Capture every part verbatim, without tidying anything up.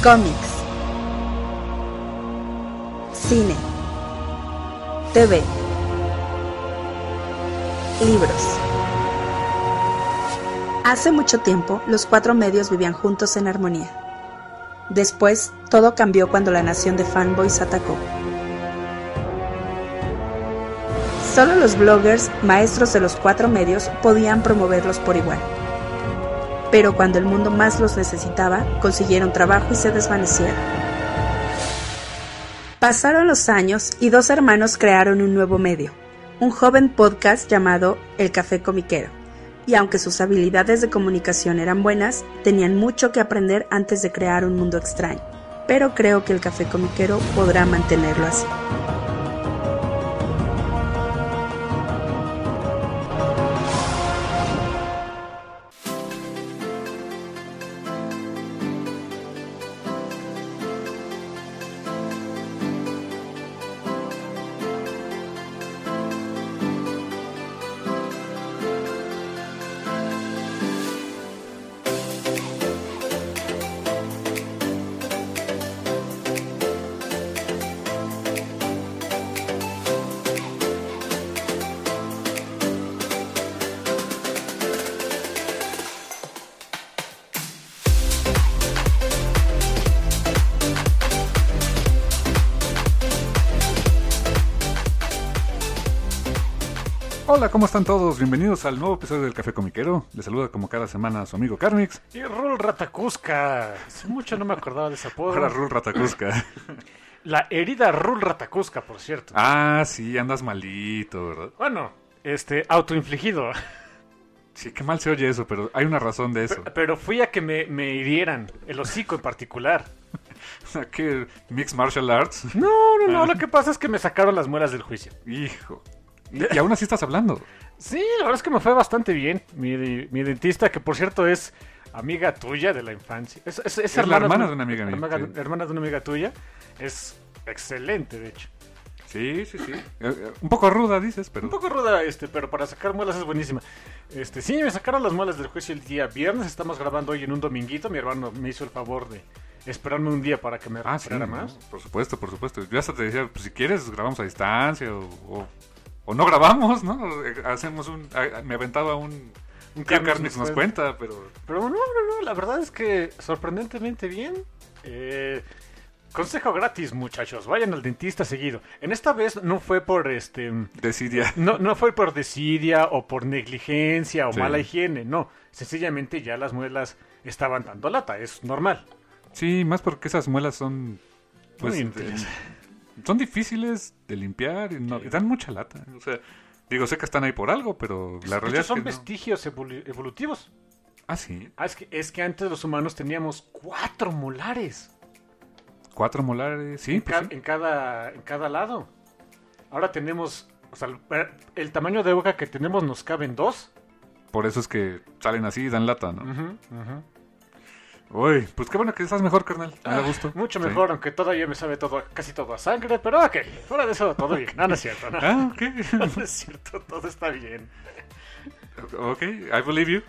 Cómics, cine, T V, libros. Hace mucho tiempo, los cuatro medios vivían juntos en armonía. Después, todo cambió cuando la nación de fanboys atacó. Solo los bloggers, maestros de los cuatro medios, podían promoverlos por igual. Pero cuando el mundo más los necesitaba, consiguieron trabajo y se desvanecieron. Pasaron los años y dos hermanos crearon un nuevo medio, un joven podcast llamado El Café Comiquero. Y aunque sus habilidades de comunicación eran buenas, tenían mucho que aprender antes de crear un mundo extraño. Pero creo que El Café Comiquero podrá mantenerlo así. Hola, ¿cómo están todos? Bienvenidos al nuevo episodio del Café Comiquero. Les saluda como cada semana su amigo Carmix. Y Rul Ratacusca. Hace mucho no me acordaba de ese apodo. Ahora Rul Ratacusca. La herida Rul Ratacusca, por cierto. Ah, sí, andas malito, ¿verdad? Bueno, este, autoinfligido. Sí, qué mal se oye eso, pero hay una razón de eso. Pero, pero fui a que me, me hirieran, el hocico en particular. ¿Qué? ¿Mixed Martial Arts? No, no, no, lo que pasa es que me sacaron las muelas del juicio. Hijo. Y aún así estás hablando. Sí, la verdad es que me fue bastante bien. Mi, mi dentista, que por cierto es amiga tuya de la infancia. Es, es, es, es hermana la hermana de una amiga mía. Hermana, sí. hermana de una amiga tuya. Es excelente, de hecho. Sí, sí, sí. Eh, un poco ruda, dices, pero... Un poco ruda, este, pero para sacar muelas es buenísima. Este, sí, me sacaron las muelas del juicio el día viernes. Estamos grabando hoy en un dominguito. Mi hermano me hizo el favor de esperarme un día para que me ah, recuperara sí, más. No, por supuesto, por supuesto. Yo hasta te decía, pues si quieres, grabamos a distancia o... o... O no grabamos, ¿no? Hacemos un... Me aventaba un... Un Carmix nos cuenta, pero... Pero no, no, no. La verdad es que sorprendentemente bien. Eh, consejo gratis, muchachos. Vayan al dentista seguido. En esta vez no fue por este... Desidia. No, no fue por desidia o por negligencia o sí. mala higiene. No. Sencillamente ya las muelas estaban dando lata. Es normal. Sí, más porque esas muelas son... Pues... Muy de, son difíciles de limpiar y, no, y dan mucha lata. O sea, digo, sé que están ahí por algo, pero la de realidad hecho, son es que vestigios no. evolu- evolutivos. Ah, sí. Ah, es que, es que antes los humanos teníamos cuatro molares. Cuatro molares, sí. En, Pues ca- sí. en, cada, en cada lado. Ahora tenemos... O sea, el, el tamaño de boca que tenemos nos caben dos. Por eso es que salen así y dan lata, ¿no? Uh-huh, uh-huh. Uy, pues qué bueno que estás mejor, carnal. Me da gusto. Ah, mucho sí. mejor, aunque todavía me sabe todo, casi todo a sangre, pero ok, fuera de eso todo bien. No, no es cierto, no. Ah, ok. No es cierto, todo está bien. Ok, I believe you.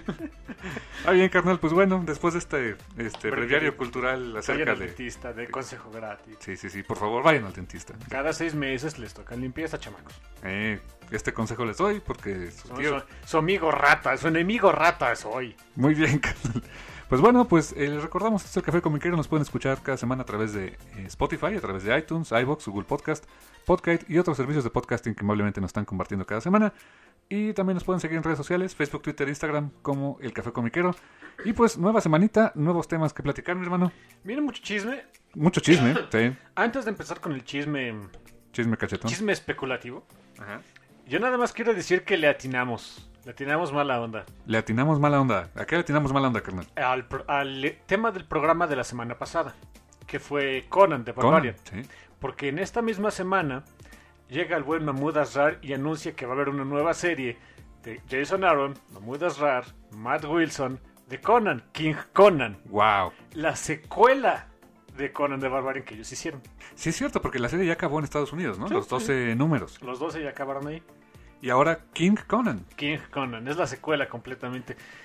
Ah, bien, carnal, pues bueno, después de este, este breviario cultural acerca vayan al de... dentista, de consejo gratis. Sí, sí, sí, por favor, vayan al dentista. Cada seis meses les tocan limpieza, chamacos. Eh, este consejo les doy porque su Su, tío... su, su amigo rata, su enemigo rata soy. Muy bien, carnal. Pues bueno, pues eh, les recordamos que este Café Comiquero nos pueden escuchar cada semana a través de eh, Spotify, a través de iTunes, iVoox, Google Podcast, Podkite y otros servicios de podcasting que amablemente nos están compartiendo cada semana. Y también nos pueden seguir en redes sociales, Facebook, Twitter, Instagram, como El Café Comiquero. Y pues, nueva semanita, nuevos temas que platicar, mi hermano. Miren, mucho chisme. Mucho chisme, sí. Antes de empezar con el chisme... Chisme cachetón. Chisme especulativo. Ajá. Yo nada más quiero decir que le atinamos. Le atinamos mala onda. Le atinamos mala onda. ¿A qué le atinamos mala onda, carnal? Al, al tema del programa de la semana pasada, que fue Conan de Barbarian. Conan, sí. Porque en esta misma semana llega el buen Mahmoud Asrar y anuncia que va a haber una nueva serie de Jason Aaron, Mahmoud Asrar, Matt Wilson, de Conan, King Conan. Wow. La secuela de Conan de Barbarian que ellos hicieron. Sí, es cierto, porque la serie ya acabó en Estados Unidos, ¿no? Sí, Los doce sí. números. Los doce ya acabaron ahí. Y ahora King Conan. King Conan, es la secuela completamente.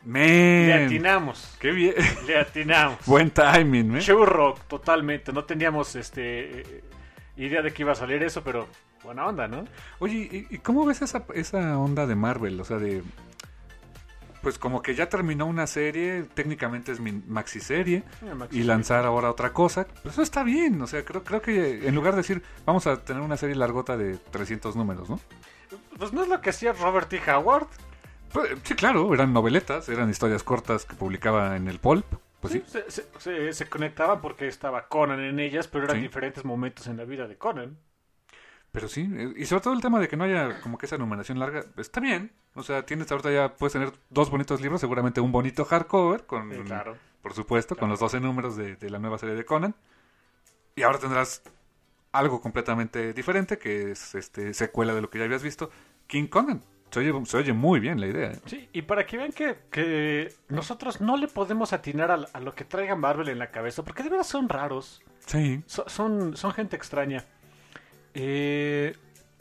Man. Le atinamos. Qué bien. Le atinamos. Buen timing, ¿eh? Show rock, totalmente. No teníamos este eh, idea de que iba a salir eso, pero buena onda, ¿no? Oye, ¿y, y cómo ves esa, esa onda de Marvel? O sea, de... Pues como que ya terminó una serie, técnicamente es mi maxi serie, Eh, maxi y lanzar ahora otra cosa, pues eso está bien. O sea, creo, creo que en lugar de decir, vamos a tener una serie largota de trescientos números, ¿no? Pues no es lo que hacía Robert T. Howard. Pues, sí, claro, eran noveletas, eran historias cortas que publicaba en el Pulp. Pues sí. Se, se, se, se conectaban porque estaba Conan en ellas, pero eran Sí. diferentes momentos en la vida de Conan. Pero sí, eh, y sobre todo el tema de que no haya como que esa numeración larga, está bien. O sea, tienes ahorita ya, puedes tener dos bonitos libros, seguramente un bonito hardcover, con, Sí, claro. por supuesto, Claro. con los doce números de, de la nueva serie de Conan. Y ahora tendrás algo completamente diferente, que es este secuela de lo que ya habías visto, King Conan. Se oye, se oye muy bien la idea, ¿eh? Sí, y para que vean que, que nosotros no le podemos atinar a, a lo que traiga Marvel en la cabeza, porque de verdad son raros. Sí. So- son, son gente extraña. Eh,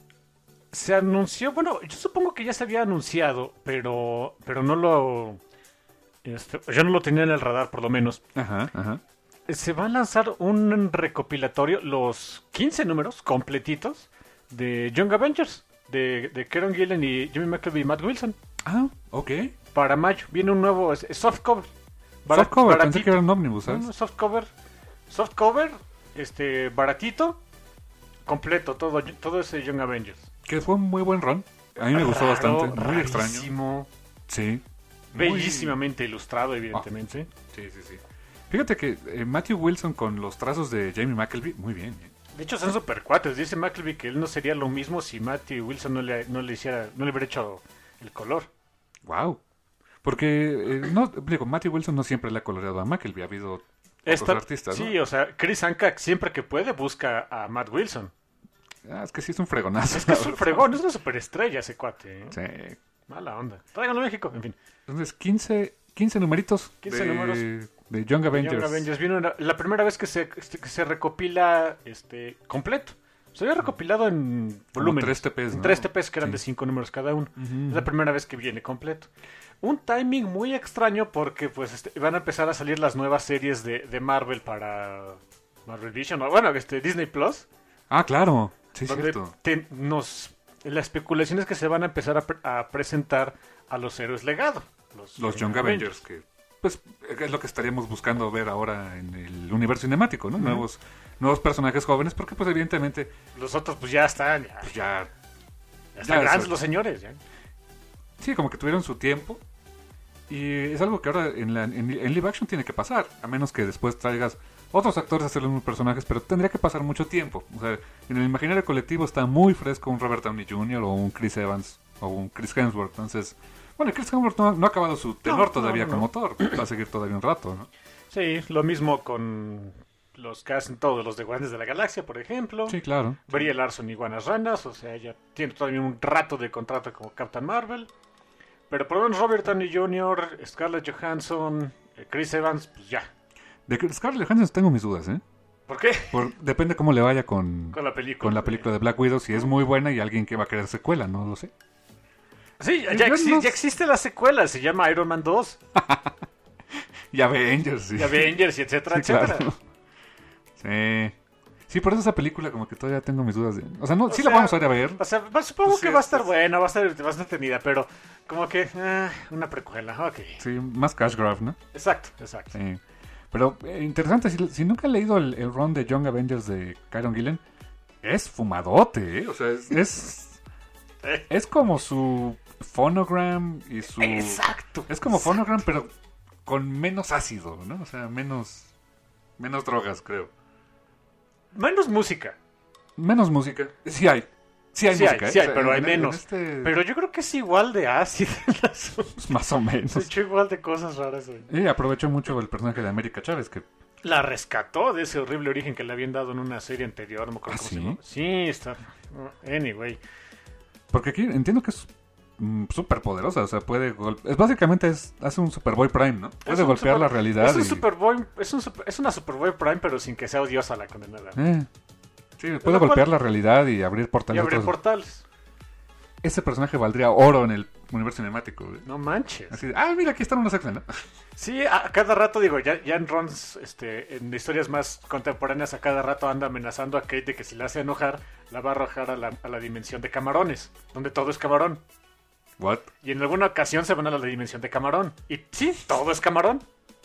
se anunció, bueno, yo supongo que ya se había anunciado, pero, pero no lo... este, yo no lo tenía en el radar, por lo menos. Ajá, ajá. Se va a lanzar un recopilatorio, los quince números completitos de Young Avengers, de, de Kieron Gillen y Jimmy McKelvey y Matt Wilson. Ah, ok. Para mayo viene un nuevo es- es softcover. Soft cover, pensé baratito. que era un ómnibus, No, ¿sabes? no, softcover. Softcover, este, baratito, completo, todo, todo ese Young Avengers. Que fue un muy buen run. A mí me gustó Raro, bastante, muy extraño. rarísimo, Sí. Muy- bellísimamente ilustrado, evidentemente. Sí, sí, sí. Fíjate que eh, Matthew Wilson con los trazos de Jamie McKelvey, muy bien. ¿eh? De hecho, son super cuates. Dice McKelvey que él no sería lo mismo si Matthew Wilson no le, no le hiciera, no le hubiera hecho el color. Wow. Porque, eh, no, digo, Matthew Wilson no siempre le ha coloreado a McKelvey, ha habido otros Esta- artistas, ¿no? Sí, o sea, Chris Anka siempre que puede busca a Matt Wilson. Ah, es que sí es un fregonazo. Es que es un fregón, es una superestrella ese cuate. ¿eh? Sí. Mala onda. Tráiganlo a México, en fin. Entonces, quince, quince numeritos quince de, números. de Young Avengers. Young Avengers vino una- la primera vez que se, que se recopila este completo. Se había recopilado en Como volumen. tres T Ps, En ¿no? tres T Ps que eran Sí. de cinco números cada uno. Ujú. Es la primera vez que viene completo. Un timing muy extraño porque pues este, van a empezar a salir las nuevas series de, de Marvel para Marvel Vision, o bueno, este Disney Plus. Ah, claro. Sí, donde cierto. te- nos la especulación es que se van a empezar a, pre- a presentar a los héroes legado. Los Young Avengers, que pues es lo que estaríamos buscando ver ahora en el universo cinemático, ¿no? Ujú. Nuevos nuevos personajes jóvenes, porque pues evidentemente Los otros pues ya están, ya, pues, ya ya están ya, grandes eso- los señores. Ya. sí, como que tuvieron su tiempo. Y es algo que ahora en, la, en, en live action tiene que pasar, a menos que después traigas otros actores a hacer los mismos personajes, pero tendría que pasar mucho tiempo. O sea, en el imaginario colectivo está muy fresco un Robert Downey junior o un Chris Evans o un Chris Hemsworth. Entonces, bueno, Chris Hemsworth no, no ha acabado su tenor No, todavía no, no. como Thor. Va a seguir todavía un rato, ¿no? Sí, lo mismo con los que hacen todos los de Guardianes de la Galaxia, por ejemplo. Sí, claro. Brie Larson y Guanas Ranas, o sea, ella tiene todavía un rato de contrato como Captain Marvel. Pero por lo menos Robert Downey junior, Scarlett Johansson, eh, Chris Evans, pues ya. De Scarlett Johansson tengo mis dudas, ¿eh? ¿Por qué? Por- depende cómo le vaya con, Con la película. con la película de Black Widow, si es muy buena y alguien que va a querer secuela, no lo sé. Sí, ya, Yo exi- no- ya existe la secuela, se llama Iron Man dos, Y Avengers, sí. y Avengers, y etcétera, Sí, etcétera. claro. Sí. Sí, por eso esa película como que todavía tengo mis dudas. De... O sea, no, O sí sea, la vamos a ir a ver. O sea, va- supongo Pues sí, que va a estar es- buena, va a estar bastante entretenida, pero como que ah, una precuela, ok. Sí, más cash grab, ¿no? Exacto, exacto. Sí. Pero eh, interesante, si, si nunca han leído el, el run de Young Avengers de Kieron Gillen, es fumadote, ¿eh? O sea, es... Es, Eh. es como su Phonogram y su... Exacto. Es como Phonogram, pero con menos ácido, ¿no? O sea, menos... Menos drogas, creo. Menos música. Menos música. Sí hay. Sí hay Sí hay, música, ¿eh? sí hay, O sea, pero hay en- en menos. este- Pero yo creo que es igual de ácido el asunto. pues, más o menos. Se echó igual de cosas raras hoy. Y aprovechó mucho el personaje de América Chávez, que La rescató de ese horrible origen que le habían dado en una serie anterior. No me acuerdo ¿Ah, cómo sí? se llama. Sí, está. Anyway. porque aquí entiendo que es mm, súper poderosa, o sea, puede gol- es básicamente es hace un Superboy Prime, ¿no? Puede Es un golpear super- la realidad. Es, un y- Superboy, es, un super- es una Superboy Prime, pero sin que sea odiosa la condenada. Eh, sí, puede lo cual- golpear la realidad y abrir Y portales. a abrir otros- portales. ese personaje valdría oro en el universo cinemático. ¿eh? No manches. Así de, ah, mira, aquí están unos X-Men, ¿no? Sí, a cada rato, digo, ya, ya en runs, este, en historias más contemporáneas, a cada rato anda amenazando a Kate de que si la hace enojar, la va a arrojar a la, a la dimensión de camarones, donde todo es camarón. What? Y en alguna ocasión se van a la dimensión de camarón. Y sí, todo es camarón.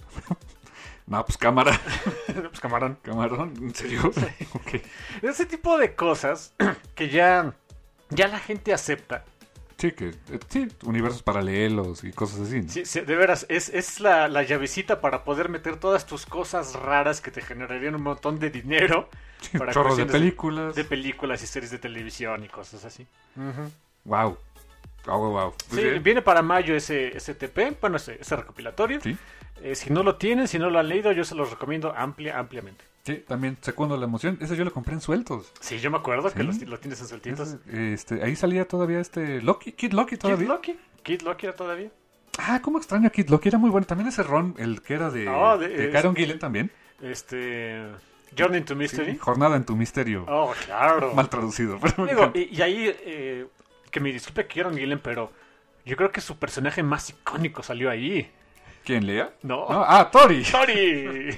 No, pues cámara. Pues camarón. ¿Camarón? ¿En serio? Okay. Ese tipo de cosas que ya, ya la gente acepta. Sí, que, eh, sí, universos paralelos y cosas así, ¿no? Sí, sí, de veras, es, es la, la llavecita para poder meter todas tus cosas raras que te generarían un montón de dinero. Sí, para chorros de cuestiones películas. De, de películas y series de televisión y cosas así. Uh-huh. Wow. Wow, wow, wow. Sí, bien. Viene para mayo ese, ese T P, bueno, ese, ese recopilatorio. Sí. Eh, si no lo tienen, si no lo han leído, yo se los recomiendo amplia, ampliamente. Sí, también, segundo la emoción. Ese yo lo compré en sueltos. Sí, yo me acuerdo ¿Sí? que lo, lo tienes en sueltitos. Ese, este, ahí salía todavía este Loki, Kid Loki todavía. Kid Loki, Kid Loki era todavía. Ah, cómo extraño a Kid Loki, era muy bueno. También ese Ron, el que era de, oh, de, de es, Karen Gillen también. Este... Journey into Mystery. Sí, Jornada en tu misterio. Oh, claro. Mal traducido. Pero Digo, y, y ahí, eh, que me disculpe Karen Gillen, pero yo creo que su personaje más icónico salió ahí. ¿Quién, Lea? No. no ah, Tori. ¡Tori!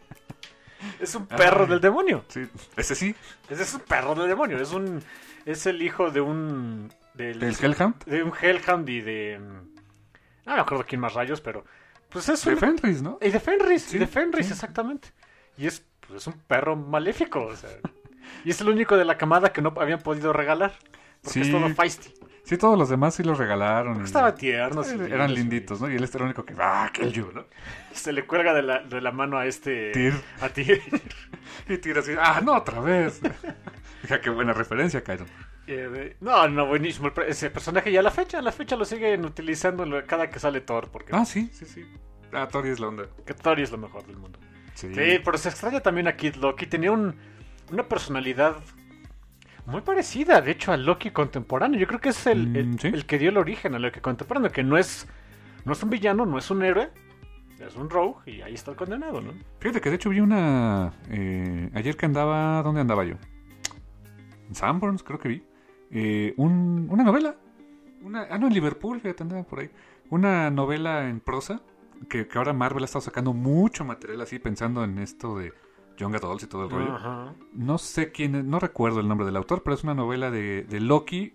Es un perro Ay, del demonio. Sí, ese sí. Ese es un perro del demonio. Es un es el hijo de un... Del, ¿Del Hellhound? De un Hellhound y de... No me acuerdo quién más rayos, pero... Pues es de un... Fenris, ¿no? Y de Fenris, sí, y de Fenris, sí. Exactamente. Y es, pues, es un perro maléfico, o sea... Y es el único de la camada que no habían podido regalar. Porque sí. es todo feisty. Sí, todos los demás sí los regalaron. Y... Estaba tierno. Sí, eran linditos, ¿no? Y él este era el único que... ¡Ah, que yo, ¿no? Se le cuelga de la, de la mano a este... Tyr. A Tyr. Y Tyr así... ¡Ah, no, otra vez! Fija, qué buena referencia, Kyron. Eh, no, no, buenísimo. Ese personaje ya a la fecha, a la fecha lo siguen utilizando cada que sale Thor. Porque... Ah, sí, sí, sí. Ah, Thor es la onda. Que Thor es lo mejor del mundo. Sí. Sí, pero se extraña también a Kid Loki. Tenía un, una personalidad... muy parecida, de hecho, al Loki contemporáneo. Yo creo que es el, el, mm, ¿sí? el que dio el origen al Loki contemporáneo, que no es no es un villano, no es un héroe, es un rogue, y ahí está el condenado, ¿no? Fíjate que de hecho vi una... Eh, ayer que andaba... ¿Dónde andaba yo? En Sanborns, creo que vi. Eh, un, una novela. Una, ah, no, en Liverpool, fíjate, andaba por ahí. Una novela en prosa, que, que ahora Marvel ha estado sacando mucho material así, pensando en esto de... Young Adults y todo el rollo. Ajá. No sé quién es, no recuerdo el nombre del autor, pero es una novela de, de Loki,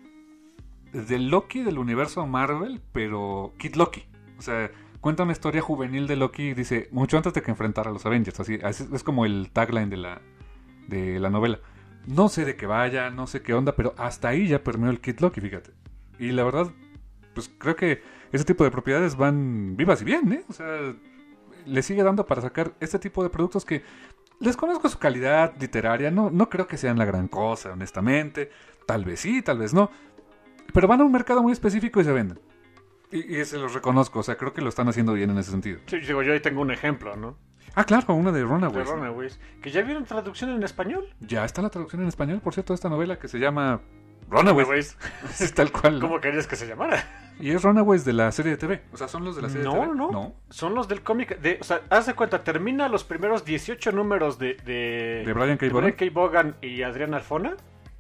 de Loki del universo Marvel, pero Kid Loki. O sea, cuenta una historia juvenil de Loki, dice, mucho antes de que enfrentara a los Avengers. Así, es, es como el tagline de la, de la novela. No sé de qué vaya, no sé qué onda, pero hasta ahí ya permeó el Kid Loki, fíjate. Y la verdad, pues creo que ese tipo de propiedades van vivas y bien, ¿eh? O sea, le sigue dando para sacar este tipo de productos que desconozco su calidad literaria, no, no creo que sean la gran cosa, honestamente. Tal vez sí, tal vez no. Pero van a un mercado muy específico y se venden. Y, y se los reconozco, o sea, creo que lo están haciendo bien en ese sentido. Sí, digo, yo ahí tengo un ejemplo, ¿no? Ah, claro, una de Runaways. De Runaways. Que ya vieron traducción en español. Ya está la traducción en español, por cierto, de esta novela que se llama Runaways. Es tal cual, ¿no? ¿Cómo querías que se llamara? Y es Runaways de la serie de T V. O sea, son los de la serie no, de T V. No, no. Son los del cómic. De, o sea, haz de cuenta, termina los primeros dieciocho números de... De, de Brian K. de Vaughan. Brian K. Vaughan y Adrián Alfona.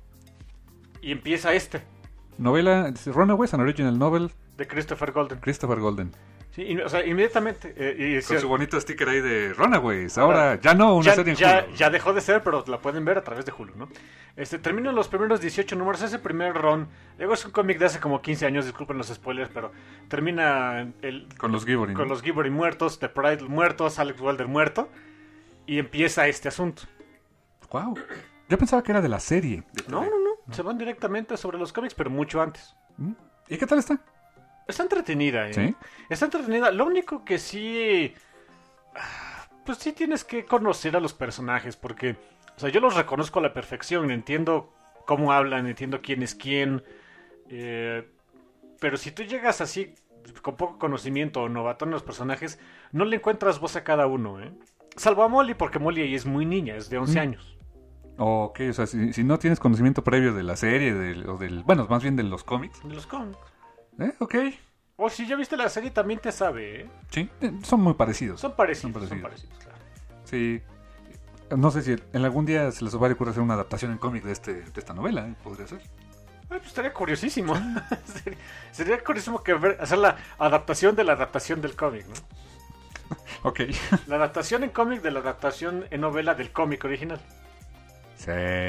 Y empieza este. Novela, Runaways, an original novel. De Christopher Golden. Christopher Golden. Sí, y, o sea, inmediatamente... Eh, y, Con sí, su bonito sticker ahí de Runaways. Ahora, ahora ya no una ya, serie en ya, Hulu. ya dejó de ser, pero la pueden ver a través de Hulu, ¿no? Este, terminan los primeros dieciocho números. Ese primer run... Luego es un cómic de hace como quince años, disculpen los spoilers, pero termina el... Con los Gibbering. Con ¿no? los Gibbering muertos, The Pride muertos, Alex Wilder muerto. Y empieza este asunto. Wow. Yo pensaba que era de la serie. De no, no, no, no. Se van directamente sobre los cómics, pero mucho antes. ¿Y qué tal está? Está entretenida, ¿eh? ¿Sí? Está entretenida. Lo único que sí... Pues sí tienes que conocer a los personajes, porque... O sea, yo los reconozco a la perfección, entiendo cómo hablan, entiendo quién es quién. Eh, pero si tú llegas así, con poco conocimiento o novatón en los personajes, no le encuentras voz a cada uno, ¿eh? Salvo a Molly, porque Molly ahí es muy niña, es de once mm. años. Ok, o sea, si, si no tienes conocimiento previo de la serie, de, o del... Bueno, más bien de los cómics. De los cómics. ¿Eh? Ok. O si ya viste la serie, también te sabe, ¿eh? Sí, son muy parecidos. Son parecidos, son parecidos, son parecidos, claro. Sí. No sé si en algún día se les va a ocurrir hacer una adaptación en cómic de este de esta novela, ¿eh? Podría ser. Ay, pues estaría curiosísimo. sería, sería curiosísimo que ver, hacer la adaptación de la adaptación del cómic, ¿no? Ok. La adaptación en cómic de la adaptación en novela del cómic original. Sí.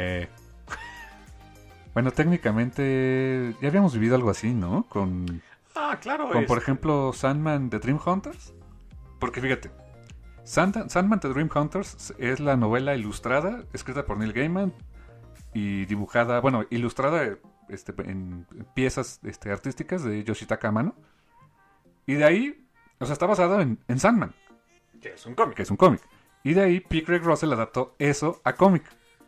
Bueno, técnicamente ya habíamos vivido algo así, ¿no? Con, Ah, claro. con es... por ejemplo, Sandman de Dream Hunters. Porque fíjate, Sand- Sandman de Dream Hunters es la novela ilustrada, escrita por Neil Gaiman y dibujada, bueno, ilustrada este, en piezas este, artísticas de Yoshitaka Amano. Y de ahí, o sea, está basado en, en Sandman, Que es un cómic. que es un cómic. Y de ahí P. Craig Russell adaptó eso a cómic.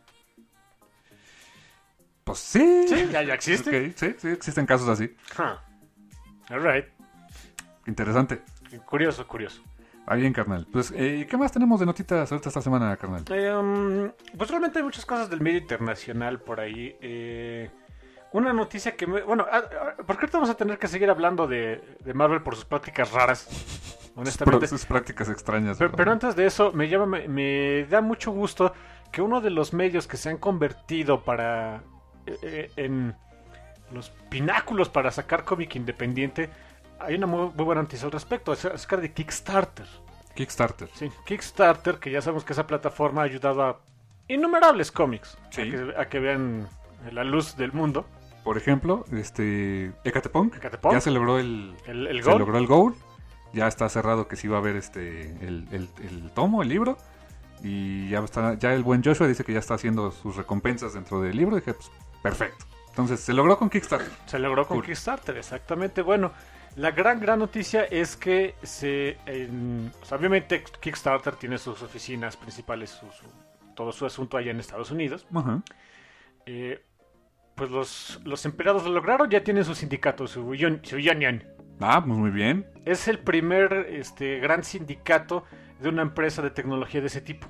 Pues sí. Sí, ya, ya existe. Ok, sí, sí, existen casos así. Huh. All right. Interesante. Curioso, curioso. Ah, bien, carnal. Pues, eh, ¿qué más tenemos de notitas ahorita esta semana, carnal? Eh, um, pues realmente hay muchas cosas del medio internacional por ahí. Eh, una noticia que me... Bueno, ah, ah, porque ahorita vamos a tener que seguir hablando de, de Marvel por sus prácticas raras. Honestamente. Sus prácticas extrañas. Pero, pero antes de eso, me, llama, me, me da mucho gusto que uno de los medios que se han convertido para... Eh, en los pináculos para sacar cómic independiente, hay una muy, muy buena noticia al respecto, es acerca de Kickstarter. Kickstarter. Sí, Kickstarter, que ya sabemos que esa plataforma ha ayudado a innumerables cómics Sí. a, que, a que vean la luz del mundo. Por ejemplo, este Ecatepunk, Ecatepunk. ya celebró el, El, el se gol. logró el goal. Ya está cerrado que sí va a haber este el, el, el tomo, el libro. Y ya está, ya el buen Joshua dice que ya está haciendo sus recompensas dentro del libro. Y dije, pues, perfecto. Entonces, se logró con Kickstarter. Se logró con Cool. Kickstarter, exactamente. Bueno, la gran, gran noticia es que se, en, o sea, obviamente Kickstarter tiene sus oficinas principales, su, su, todo su asunto allá en Estados Unidos. Ajá. Eh, pues los, los empleados lo lograron, ya tienen su sindicato, su, union, su union. Ah, pues muy bien. Es el primer este, gran sindicato de una empresa de tecnología de ese tipo.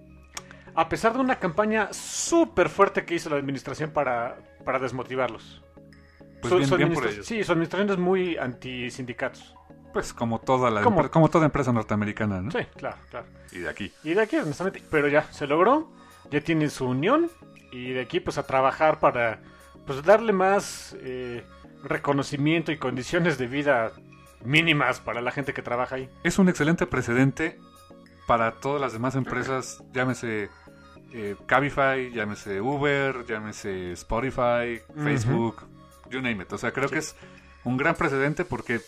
A pesar de una campaña súper fuerte que hizo la administración para, para desmotivarlos. Pues Su- bien, su bien por administra- ellos. Sí, su administración es muy anti-sindicatos. Pues como toda la ¿Cómo? empre- como toda empresa norteamericana, ¿no? Sí, claro, claro. Y de aquí. Y de aquí, honestamente, pero ya, se logró. Ya tienen su unión. Y de aquí, pues, a trabajar para, pues, darle más eh, reconocimiento y condiciones de vida mínimas para la gente que trabaja ahí. Es un excelente precedente para todas las demás empresas, llámese eh, Cabify, llámese Uber, llámese Spotify, Ujú. Facebook, you name it. O sea, creo Sí. que es un gran precedente porque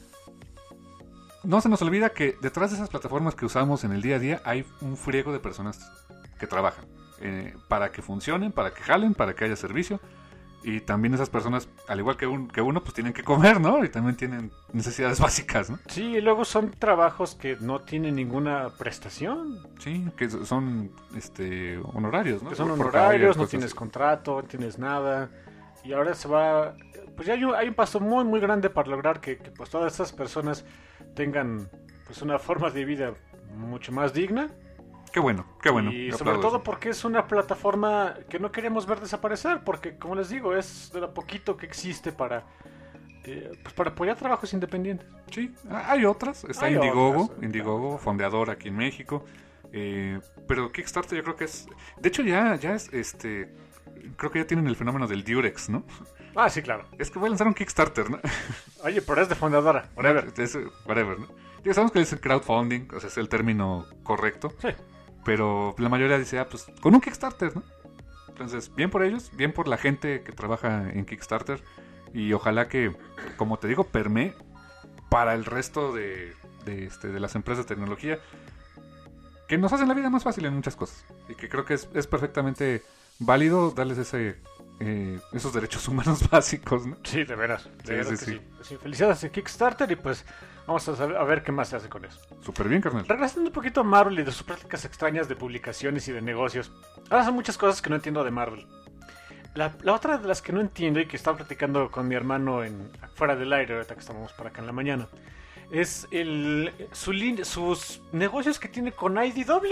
no se nos olvida que detrás de esas plataformas que usamos en el día a día hay un friego de personas que trabajan eh, para que funcionen, para que jalen, para que haya servicio. Y también esas personas, al igual que, un, que uno, pues tienen que comer, ¿no? Y también tienen necesidades básicas, ¿no? Sí, y luego son trabajos que no tienen ninguna prestación. Sí, que son este honorarios, ¿no? Que son Por- por honorarios, hora, no cosas tienes así. contrato, no tienes nada. Y ahora se va... Pues ya hay un, hay un paso muy, muy grande para lograr que, que, pues todas estas personas tengan pues una forma de vida mucho más digna. Qué bueno, qué bueno. Y yo sobre aplaudo todo eso. porque es una plataforma que no queremos ver desaparecer, porque como les digo, es de lo poquito que existe para, eh, pues para apoyar trabajos independientes. Sí, ha- hay otras. Está Hay Indiegogo, otras, Indiegogo, fondeador aquí en México. Eh, pero Kickstarter yo creo que es... De hecho ya, ya es, este... Creo que ya tienen el fenómeno del Durex, ¿no? Ah, sí, claro. Es que voy a lanzar un Kickstarter, ¿no? Oye, pero es de fundadora, whatever. Es, whatever, ¿no? Digo, sabemos que es el crowdfunding, o sea, es el término correcto. Sí. Pero la mayoría dice, ah, pues con un Kickstarter, ¿no? Entonces, bien por ellos, bien por la gente que trabaja en Kickstarter. Y ojalá que, como te digo, permee para el resto de, de, este, de las empresas de tecnología que nos hacen la vida más fácil en muchas cosas. Y que creo que es, es perfectamente válido darles ese eh, esos derechos humanos básicos, ¿no? Sí, de veras. De Sí, veras sí, que sí. sí. Sí, felicidades a Kickstarter y pues vamos a, saber- a ver qué más se hace con eso. Súper bien, carnal. Regresando un poquito a Marvel y de sus prácticas extrañas de publicaciones y de negocios. Ahora son muchas cosas que no entiendo de Marvel. La, la otra de las que no entiendo y que estaba platicando con mi hermano en fuera del aire, ahorita que estamos por acá en la mañana, es el su lin- sus negocios que tiene con I D W.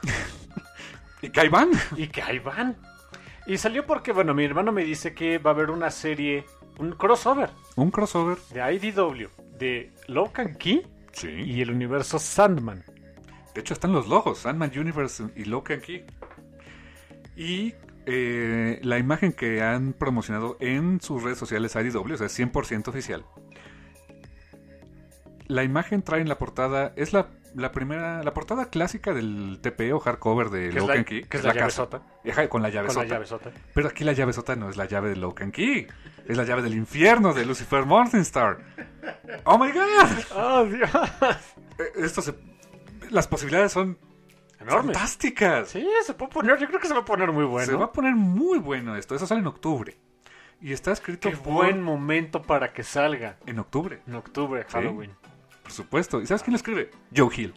¿Y que ahí van? Y que ahí van. Y salió porque, bueno, mi hermano me dice que va a haber una serie, un crossover Un crossover. de I D W, de Lock and Key Sí. y el universo Sandman. De hecho, están los logos, Sandman Universe y Lock and Key. Y eh, la imagen que han promocionado en sus redes sociales I D W, o sea, es cien por ciento oficial. La imagen trae en la portada, es la, la primera, la portada clásica del T P o hardcover de Que es Lock la- and Key. que es la llave sota. Ajá, con la llave Con sota. la llave sota. Pero aquí la llave sota no es la llave de Lock and Key, es la llave del infierno de Lucifer Morningstar. ¡Oh my god! ¡Oh, Dios! Eh, Esto se, las posibilidades son Enorme. fantásticas. Sí, se puede poner, yo creo que se va a poner muy bueno. Se va a poner muy bueno esto. Eso sale en octubre. Y está escrito Qué por- buen momento para que salga. en octubre, En octubre, Halloween. por supuesto. ¿Y sabes quién lo escribe? Joe Hill.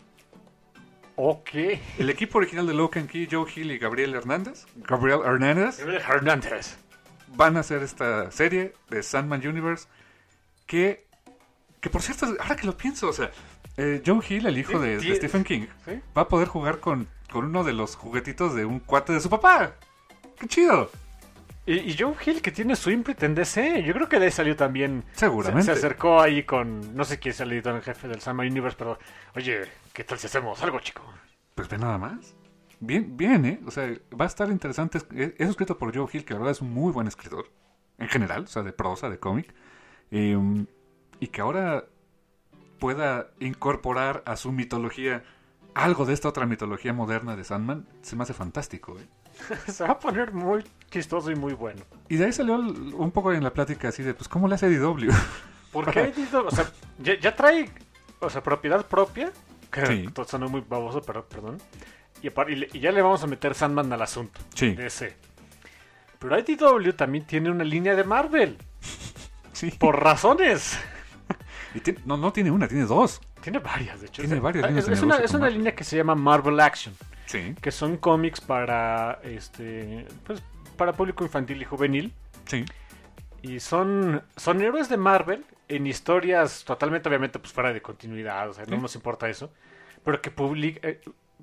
Ok. El equipo original de Lock and Key, Joe Hill y Gabriel Hernández, Gabriel Hernández, Hernández. van a hacer esta serie de Sandman Universe que, que por cierto, ahora que lo pienso, o sea, eh, Joe Hill, el hijo de, Sí, de sí. Stephen King, ¿Sí? va a poder jugar con, con uno de los juguetitos de un cuate de su papá. ¡Qué chido! Y, y Joe Hill, que tiene su imprint en D C, yo creo que de ahí salió también. Seguramente. Se, se acercó ahí con, no sé quién es el editor en jefe del Sandman Universe, pero, oye, ¿qué tal si hacemos algo, chico? Pues ve nada más. Bien, bien, ¿eh? O sea, va a estar interesante. Es es escrito por Joe Hill, que la verdad es un muy buen escritor. En general, o sea, de prosa, de cómic. Eh, y que ahora pueda incorporar a su mitología algo de esta otra mitología moderna de Sandman, se me hace fantástico, ¿eh? Se va a poner muy chistoso y muy bueno. Y de ahí salió el- un poco en la plática así de, pues, ¿cómo le hace I D W? ¿Por qué? O sea, ya, ya trae, o sea, propiedad propia, que Sí. todo sonó muy baboso, pero perdón. Y, apar- y le- y ya le vamos a meter Sandman al asunto. Sí. D C. Pero I D W también tiene una línea de Marvel. Sí. Por razones. Y tiene- no, no tiene una, tiene dos. Tiene varias, de hecho. Tiene Es- varias es, líneas de es una, negocio es con una Marvel. línea que se llama Marvel Action, Sí, que son cómics para este pues para público infantil y juvenil. sí. Y son, son héroes de Marvel en historias totalmente, obviamente, pues fuera de continuidad, o sea, no Sí. nos importa eso. Pero que publica, eh,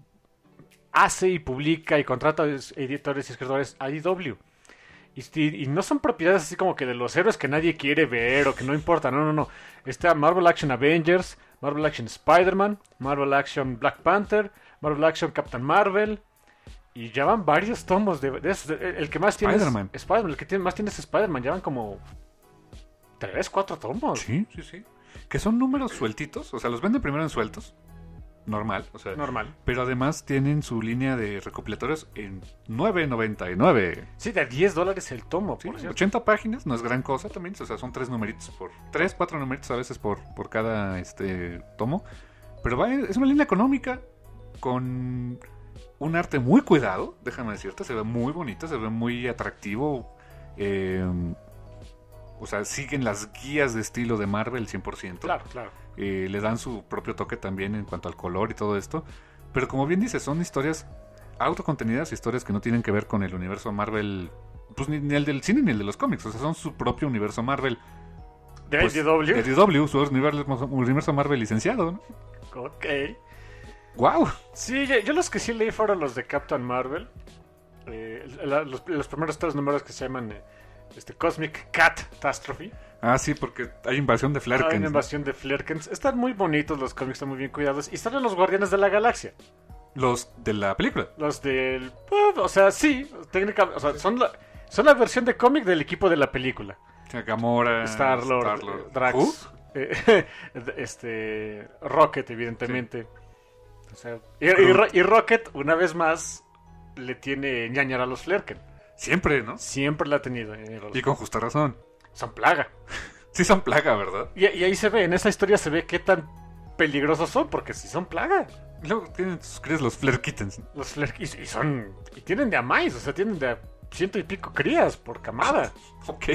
hace y publica y contrata es- editores y escritores a I D W. Y, y- y no son propiedades así como que de los héroes que nadie quiere ver o que no importa, no, no, no. Está Marvel Action Avengers, Marvel Action Spider-Man, Marvel Action Black Panther, Marvel Action Captain Marvel. Y ya van varios tomos de, de esos. El el que más tiene Spider-Man. es Spider-Man. El que tiene, más tiene es Spider-Man. Ya van como tres, cuatro tomos. Sí, sí, sí. Que son números sueltitos, o sea, los venden primero en sueltos, normal, o sea, Normal. pero además tienen su línea de recopilatorios en nueve noventa y nueve. Sí, de diez dólares el tomo, Sí, por cierto. ochenta páginas, no es gran cosa también, o sea, son tres numeritos por tres, cuatro numeritos a veces por, por cada este tomo, pero va, es una línea económica con un arte muy cuidado, déjame decirte, se ve muy bonito, se ve muy atractivo. eh, o sea, siguen las guías de estilo de Marvel cien por ciento. Claro, claro. Eh, le dan su propio toque también en cuanto al color y todo esto. Pero como bien dices, son historias autocontenidas, historias que no tienen que ver con el universo Marvel, pues ni, ni el del cine ni el de los cómics. O sea, son su propio universo Marvel. De Pues, I D W. de I D W, su universo, universo Marvel licenciado, ¿no? Ok. ¡Wow! Sí, yo, yo los que sí leí fueron los de Captain Marvel. Eh, la- los, los primeros tres números que se llaman eh, este, Cosmic Catastrophe. Ah, sí, porque hay invasión de Hay Flerkens. una ¿no? invasión de Flerkens. Están muy bonitos los cómics, están muy bien cuidados. Y están en los Guardianes de la Galaxia. Los de la película. Los del... pues, o sea, sí, técnicamente... O sea, son la, son la versión de cómic del equipo de la película. O sea, Gamora, Star-Lord, Star-Lord. eh, Drax, ¿Who? eh, este, Rocket, evidentemente. O sea, y, y Groot. Ro- y Rocket, una vez más, le tiene ñañara a los Flerken. Siempre, ¿no? Siempre la ha tenido. eh, los- Y con justa razón. Son plaga. Sí son plaga, ¿verdad? Y, y ahí se ve, en esa historia se ve qué tan peligrosos son, porque si son plaga. Y luego tienen sus crías los Flerkittens. Los Flerken, y, y son... Y tienen de a más, o sea, tienen de a ciento y pico crías por camada. Ok.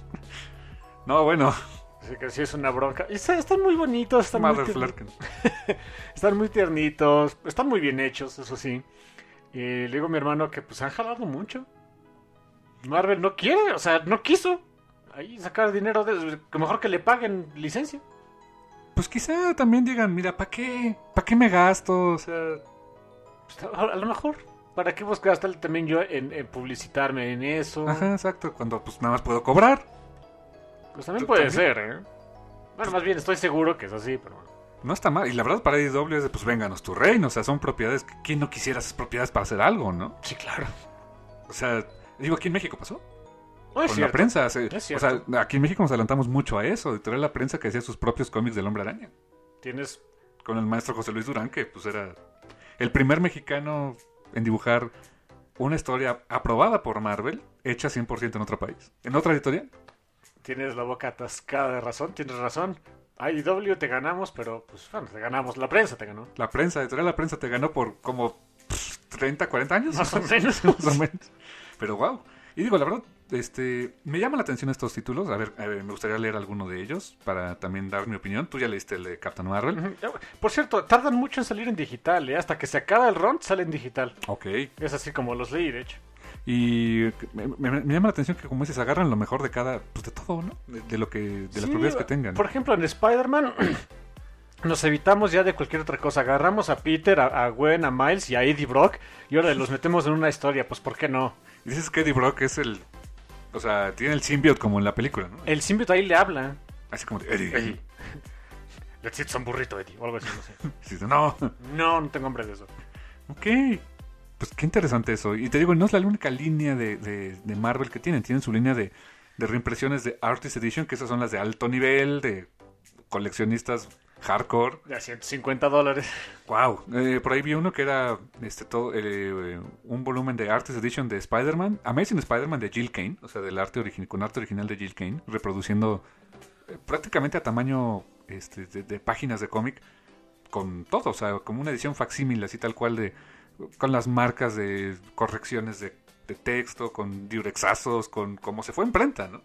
No, bueno. Así que sí es una bronca. Y está- están muy bonitos, están muy, Mother tierni- Flerken. están muy tiernitos, están muy bien hechos, eso sí. Y le digo a mi hermano que pues han jalado mucho. Marvel no quiere, o sea, no quiso. Ahí sacar dinero, de, que mejor que le paguen licencia. Pues quizá también digan, mira, ¿para qué? ¿Para qué me gasto? O sea, Pues, a, a lo mejor, ¿para qué buscar gastar también yo en, en publicitarme en eso? ajá, exacto. Cuando pues nada más puedo cobrar. Pues también Tú puede también. ser, ¿eh? Bueno, más bien estoy seguro que es así, pero bueno. No está mal. Y la verdad para I D W es de, pues vénganos tu reino. O sea, son propiedades que ¿quién no quisiera esas propiedades para hacer algo, no? Sí, claro. O sea, Digo, aquí en México pasó. No, es Con cierto. la prensa. Se, Es o sea, cierto. aquí en México nos adelantamos mucho a eso. De tener la prensa que hacía sus propios cómics del Hombre Araña. Tienes... Con el maestro José Luis Durán, que pues era el primer mexicano en dibujar una historia aprobada por Marvel, hecha cien por ciento en otro país. En otra editorial. Tienes la boca atascada de razón, tienes razón. I D W te ganamos, pero pues bueno, te ganamos. La prensa te ganó. La prensa, editorial La Prensa te ganó por como pff, treinta, cuarenta años. Más o menos. Más o menos. Pero wow. Y digo, la verdad, este, me llaman la atención estos títulos. A ver, a ver, me gustaría leer alguno de ellos para también dar mi opinión. Tú ya leíste el de Captain Marvel. Ujú. Por cierto, tardan mucho en salir en digital, ¿eh? Hasta que se acaba el run, sale en digital. Ok. Es así como los leí, de hecho. Y me, me- me llama la atención que, como dices, agarran lo mejor de cada, pues de todo, ¿no? De, de lo que, de las Sí, propiedades que tengan. Por ejemplo, en Spider-Man nos evitamos ya de cualquier otra cosa. Agarramos a Peter, a, a Gwen, a Miles y a Eddie Brock y ahora los metemos en una historia. Pues, ¿por qué no? Y dices que Eddie Brock es el, o sea, tiene el symbiote como en la película, ¿no? El symbiote ahí le habla. Así como de Eddie. Eddie. Let's eat some burrito, Eddie. O algo así, no sé. Y dices, no. No, no tengo hambre de eso. Ok. Pues qué interesante eso. Y te digo, no es la única línea de, de, de Marvel que tienen. Tienen su línea de, de reimpresiones de Artist Edition, que esas son las de alto nivel, de coleccionistas hardcore. De a ciento cincuenta dólares. Wow. Eh, por ahí vi uno que era este todo eh, un volumen de Artist Edition de Spider-Man, Amazing Spider-Man de Jill Kane, o sea, del arte origi- con arte original de Jill Kane, reproduciendo eh, prácticamente a tamaño este, de, de páginas de cómic, con todo, o sea, como una edición facsímil, así tal cual, de con las marcas de correcciones de, de texto, con diurexazos, con como se fue en imprenta, ¿no?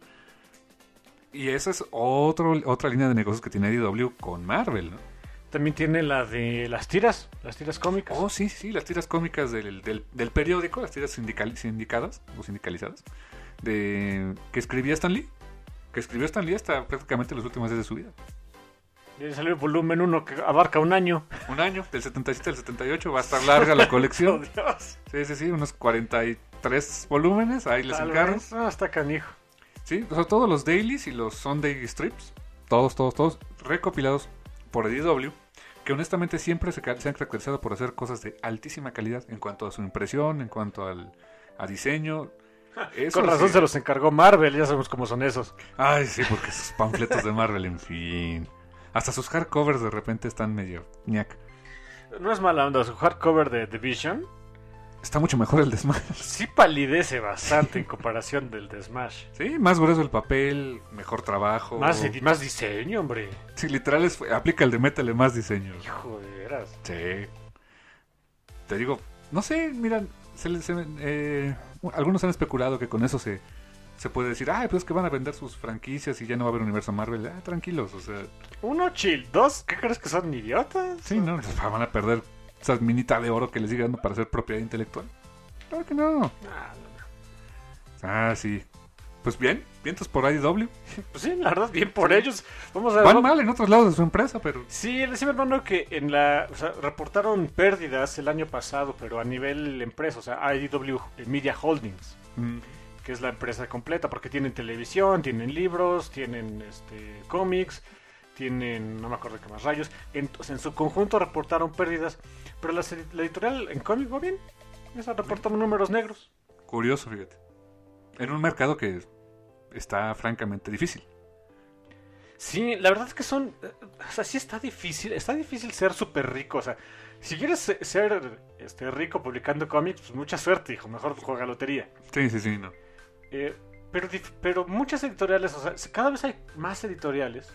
Y esa es otro, otra línea de negocios que tiene I D W con Marvel, ¿no? También tiene la de las tiras, las tiras cómicas. Oh, sí, sí, las tiras cómicas del, del, del periódico, las tiras sindical, sindicadas o sindicalizadas, de que escribía Stan Lee, que escribió Stan Lee hasta prácticamente los últimos días de su vida. Y salió el volumen uno que abarca un año. Un año, del setenta y siete al setenta y ocho, va a estar larga la Oh, colección. Dios. Sí, sí, sí, unos cuarenta y tres volúmenes, ahí les Tal encargo. vez. Ah, está canijo. Sí, o sea, todos los dailies y los Sunday strips, todos, todos, todos, recopilados por I D W, que honestamente siempre se, ca- se han caracterizado por hacer cosas de altísima calidad en cuanto a su impresión, en cuanto al a diseño. Eso Con razón sí. se los encargó Marvel, ya sabemos cómo son esos. Ay, sí, porque esos panfletos de Marvel, en fin. Hasta sus hardcovers de repente están medio ñac. No es mala onda, su hardcover de The Vision Está mucho mejor el de Smash. sí palidece bastante en comparación del de Smash. Sí, más grueso el papel, mejor trabajo. Más, edi- más diseño, hombre. Sí, literal, es, aplica el de métele más diseño. Hijo de veras. Sí. Te digo, no sé, mira, se, le- se- eh, algunos han especulado que con eso se, se puede decir, ay, pues es que van a vender sus franquicias y ya no va a haber universo Marvel. Ah, tranquilos, o sea, Uno, chill. Dos, ¿qué crees que son idiotas? sí, ¿no? Pues, van a perder esa minita de oro que les sigue dando para hacer propiedad intelectual. Claro que no. Ah, Ah, sí. Pues bien, vientos por I D W. pues sí, la verdad, bien por ellos. Vamos a Van mal en otros lados de su empresa, pero... Sí, les decía mi hermano que en la, o sea, reportaron pérdidas el año pasado, pero a nivel empresa, o sea, I D W Media Holdings, mm, que es la empresa completa, porque tienen televisión, tienen libros, tienen este cómics, tienen, no me acuerdo qué más rayos. Entonces, en su conjunto reportaron pérdidas, pero la, sed- la editorial en cómic va bien. Esa reportaron números negros. curioso, fíjate. En un mercado que está francamente difícil. Sí, la verdad es que son, eh, o sea, sí está difícil, está difícil ser súper rico, o sea, si quieres se- ser este, rico publicando cómics, pues mucha suerte, hijo, mejor juega lotería. Sí, sí, sí, no. Eh, pero, dif- pero muchas editoriales, o sea, se- cada vez hay más editoriales.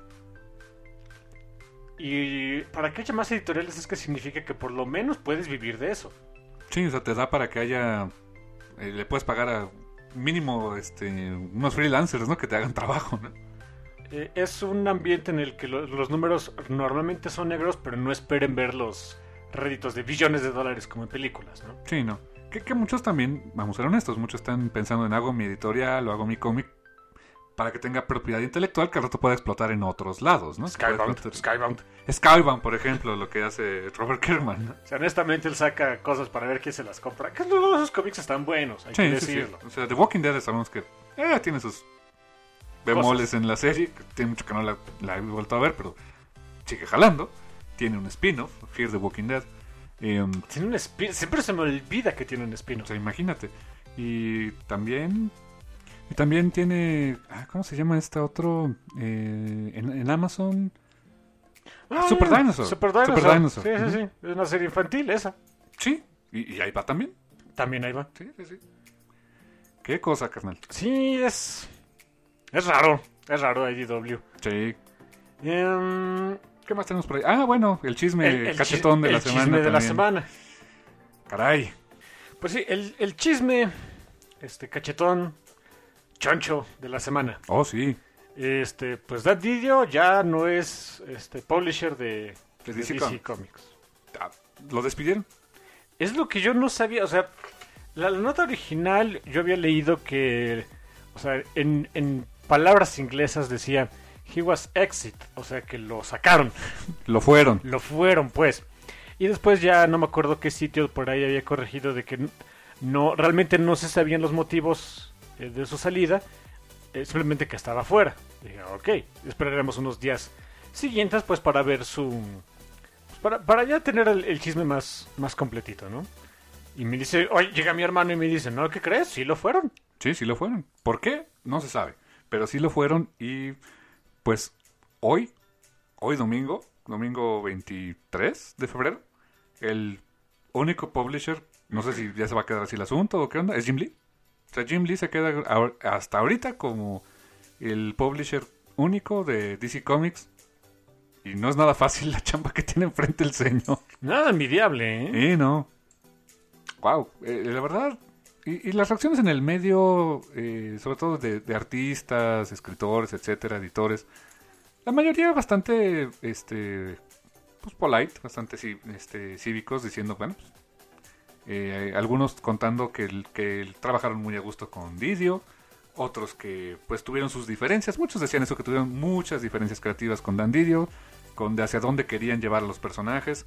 Y para que haya más editoriales es que significa que por lo menos puedes vivir de eso. Sí, o sea, te da para que haya... eh, le puedes pagar a mínimo este unos freelancers, ¿no? Que te hagan trabajo, ¿no? Eh, es un ambiente en el que lo- los números normalmente son negros, pero no esperen ver los réditos de billones de dólares como en películas, ¿no? Sí, no. Que, que muchos también, vamos a ser honestos, muchos están pensando en hago mi editorial o hago mi cómic para que tenga propiedad intelectual que al rato pueda explotar en otros lados, ¿no? Skybound, Puede explotar- Skybound. Skybound, por ejemplo, lo que hace Robert Kirkman, ¿no? O sea, honestamente él saca cosas para ver quién se las compra. Que todos esos cómics están buenos, hay que Sí, sí, sí. decirlo. O sea, The Walking Dead sabemos que eh, tiene sus bemoles en la serie, que tiene mucho que no la, la he vuelto a ver, pero sigue jalando. Tiene un spin-off, Fear the Walking Dead. Eh, Tiene un espino. Siempre se me olvida que tiene un espino. o sea, imagínate. Y también... Y también tiene... Ah, ¿cómo se llama este otro? Eh, en, en Amazon... Ah, Super Dinosaur. Super Dinosaur. Super Dinosaur. Sí, sí, Ujú. sí. Es una serie infantil esa. Sí, y, y ahí va también. También ahí va. Sí, sí, sí. ¿Qué cosa, carnal? Sí, es... Es raro. Es raro I D W. Sí. Em, ¿Qué más tenemos por ahí? Ah, bueno, el chisme el, el cachetón chis- de la el semana chisme de la también. semana. Caray. Pues sí, el, el chisme, este cachetón, choncho de la semana. Oh, sí. Este, pues Dan Didio ya no es este publisher de, De de D C D C Comics. Comics. Ah, ¿lo despidieron? Es lo que yo no sabía, o sea, la, la nota original yo había leído que, o sea, en, en palabras inglesas decía he was exit, o sea que lo sacaron, Lo fueron. lo fueron pues. Y después ya no me acuerdo qué sitio por ahí había corregido de que no, realmente no se sabían los motivos eh, de su salida, eh, simplemente que estaba fuera. Dije, ok, esperaremos unos días siguientes pues para ver su... pues, para, para ya tener el, el chisme más, más completito, ¿no? Y me dice, oye, llega mi hermano y me dice, ¿no? ¿Qué crees? Sí lo fueron. Sí, sí lo fueron. ¿Por qué? No se sabe. Pero sí lo fueron y pues hoy, hoy domingo, domingo veintitrés de febrero, el único publisher, no sé si ya se va a quedar así el asunto o qué onda, es Jim Lee. O sea, Jim Lee se queda ahor- hasta ahorita como el publisher único de D C Comics. Y no es nada fácil la chamba que tiene enfrente el señor. Nada envidiable, ¿eh? Sí, no. Wow, eh, la verdad. Y, y las reacciones en el medio, eh, sobre todo de, de artistas, escritores, etcétera, editores, la mayoría bastante, este, pues polite, bastante ci- este, cívicos, diciendo, bueno, pues, eh, algunos contando que, el- que el- trabajaron muy a gusto con Didio, otros que pues tuvieron sus diferencias, muchos decían eso, que tuvieron muchas diferencias creativas con Dan Didio, con de hacia dónde querían llevar a los personajes.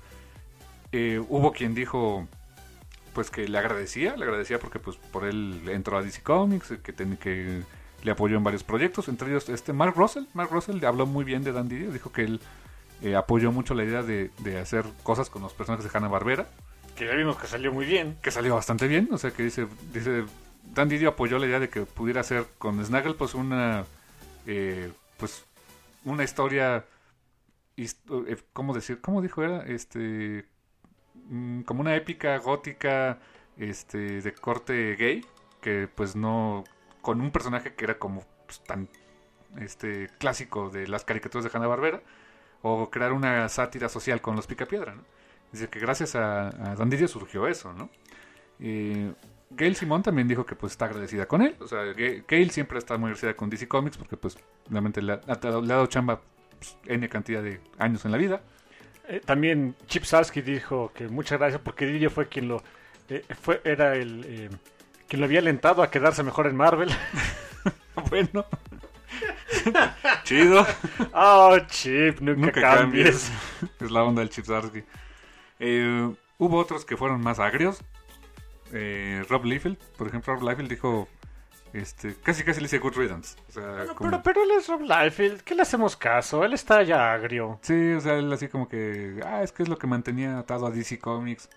Eh, hubo quien dijo pues que le agradecía, le agradecía porque pues por él entró a D C Comics, que, ten- que le apoyó en varios proyectos, entre ellos este Mark Russell. Mark Russell habló muy bien de Dan Didio, dijo que él eh, apoyó mucho la idea de, de hacer cosas con los personajes de Hanna-Barbera, Que ya vimos que salió muy bien. que salió bastante bien, o sea que dice, dice Dan Didio apoyó la idea de que pudiera hacer con Snaggle pues una eh, pues una historia histo- eh, ¿cómo decir? ¿Cómo dijo era? Este mm, como una épica gótica este de corte gay, que pues no con un personaje que era como pues, tan este clásico de las caricaturas de Hanna-Barbera, o crear una sátira social con los Picapiedra, ¿no? Dice que gracias a, a Dan Didio surgió eso, ¿no? Eh, Gail Simón también dijo que pues está agradecida con él. O sea, Ga- Gail siempre está muy agradecida con D C Comics porque pues realmente le ha, ha dado- le ha dado chamba pues, N cantidad de años en la vida. Eh, también Chip Zdarsky dijo que muchas gracias porque Didio fue quien lo... eh, fue Era el... eh, quien lo había alentado a quedarse mejor en Marvel. Bueno. Chido. Oh, Chip, nunca, Nunca cambies. cambies. Es la onda del Chip Zdarsky. Eh, hubo otros que fueron más agrios. Eh, Rob Liefeld, por ejemplo, Rob Liefeld dijo, este, casi casi le dice good riddance. O sea, Bueno, como- pero, pero él es Rob Liefeld, ¿qué le hacemos caso? Él está ya agrio. sí, o sea, él así como que, ah, es que es lo que mantenía atado a D C Comics.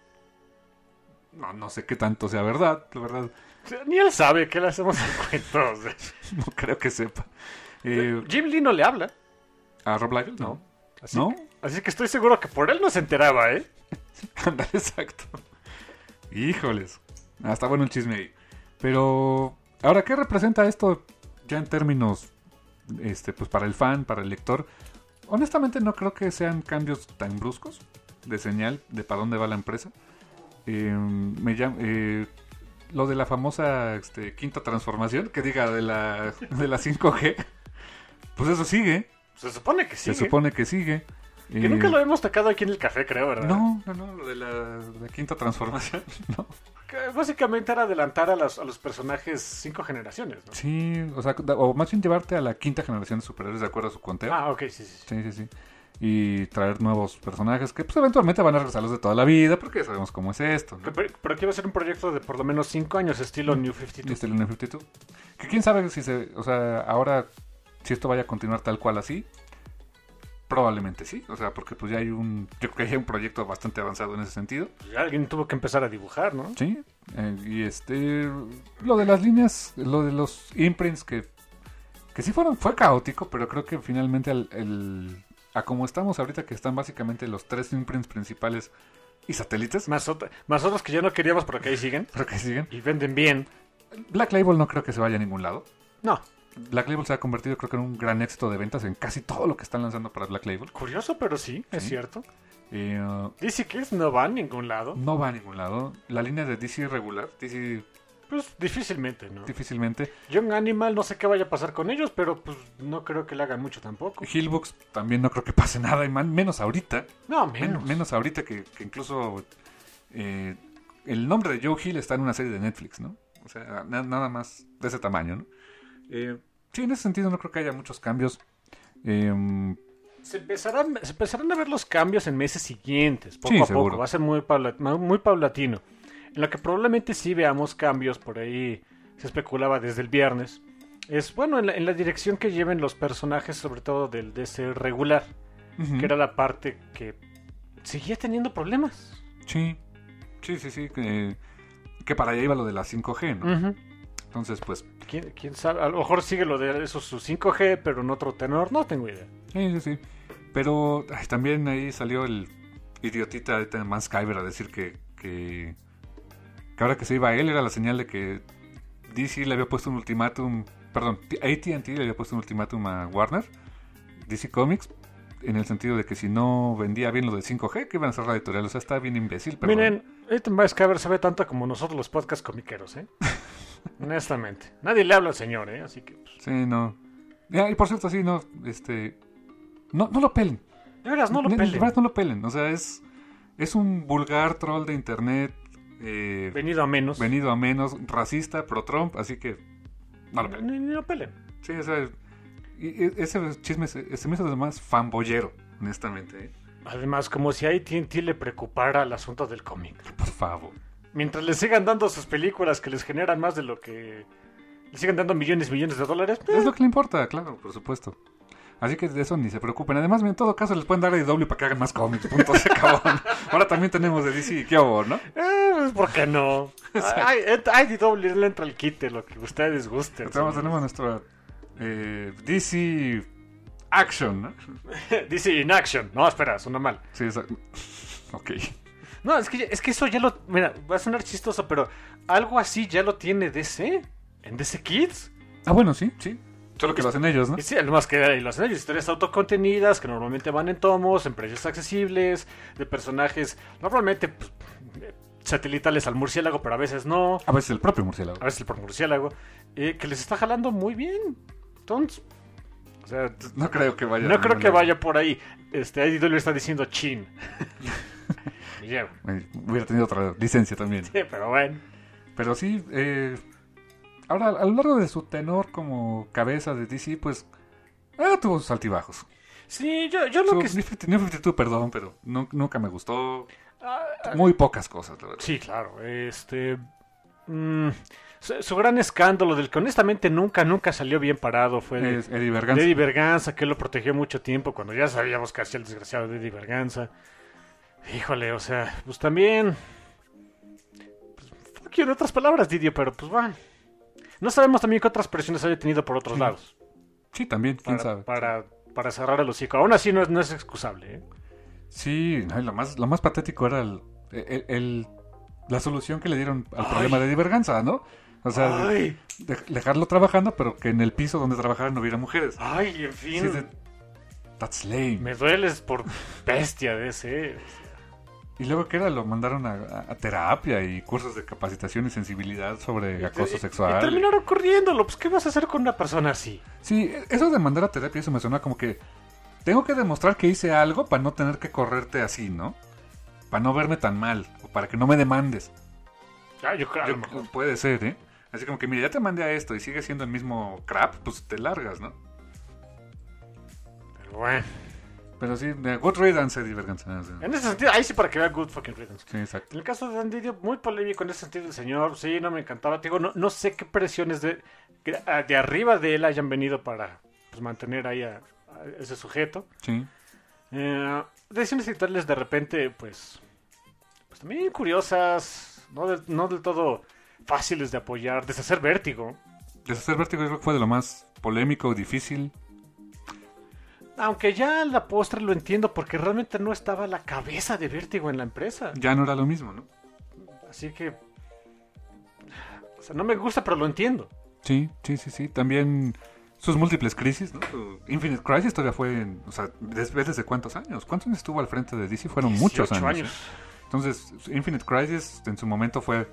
No, no sé qué tanto sea verdad, la verdad, O sea, ni él sabe qué le hacemos al cuento. O sea. no creo que sepa. Eh, Jim Lee no le habla. ¿A Rob Liefeld? No. Así, ¿No? que, así que estoy seguro que por él no se enteraba, ¿eh? Ándale, exacto. Híjoles. Ah, está bueno el chisme ahí. Pero, ahora, ¿qué representa esto ya en términos, este, pues para el fan, para el lector? Honestamente no creo que sean cambios tan bruscos de señal de para dónde va la empresa. Eh, me llama, eh, lo de la famosa este, quinta transformación, que diga de la, de la cinco G, pues eso sigue. Se supone que sí. Se supone que sigue. Que Eh, nunca lo hemos tocado aquí en el café, creo, ¿verdad? No, no, no, lo de la, la quinta transformación, no. Que básicamente era adelantar a los, a los personajes cinco generaciones, ¿no? Sí, o sea, da- o más bien llevarte a la quinta generación de superhéroes de acuerdo a su conteo. Ah, ok, sí, sí. Sí, sí, sí. Y traer nuevos personajes que pues eventualmente van a regresar los de toda la vida, porque ya sabemos cómo es esto, ¿no? Pero, pero aquí va a ser un proyecto de por lo menos cinco años, estilo New Y cincuenta y dos. este el New cincuenta y dos. Que quién sabe si se, o sea, ahora si esto vaya a continuar tal cual así. Probablemente sí, o sea, porque pues ya hay un, yo creo que hay un proyecto bastante avanzado en ese sentido. Pues ya alguien tuvo que empezar a dibujar, ¿no? Sí, Eh, y este, lo de las líneas, lo de los imprints que, que sí fueron, fue caótico, pero creo que finalmente el, el, a como estamos ahorita, que están básicamente los tres imprints principales y satélites. Más, ot- más otros que ya no queríamos, pero que ahí siguen. Pero que siguen. Y venden bien. Black Label no creo que se vaya a ningún lado. No. Black Label se ha convertido, creo que en un gran éxito de ventas en casi todo lo que están lanzando para Black Label. Curioso, pero sí, es Sí. cierto. Y, uh, D C Kids no va a ningún lado. no va a ningún lado. La línea de D C regular, D C Pues difícilmente, ¿no? difícilmente. Young Animal, no sé qué vaya a pasar con ellos, pero pues no creo que le hagan mucho tampoco. Hillbooks también no creo que pase nada, y man- menos ahorita. No, Men- menos. menos ahorita que, que incluso eh, el nombre de Joe Hill está en una serie de Netflix, ¿no? O sea, na- nada más de ese tamaño, ¿no? Eh, sí, en ese sentido no creo que haya muchos cambios. Eh, Se empezarán, se empezarán a ver los cambios en meses siguientes, poco Sí, a seguro. poco. Va a ser muy, paula- muy paulatino. En lo que probablemente sí veamos cambios, por ahí se especulaba desde el viernes, es bueno en la, en la dirección que lleven los personajes, sobre todo del D C regular, ujú. que era la parte que seguía teniendo problemas. Sí, sí, sí, sí. Que, que para allá iba lo de la cinco G, ¿no? Ujú. Entonces, pues, ¿Quién, quién sabe? A lo mejor sigue lo de eso, su cinco G, pero en otro tenor, no tengo idea. sí, sí, sí. Pero ay, también ahí salió el idiotita de Manskyber a decir que, que, que ahora que se iba a él era la señal de que D C le había puesto un ultimátum, perdón, A T and T le había puesto un ultimátum a Warner, D C Comics, en el sentido de que si no vendía bien lo de cinco G, que iban a cerrar la editorial. O sea, está bien imbécil. Pero Miren, Ethan Weisskaber sabe tanto como nosotros los podcast comiqueros, ¿eh? Honestamente. Nadie le habla al señor, ¿eh? Así que, pues, sí, no. Ya, y por cierto, sí, no, este... No, no lo pelen. de veras, no lo De- De pelen. verdad no lo pelen. O sea, es, es un vulgar troll de internet. Eh, Venido a menos. venido a menos, racista, pro-Trump, así que no lo pelen. Ni, ni lo pelen. Sí, o sea, y- y- ese chisme se, se me hizo además fanboyero, honestamente. ¿eh? Además, como si a A T and T le preocupara el asunto del cómic. Por favor. Mientras le sigan dando sus películas que les generan más de lo que... Le sigan dando millones y millones de dólares. eh, Es lo que le importa, claro, por supuesto. Así que de eso ni se preocupen. Además, en todo caso, les pueden dar a I W para que hagan más cómics. Punto, se acabó. Ahora también tenemos de D C. ¿Qué hubo, no? eh, pues, ¿por qué no? Ay, I D W le entra el quite, lo que ustedes gusten. Tenemos, tenemos nuestro eh, D C Action, ¿no? Dice in action. No, espera, suena mal. Sí, exacto. Ok. No, es que, es que eso ya lo... Mira, va a sonar chistoso, pero algo así ya lo tiene D C. En D C Kids. Ah, bueno, sí, sí. Solo que lo hacen ellos, ¿no? Y sí, además que ahí lo hacen ellos. Historias autocontenidas que normalmente van en tomos, en precios accesibles, de personajes normalmente pues, satelitales al murciélago, pero a veces no. A veces el propio murciélago. A veces por murciélago. eh, que les está jalando muy bien. Entonces, o sea, No creo que vaya. no a creo ningún que lado. vaya por ahí. Este, I D W está diciendo chin. Me llevo. Eh, Hubiera tenido otra licencia también. Sí, pero bueno. Pero sí, eh, ahora a lo largo de su tenor como cabeza de D C, pues ah, tuvo sus altibajos. Sí, yo, yo lo Su que... New cincuenta New cincuenta y dos, perdón, pero no- nunca me gustó. Ah, ah, Muy pocas cosas, la verdad. sí, claro. Este... mm, su, su gran escándalo del que honestamente nunca, nunca salió bien parado fue de, Es Eddie de Berganza. Eddie Berganza, que lo protegió mucho tiempo cuando ya sabíamos que hacía el desgraciado de Eddie Berganza. Híjole, o sea, pues también... Pues, fuck you, en otras palabras, Didio, pero pues bueno. No sabemos también qué otras presiones haya tenido por otros Sí. lados. Sí, también, quién Para, sabe. para, para cerrar el hocico. Aún así no es, no es excusable, ¿eh? Sí, no, y lo más, lo más patético era el, el- el- la solución que le dieron al Ay. problema de Eddie Berganza, ¿no? O sea, de- Ay, de- dejarlo trabajando, pero que en el piso donde trabajara no hubiera mujeres. ay, en Sí, fin. de- that's lame. Me dueles por bestia de ese. Y luego que era, lo mandaron a, a- a terapia y cursos de capacitación y sensibilidad sobre acoso Y- sexual. Y terminaron corriéndolo. Pues, ¿qué vas a hacer con una persona así? Sí, eso de mandar a terapia, eso me suena como que tengo que demostrar que hice algo para no tener que correrte así, ¿no? Para no verme tan mal, o para que no me demandes. Ah, yo creo. a lo Yo- mejor. puede ser, ¿eh? Así como que, mira, ya te mandé a esto y sigue siendo el mismo crap, pues te largas, ¿no? Pero bueno. Pero sí, eh, good riddance, Eddie Berganza. o sea, En ese sentido, ahí sí para que vea Good Fucking Riddance. Sí, exacto. En el caso de Dan Didio, muy polémico en ese sentido el señor. Sí, no me encantaba. Te digo, no, no sé qué presiones de, que, ah, de arriba de él hayan venido para pues, mantener ahí a, a ese sujeto. Sí. Eh, decisiones editoriales de repente, pues, pues también curiosas. no del, no del todo fáciles de apoyar. Deshacer Vértigo. Deshacer Vértigo yo creo que fue de lo más polémico, difícil. Aunque ya a la postre lo entiendo porque realmente no estaba la cabeza de Vértigo en la empresa. Ya no era lo mismo, ¿no? Así que... O sea, no me gusta, pero lo entiendo. Sí, sí, sí, sí. También sus múltiples crisis, ¿no? Su Infinite Crisis todavía fue, en, o sea, ¿desde, desde cuántos años? ¿Cuántos años estuvo al frente de D C? Fueron muchos años. años. ¿eh? Entonces, Infinite Crisis en su momento fue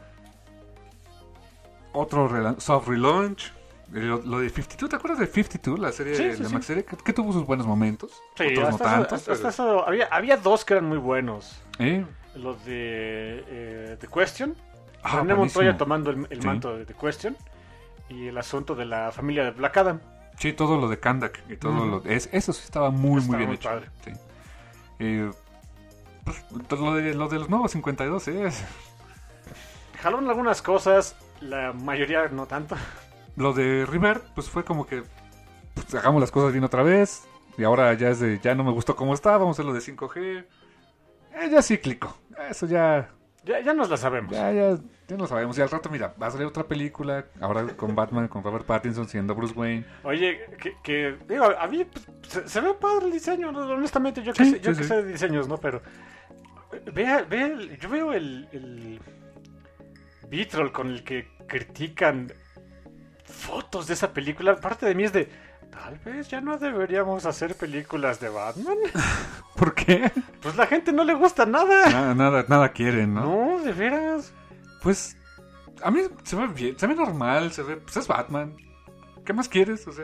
otro rela- soft relaunch. Lo, lo de cincuenta y dos, ¿te acuerdas de cincuenta y dos? La serie Sí, de sí, la sí. Max serie, que, que tuvo sus buenos momentos. Sí, otros no hasta, tanto. eso, hasta, pero- hasta eso había, había dos que eran muy buenos. ¿Eh? Los de eh, The Question. Ah, René buenísimo. Montoya tomando el, el Sí. manto de The Question. Y el asunto de la familia de Black Adam. Sí, todo lo de Kandak y todo Ujú. lo es, eso sí estaba muy, Estaba muy bien muy hecho. padre. Sí. Eh, pues, lo, de, lo de los nuevos cincuenta y dos, ¿eh? Jalaron algunas cosas, la mayoría no tanto. Lo de River, pues fue como que pues, hagamos las cosas bien otra vez. Y ahora ya es de, ya no me gustó cómo está, vamos a hacer lo de cinco G. Eh, ya cíclico. Eso ya, Ya, ya nos la sabemos. ya, ya, ya lo sabemos. Y al rato, mira, va a salir otra película. Ahora con Batman, con Robert Pattinson siendo Bruce Wayne. Oye, que, que digo, a mí pues, se, se ve padre el diseño, ¿no? Honestamente, yo que, Sí, sé, yo sí, que sí. sé de diseños, ¿no? Pero vea, vea el- yo veo el, el vitrol con el que critican fotos de esa película. Parte de mí es de, tal vez ya no deberíamos hacer películas de Batman. ¿Por qué? Pues la gente no le gusta nada. Nada, nada, nada quieren, ¿no? No, de veras. Pues a mí se ve bien, se ve normal, se ve, pues es Batman. ¿Qué más quieres? O sea,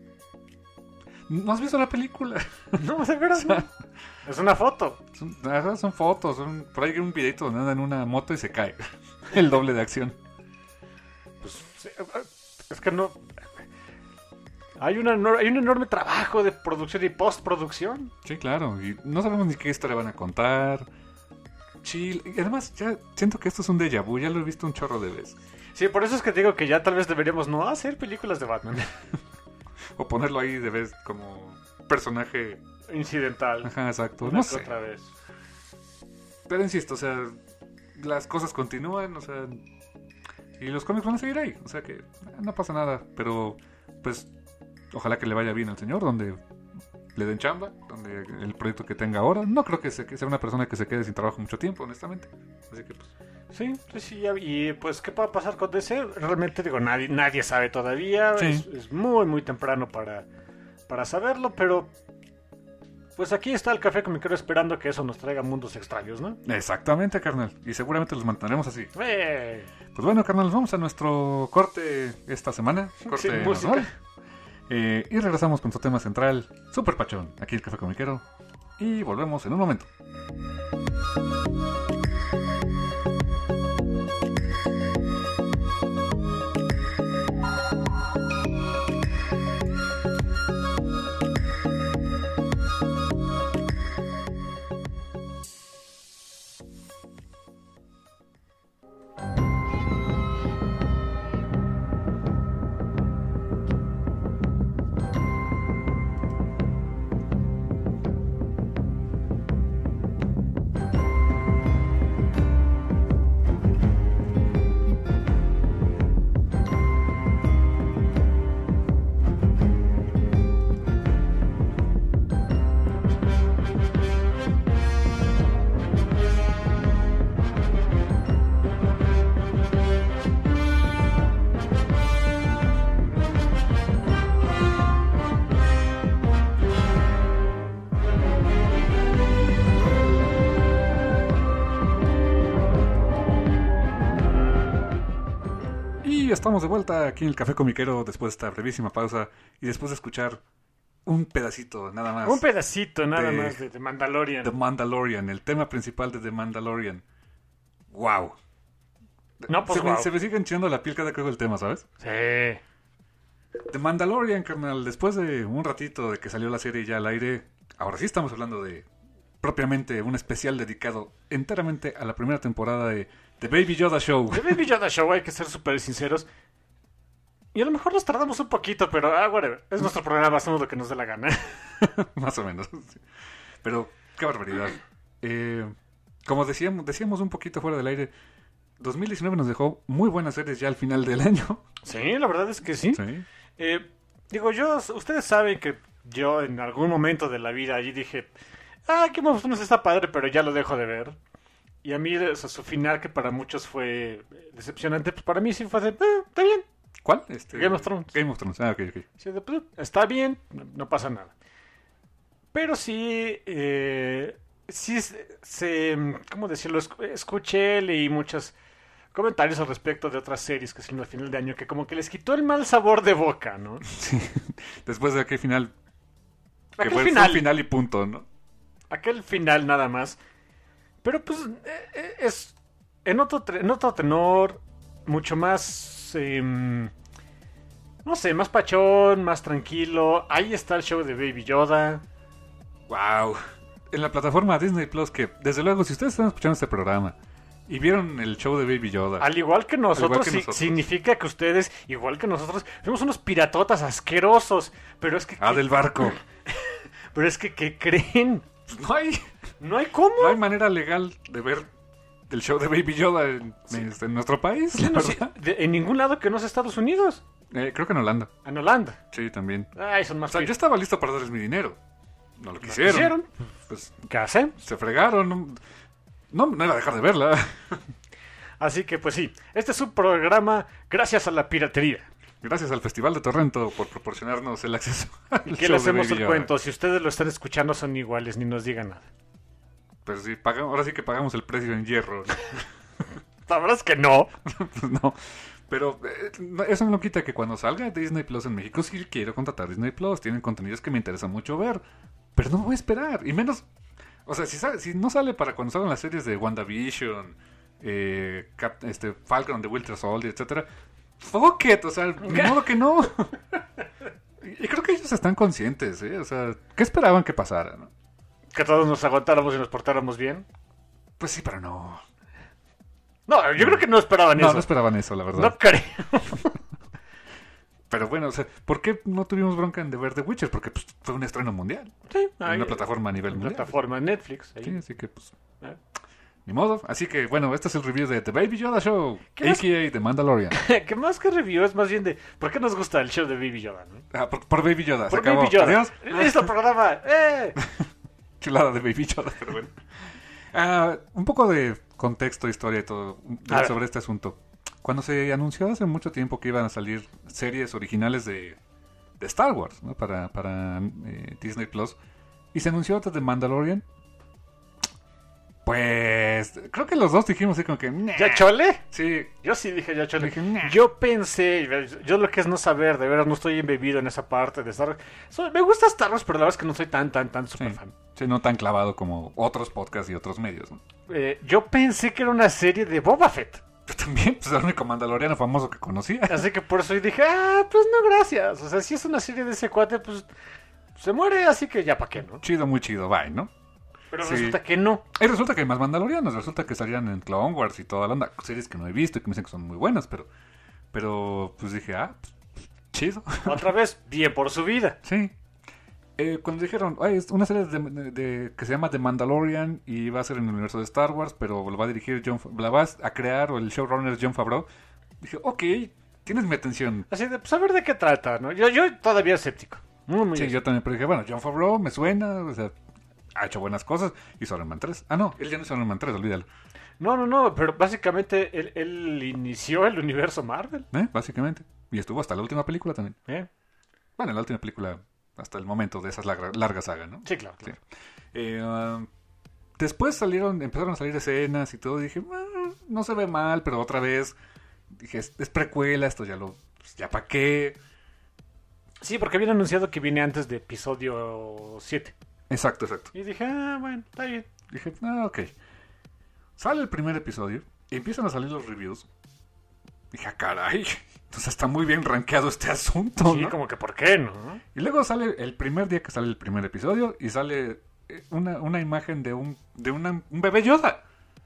¿no has visto la película? No, de veras. no. Es una foto. Son, ajá, son fotos, son, por ahí hay un videito donde anda en una moto y se cae. El doble de acción. Pues sí, es que no. Hay, una, enor- hay un enorme trabajo de producción y postproducción. Sí, claro, y no sabemos ni qué historia van a contar. Chill, y además ya siento que esto es un déjà vu, ya lo he visto un chorro de veces. Sí, por eso es que te digo que ya tal vez deberíamos no hacer películas de Batman. O ponerlo ahí de vez como personaje. Incidental. Ajá, exacto, Una no que sé. otra vez. Pero insisto, o sea, las cosas continúan, o sea, y los cómics van a seguir ahí, o sea que eh, no pasa nada, pero pues ojalá que le vaya bien al señor, donde le den chamba, donde el proyecto que tenga ahora, no creo que, se, que sea una persona que se quede sin trabajo mucho tiempo, honestamente, así que pues, Sí, sí, sí. ya- Y pues, ¿qué va a pasar con D C? Realmente digo, nadie, nadie sabe todavía. Sí. Es, es muy, muy temprano para, para saberlo, pero pues aquí está el Café Comiquero esperando que eso nos traiga mundos extraños, ¿no? exactamente, carnal, y seguramente los mantendremos así. ¡Eh! Pues bueno, carnal, nos vamos a nuestro corte esta semana, corte Sin música. normal. Eh, y regresamos con su tema central, Super Pachón, aquí el Café Comiquero, y volvemos en un momento. Y estamos de vuelta aquí en el Café Comiquero después de esta brevísima pausa y después de escuchar un pedacito nada más. Un pedacito nada de- más de, de Mandalorian. The Mandalorian, el tema principal de The Mandalorian. ¡Wow! No, pues se, me, guau. se me sigue hinchando la piel cada que oigo el tema, ¿sabes? Sí. The Mandalorian, carnal, después de un ratito de que salió la serie ya al aire, ahora sí estamos hablando de propiamente un especial dedicado enteramente a la primera temporada de The Baby Yoda Show. The Baby Yoda Show, hay que ser súper sinceros. Y a lo mejor nos tardamos un poquito, pero ah, whatever. Es nuestro programa, hacemos lo que nos dé la gana. Más o menos. Sí. Pero, qué barbaridad. Eh, como decíamos, decíamos un poquito fuera del aire, dos mil diecinueve nos dejó muy buenas series ya al final del año. Sí, la verdad es que sí. Sí. Eh, digo, yo, ustedes saben que yo en algún momento de la vida allí dije, ah, Game of Thrones está padre, pero ya lo dejo de ver. Y a mí, o sea, su final, que para muchos fue decepcionante, pues para mí sí fue de, ah, está bien. ¿Cuál? Este, Game of Thrones. Game of Thrones, ah, ok, ok. Sí, de, pues, está bien, no, no pasa nada. Pero sí, eh, sí se, se- ¿cómo decirlo? Escu- Escuché, leí muchos comentarios al respecto de otras series que salieron a final de año que como que les quitó el mal sabor de boca, ¿no? Sí. Después de aquel final. Que Aquel fue, fue final. un final y punto, ¿no? Aquel final nada más. Pero pues eh, eh, es en otro, tre- en otro tenor, mucho más, eh, no sé, más pachón, más tranquilo. Ahí está el show de Baby Yoda. Wow. En la plataforma Disney Plus, que desde luego, si ustedes están escuchando este programa y vieron el show de Baby Yoda, Al igual que nosotros, que si- nosotros. significa que ustedes, igual que nosotros, somos unos piratotas asquerosos. Pero es que, ah, del barco, pero es que, ¿qué creen? pues no hay, No hay cómo. no hay manera legal de ver el show de Baby Yoda en, este, en nuestro país, Sí, la no, sí, verdad. de- en ningún lado que no sea Estados Unidos. Eh, creo que en Holanda, En Holanda. sí, también. Ay, son O más sea, yo pir- estaba listo para darles mi dinero. No lo ¿Lo quisieron. quisieron? Pues ¿Qué hacen? se fregaron. No, no, no iba a dejar de verla. Así que pues sí, este es un programa gracias a la piratería. Gracias al Festival de Torrento por proporcionarnos el acceso al Y que show le de hacemos Baby el Yoda. cuento. Si ustedes lo están escuchando son iguales, ni nos digan nada. Pues sí, paga- ahora sí que pagamos el precio en hierro. ¿no? La verdad es que no. Pues no. Pero eh, no- eso no quita que cuando salga Disney Plus en México, sí quiero contratar Disney Plus. Tienen contenidos que me interesa mucho ver. Pero no voy a esperar. Y menos. O sea, si, sale- si no sale para cuando salgan las series de WandaVision, eh, Cap- este, Falcon and the Winter Soldier, etcétera. Fuck it. O sea, de modo que no. Y y creo que ellos están conscientes, ¿eh? O sea, ¿qué esperaban que pasara, no? Que todos nos aguantáramos y nos portáramos bien. Pues sí, pero no. No, yo creo que no esperaban No, eso. no esperaban eso, la verdad. No creo. Pero bueno, o sea, ¿por qué no tuvimos bronca en de ver The Witcher? Porque pues, fue un estreno mundial. Sí, En ahí- una plataforma a nivel en mundial. plataforma Netflix. ahí. Sí, así que pues, Eh. ni modo. Así que bueno, este es el review de The Baby Yoda Show, ¿Qué a más? k a. The Mandalorian. Que más que review es más bien de ¿por qué nos gusta el show de Baby Yoda? ¿No? Ah, por, por Baby Yoda, Por se acabó. Baby Yoda. Adiós. Listo el programa. ¡Eh! Chulada de Baby Yoda, pero bueno. Ah, un poco de contexto, historia y todo de- A ver. sobre este asunto. Cuando se anunció hace mucho tiempo que iban a salir series originales de, de Star Wars, ¿no? Para, para eh, Disney Plus, y se anunció otra de Mandalorian, pues creo que los dos dijimos así como que... "Nah". ¿Ya chole? Sí, Yo sí dije ya chole. Dije, "Nah". Yo pensé, yo lo que es no saber, de veras no estoy embebido en esa parte de Star Wars. So- me gusta Star Wars, pero la verdad es que no soy tan, tan, tan super sí, fan. sí, no tan clavado como otros podcasts y otros medios, ¿no? Eh, yo pensé que era una serie de Boba Fett. Yo también, pues era el único mandaloriano famoso que conocía. Así que por eso yo dije, ah, pues no, gracias. O sea, si es una serie de ese cuate, pues se muere, así que ya pa' qué, ¿no? Chido, muy chido, bye, ¿no? Pero Sí. resulta que no. Y resulta que hay más mandalorianos, resulta que salían en Clone Wars y toda la onda, series que no he visto y que me dicen que son muy buenas, pero pero pues dije, ah, pues, chido. Otra vez, bien por su vida. Sí. Eh, cuando dijeron, "Ay, es una serie de, de- de- que se llama The Mandalorian y va a ser en el universo de Star Wars, pero lo va a dirigir John, Fa- la va a crear o el showrunner es John Favreau", dije, ok, tienes mi atención. Así de, pues a ver de qué trata, ¿no? Yo, yo todavía escéptico. Muy, muy Sí, escéptico. yo también, pero dije, bueno, John Favreau me suena, o sea, ha hecho buenas cosas, hizo Iron Man tres. Ah, no, él ya no hizo Iron Man tres, olvídalo. No, no, no, pero básicamente él, él inició el universo Marvel. ¿Eh? Básicamente. Y estuvo hasta la última película también. ¿eh? Bueno, la última película hasta el momento de esa larga, larga saga, ¿no? Sí, claro. Sí. claro. Eh, um, después salieron, empezaron a salir escenas y todo. Y dije, "Ah, no se ve mal", pero otra vez dije, es, es precuela, esto ya lo, pues, ya pa' qué. Sí, porque habían anunciado que viene antes de episodio siete. Exacto, exacto. Y dije, ah, bueno, está bien. Dije, ah, ok. Sale el primer episodio y empiezan a salir los reviews. Dije, ah, caray, entonces está muy bien rankeado este asunto, Sí, ¿no? como que ¿por qué no? Y luego sale el primer día que sale el primer episodio y sale eh, una, una imagen de un de una- un bebé Yoda.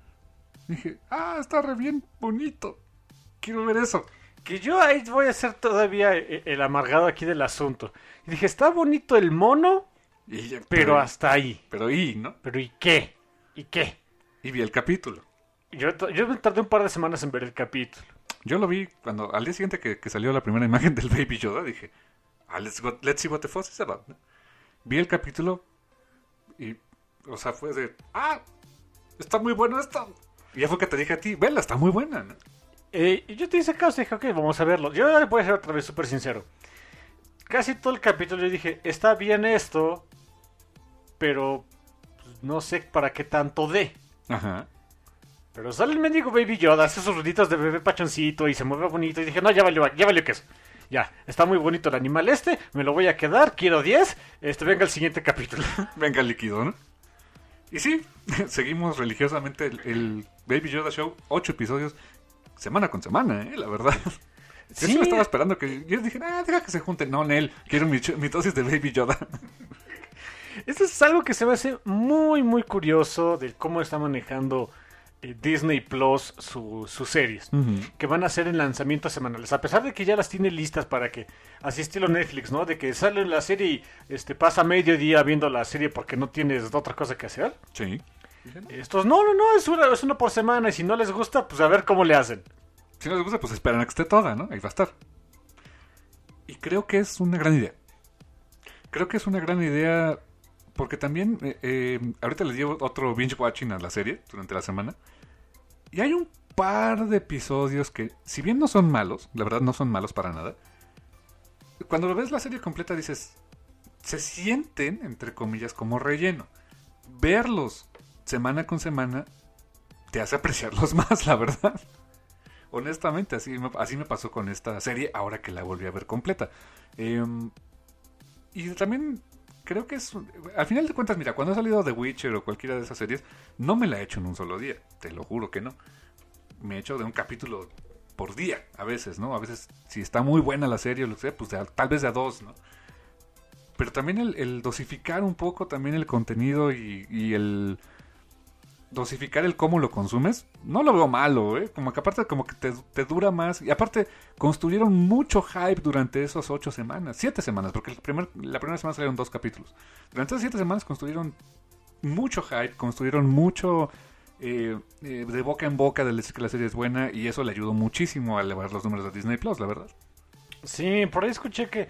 Dije, ah, está re bien bonito. Quiero ver eso. Que yo ahí voy a ser todavía eh, el amargado aquí del asunto. Y dije, está bonito el mono, Y, ya- pero hasta ahí. Pero y, ¿no? Pero ¿y qué? ¿Y qué? Y vi el capítulo. Yo, yo me tardé un par de semanas en ver el capítulo. Yo lo vi cuando, al día siguiente que, que salió la primera imagen del Baby Yoda, dije, ah, let's, go, let's see what the fuss is about, ¿no? Vi el capítulo y, o sea, fue de, ah, está muy bueno esto. Y ya fue que te dije a ti, vela, está muy buena, ¿no? Eh, y yo te hice caso y dije, ok, vamos a verlo. Yo voy a ser otra vez súper sincero. Casi todo el capítulo yo dije, está bien esto, pero pues, no sé para qué tanto dé. Ajá. Pero sale el mendigo Baby Yoda, hace sus ruiditos de bebé pachoncito y se mueve bonito. Y dije, no, ya valió, ya valió queso. Ya, está muy bonito el animal este, me lo voy a quedar, quiero diez. Este, venga el siguiente capítulo. Venga el líquido, ¿no? Y sí, seguimos religiosamente el, el Baby Yoda Show, ocho episodios, semana con semana, ¿eh? La verdad. Yo sí, sí me estaba esperando que... Yo dije, ah, deja que se junten. No, Nel, quiero mi, mi dosis de Baby Yoda. Esto es algo que se me hace muy, muy curioso de cómo está manejando eh, Disney Plus su, sus series. Uh-huh. Que van a hacer en lanzamientos semanales. A pesar de que ya las tiene listas para que... Así estilo Netflix, ¿no? De que sale la serie y este, pasa mediodía viendo la serie porque no tienes otra cosa que hacer. Sí. Estos, no, no, no, es una, es una por semana. Y si no les gusta, pues a ver cómo le hacen. Si no les gusta, pues esperan a que esté toda, ¿no? Ahí va a estar. Y creo que es una gran idea. Creo que es una gran idea porque también... Eh, eh, ahorita les llevo otro binge watching a la serie durante la semana. Y hay un par de episodios que, si bien no son malos, la verdad no son malos para nada, cuando lo ves la serie completa dices, se sienten, entre comillas, como relleno. Verlos semana con semana te hace apreciarlos más, la verdad. Honestamente, así me, así me pasó con esta serie ahora que la volví a ver completa. Eh, y también creo que es... Al final de cuentas, mira, cuando ha salido The Witcher o cualquiera de esas series, no me la he hecho en un solo día. Te lo juro que no. Me he hecho de un capítulo por día, a veces, ¿no? A veces, si está muy buena la serie o lo que sea, pues de, tal vez de a dos, ¿no? Pero también el, el dosificar un poco también el contenido y, y el... dosificar el cómo lo consumes, no lo veo malo, ¿eh? Como que aparte como que te, te dura más. Y aparte, construyeron mucho hype durante esas ocho semanas. Siete semanas, porque el primer, la primera semana salieron dos capítulos. Durante esas siete semanas construyeron mucho hype, construyeron mucho eh, eh, de boca en boca de decir que la serie es buena. Y eso le ayudó muchísimo a elevar los números de Disney Plus, la verdad. Sí, por ahí escuché que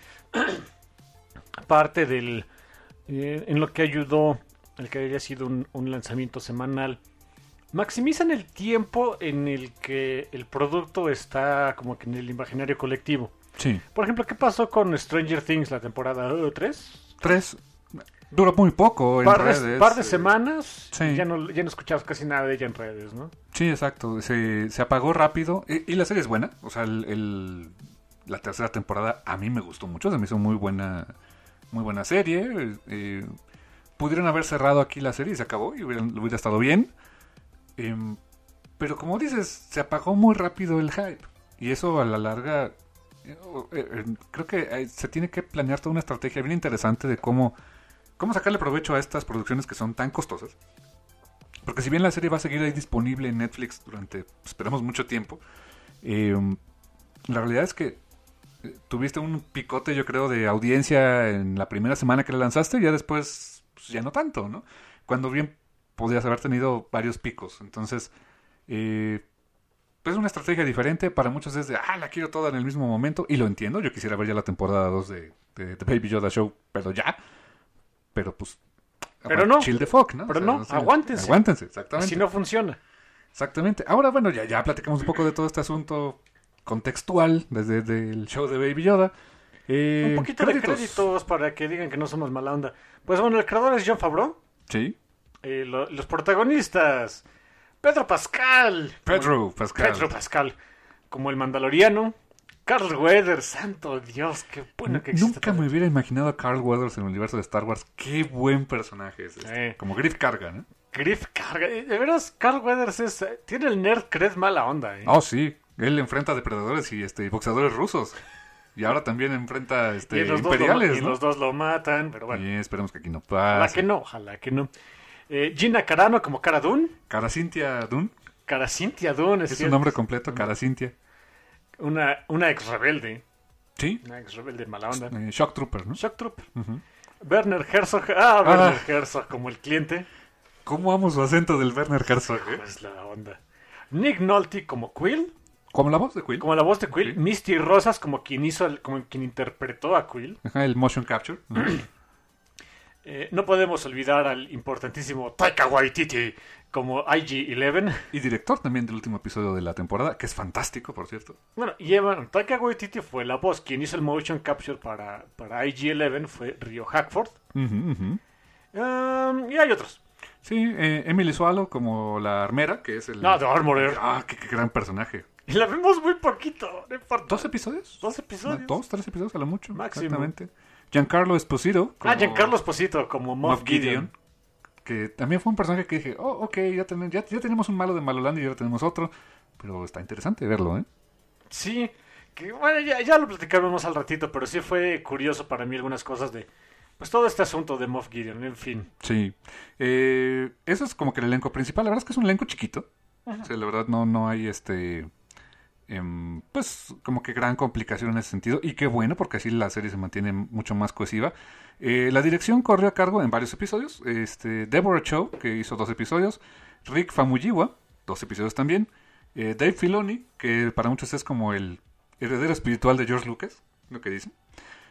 parte del... Eh, en lo que ayudó... el que haya sido un, un lanzamiento semanal, maximizan el tiempo en el que el producto está como que en el imaginario colectivo. Sí. Por ejemplo, ¿qué pasó con Stranger Things la temporada tres? tres. Duró muy poco en par redes. Un par de semanas sí. y ya no, ya no escuchabas casi nada de ella en redes, ¿no? Sí, exacto. Se, se apagó rápido. Y, y la serie es buena. O sea, el, el, la tercera temporada a mí me gustó mucho. Se me hizo muy buena, muy buena serie. Eh, Pudieron haber cerrado aquí la serie y se acabó y hubiera, hubiera estado bien. Eh, pero como dices, se apagó muy rápido el hype. Y eso a la larga, eh, eh, creo que eh, se tiene que planear toda una estrategia bien interesante de cómo, cómo sacarle provecho a estas producciones que son tan costosas. Porque si bien la serie va a seguir ahí disponible en Netflix durante, esperamos, mucho tiempo, eh, la realidad es que tuviste un picote, yo creo, de audiencia en la primera semana que la lanzaste y ya después... ya no tanto, ¿no? Cuando bien podrías haber tenido varios picos. Entonces, eh, pues es una estrategia diferente. Para muchos es de, ah, la quiero toda en el mismo momento. Y lo entiendo. Yo quisiera ver ya la temporada dos de, de, de Baby Yoda Show, pero ya. Pero pues, pero no. Chill the fuck, ¿no? Pero o sea, no, no sé, aguántense. Aguántense, exactamente. Así no funciona. Exactamente. Ahora, bueno, ya, ya platicamos un poco de todo este asunto contextual desde el show de Baby Yoda. Eh, un poquito créditos. de créditos para que digan que no somos mala onda. Pues bueno, el creador es Jon Favreau. Sí. Eh, lo, los protagonistas: Pedro Pascal. Pedro como, Pascal. Pedro Pascal. Como el Mandaloriano. Carl Weathers. Santo Dios, qué bueno que existe. Nunca me hubiera imaginado a Carl Weathers en el universo de Star Wars. Qué buen personaje es este. Eh. Como Griff Karga, ¿no? Griff Karga. De veras, Carl Weathers es, tiene el nerd cred mala onda. ¿eh? Oh, sí. Él enfrenta depredadores y este boxeadores rusos. Y ahora también enfrenta este, y los imperiales, dos lo, ¿no? Y los dos lo matan, pero bueno. Y esperemos que aquí no pase. Ojalá que no, ojalá que no. Eh, Gina Carano como Cara Dune. Cara Cynthia Dune. Cara Cynthia Dune, es, es cierto. su nombre completo, Cara Cynthia. Una, una ex rebelde. Sí. Una ex rebelde mala onda. Eh, Shock Trooper, ¿no? Shock Trooper. Uh-huh. Werner Herzog. Ah, Werner ah. Herzog como el cliente. ¿Cómo amo su acento del Werner Herzog? ¿eh? Es la onda. Nick Nolte como Quill. Como la voz de Quill. Como la voz de Quill. Sí. Misty Rosas como quien hizo, el, como quien interpretó a Quill. Ajá, el motion capture. Eh, no podemos olvidar al importantísimo Taika Waititi como I G eleven. Y director también del último episodio de la temporada, que es fantástico, por cierto. Bueno, y Evan, Taika Waititi fue la voz. Quien hizo el motion capture para, para I G eleven fue Rio Hackford. Uh-huh, uh-huh. Um, y hay otros. Sí, eh, Emily Swallow como la armera, que es el... No, The Armorer. Ah, qué, qué gran personaje. Y la vemos muy poquito. No importa. ¿Dos episodios? Dos episodios. No, dos, tres episodios a lo mucho. Máximo. Exactamente. Giancarlo Esposito. Ah, Giancarlo Esposito como Moff, Moff Gideon. Gideon. Que también fue un personaje que dije, oh, ok, ya, ten, ya, ya tenemos un malo de Malolandia y ahora tenemos otro. Pero está interesante verlo, ¿eh? Sí, que bueno, ya, ya lo platicaremos al ratito, pero sí fue curioso para mí algunas cosas de, pues todo este asunto de Moff Gideon, en fin. Sí. Eh, eso es como que el elenco principal. La verdad es que es un elenco chiquito. O sea, la verdad no, no hay este... em, pues como que gran complicación en ese sentido. Y qué bueno, porque así la serie se mantiene mucho más cohesiva. Eh, la dirección corrió a cargo en varios episodios. Este, Deborah Chow, que hizo dos episodios. Rick Famuyiwa, dos episodios también. Eh, Dave Filoni, que para muchos es como el heredero espiritual de George Lucas, lo que dicen.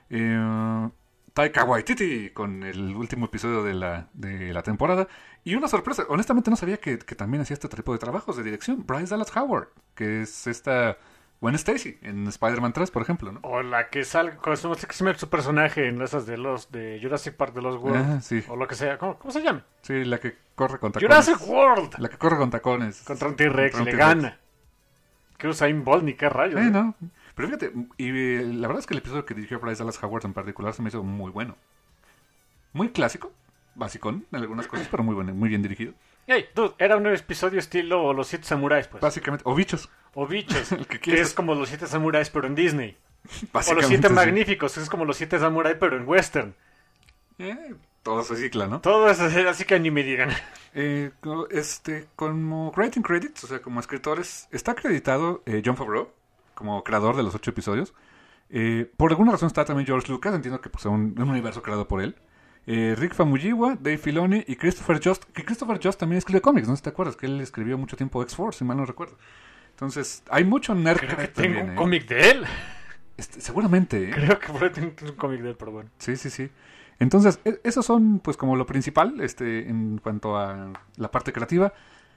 Eh, Taika Waititi, con el último episodio de la, de la temporada. Y una sorpresa, honestamente no sabía que, que también hacía este tipo de trabajos de dirección. Bryce Dallas Howard, que es esta Gwen Stacy en Spider-Man tres, por ejemplo, ¿no? O la que sale, con su, su personaje en esas de los de Jurassic Park de los World, Ah, sí. o lo que sea, ¿cómo, cómo se llama? Sí, la que corre con tacones. Jurassic World, La que corre con tacones. contra un T-Rex, Contra un le T-Rex. gana. Que Usain Bolt, ni qué rayos. Eh, ¿eh? no. Pero fíjate, y eh, la verdad es que el episodio que dirigió Bryce Dallas Howard en particular se me hizo muy bueno. Muy clásico, basicón en algunas cosas, pero muy bueno, muy bien dirigido. Hey, dude, era un episodio estilo Los Siete Samuráis, pues. Básicamente, o bichos. O Bichos, El que que, quieras. es como Los Siete Samuráis, pero en Disney. O Los Básicamente, Siete sí. Magníficos, que es como Los Siete Samuráis, pero en Western. Eh, todo se cicla, ¿no? Todo es así, así que ni me digan. Eh, co- este, como writing credits, o sea, como escritores, está acreditado eh, Jon Favreau como creador de los ocho episodios. Eh, por alguna razón está también George Lucas, entiendo que pues, es un, un universo creado por él. Eh, Rick Famuyiwa, Dave Filoni y Christopher Just, que Christopher Just también escribe cómics, ¿no? ¿Te acuerdas? Que él escribió mucho tiempo X-Force, si mal no recuerdo. Entonces, hay mucho nerd Creo que cred tengo también, un ¿eh? cómic de él. Este, seguramente, ¿eh? Creo que por ahí tengo un cómic de él, pero bueno. Sí, sí, sí. Entonces, e- esos son pues como lo principal este, en cuanto a la parte creativa.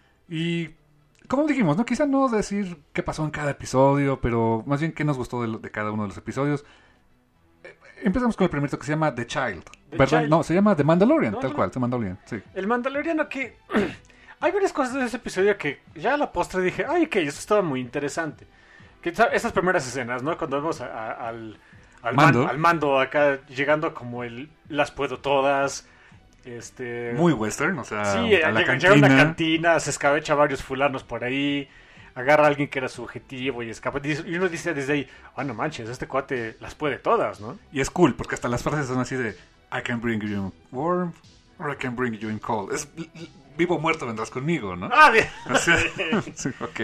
Y como dijimos, ¿no? Quizá no decir qué pasó en cada episodio, pero más bien qué nos gustó de, lo- de cada uno de los episodios. Eh, Empezamos con el primero que se llama The Child. The ¿Verdad? Child. No, se llama The Mandalorian, No, tal no. cual, The Mandalorian, sí. El Mandaloriano que... Hay varias cosas de ese episodio que ya a la postre dije, ay, ok, eso estaba muy interesante. Que sa- esas primeras escenas, ¿no? Cuando vemos a- a- al, al, Mando. man- al mando acá llegando como el las puedo todas. Este... Muy western, o sea, Sí, a la llega, llega a cantina. una cantina, se escabecha varios fulanos por ahí, agarra a alguien que era su objetivo y escapa. Dice- Y uno dice desde ahí, ah, no manches, este cuate las puede todas, ¿no? Y es cool, porque hasta las frases son así de I can bring you in warm or I can bring you in cold. Es l- l- vivo o muerto vendrás conmigo, ¿no? Ah, bien. O sea, sí, ok.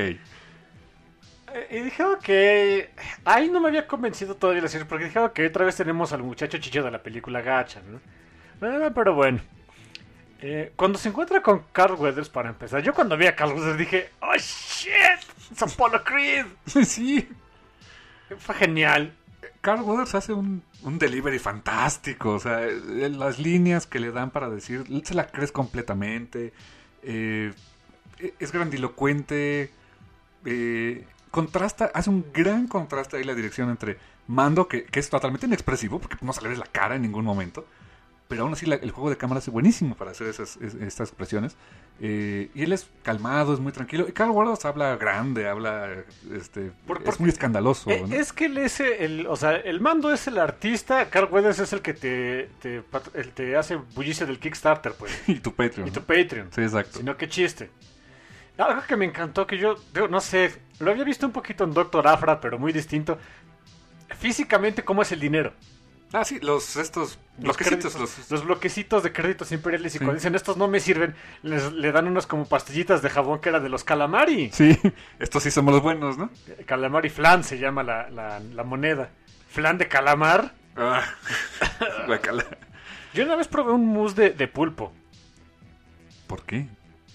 Y dije, ok, ahí no me había convencido todavía la serie, porque dije, ok, otra vez tenemos al muchacho chicho de la película Gacha, ¿no? Eh, pero bueno. Eh, cuando se encuentra con Carl Weathers, para empezar, yo cuando vi a Carl Weathers dije, oh shit, es Apollo Creed. Sí. Fue genial. Carl Weathers hace un, un delivery fantástico. O sea, eh, las líneas que le dan para decir, se la crees completamente. Eh, es grandilocuente. Eh, contrasta, hace un gran contraste ahí la dirección entre Mando, que, que es totalmente inexpresivo, porque no se le ve la cara en ningún momento. Pero aún así la- el juego de cámara es buenísimo para hacer esas, es- estas expresiones. Eh, y él es calmado, es muy tranquilo. Y Carl Weathers habla grande, habla... este Por- Es porque- muy escandaloso. Eh, ¿no? Es que él es el, o sea, el mando es el artista, Carl Weathers es el que te, te, pat- el te hace bullicio del Kickstarter, pues. Y tu Patreon. Y tu ¿no? Patreon. Sí, exacto. Si no, qué chiste. Algo que me encantó, que yo, digo, no sé, lo había visto un poquito en Doctor Afra, pero muy distinto. Físicamente, ¿cómo es el dinero? Ah, sí, los estos bloquecitos. créditos, Los, los bloquecitos de créditos imperiales. Y Sí. cuando dicen, estos no me sirven, les, le dan unos como pastillitas de jabón que era de los calamari. Sí, estos sí somos los buenos, ¿no? Calamari flan se llama la, la, la moneda. Flan de calamar. Ah, guacala. Yo una vez probé un mousse de, de pulpo. ¿Por qué?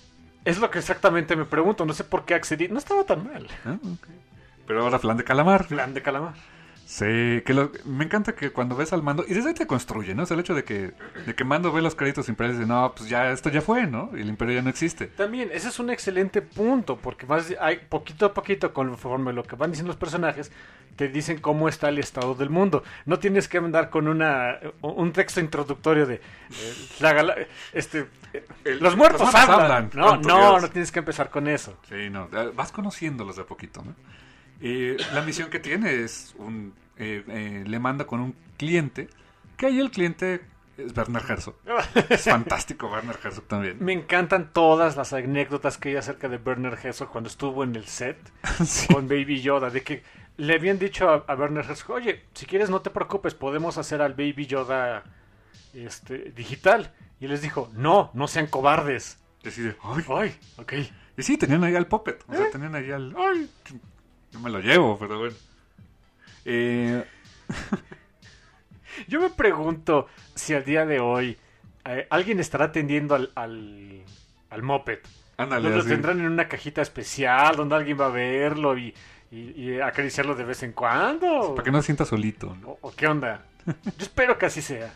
Es lo que exactamente me pregunto. No sé por qué accedí. No estaba tan mal. Ah, okay. Pero ahora flan de calamar. Flan de calamar. Sí, que lo, me encanta que cuando ves al Mando, y desde ahí te construye, ¿no? O sea, el hecho de que, de que Mando ve los créditos imperiales y dice, no, pues ya, esto ya fue, ¿no? Y el imperio ya no existe. También, ese es un excelente punto, porque más hay poquito a poquito, conforme lo que van diciendo los personajes, te dicen cómo está el estado del mundo. No tienes que andar con una un texto introductorio de eh, la gala, este eh, El, los muertos, los muertos hablan. hablan. No, Santo no, Dios. no tienes que empezar con eso. Sí, no, vas conociéndolos de a poquito, ¿no? Y la misión que tiene es un... Eh, eh, le manda con un cliente, que ahí el cliente es Werner Herzog. Es fantástico Werner Herzog también. Me encantan todas las anécdotas que hay acerca de Werner Herzog cuando estuvo en el set Sí. con Baby Yoda, de que le habían dicho a, a Werner Herzog, oye, si quieres no te preocupes, podemos hacer al Baby Yoda este, digital. Y él les dijo, no, no sean cobardes. Decide, ay, Ay, ok. y sí, tenían ahí al Puppet. O sea, tenían ahí al... Ay, yo me lo llevo, pero bueno. Eh, Yo me pregunto si al día de hoy eh, alguien estará atendiendo al, al, al Moped. ándale, Lo así. tendrán en una cajita especial donde alguien va a verlo y, y, y acariciarlo de vez en cuando. Para que no se sienta solito, ¿no? ¿O, o qué onda? Yo espero que así sea.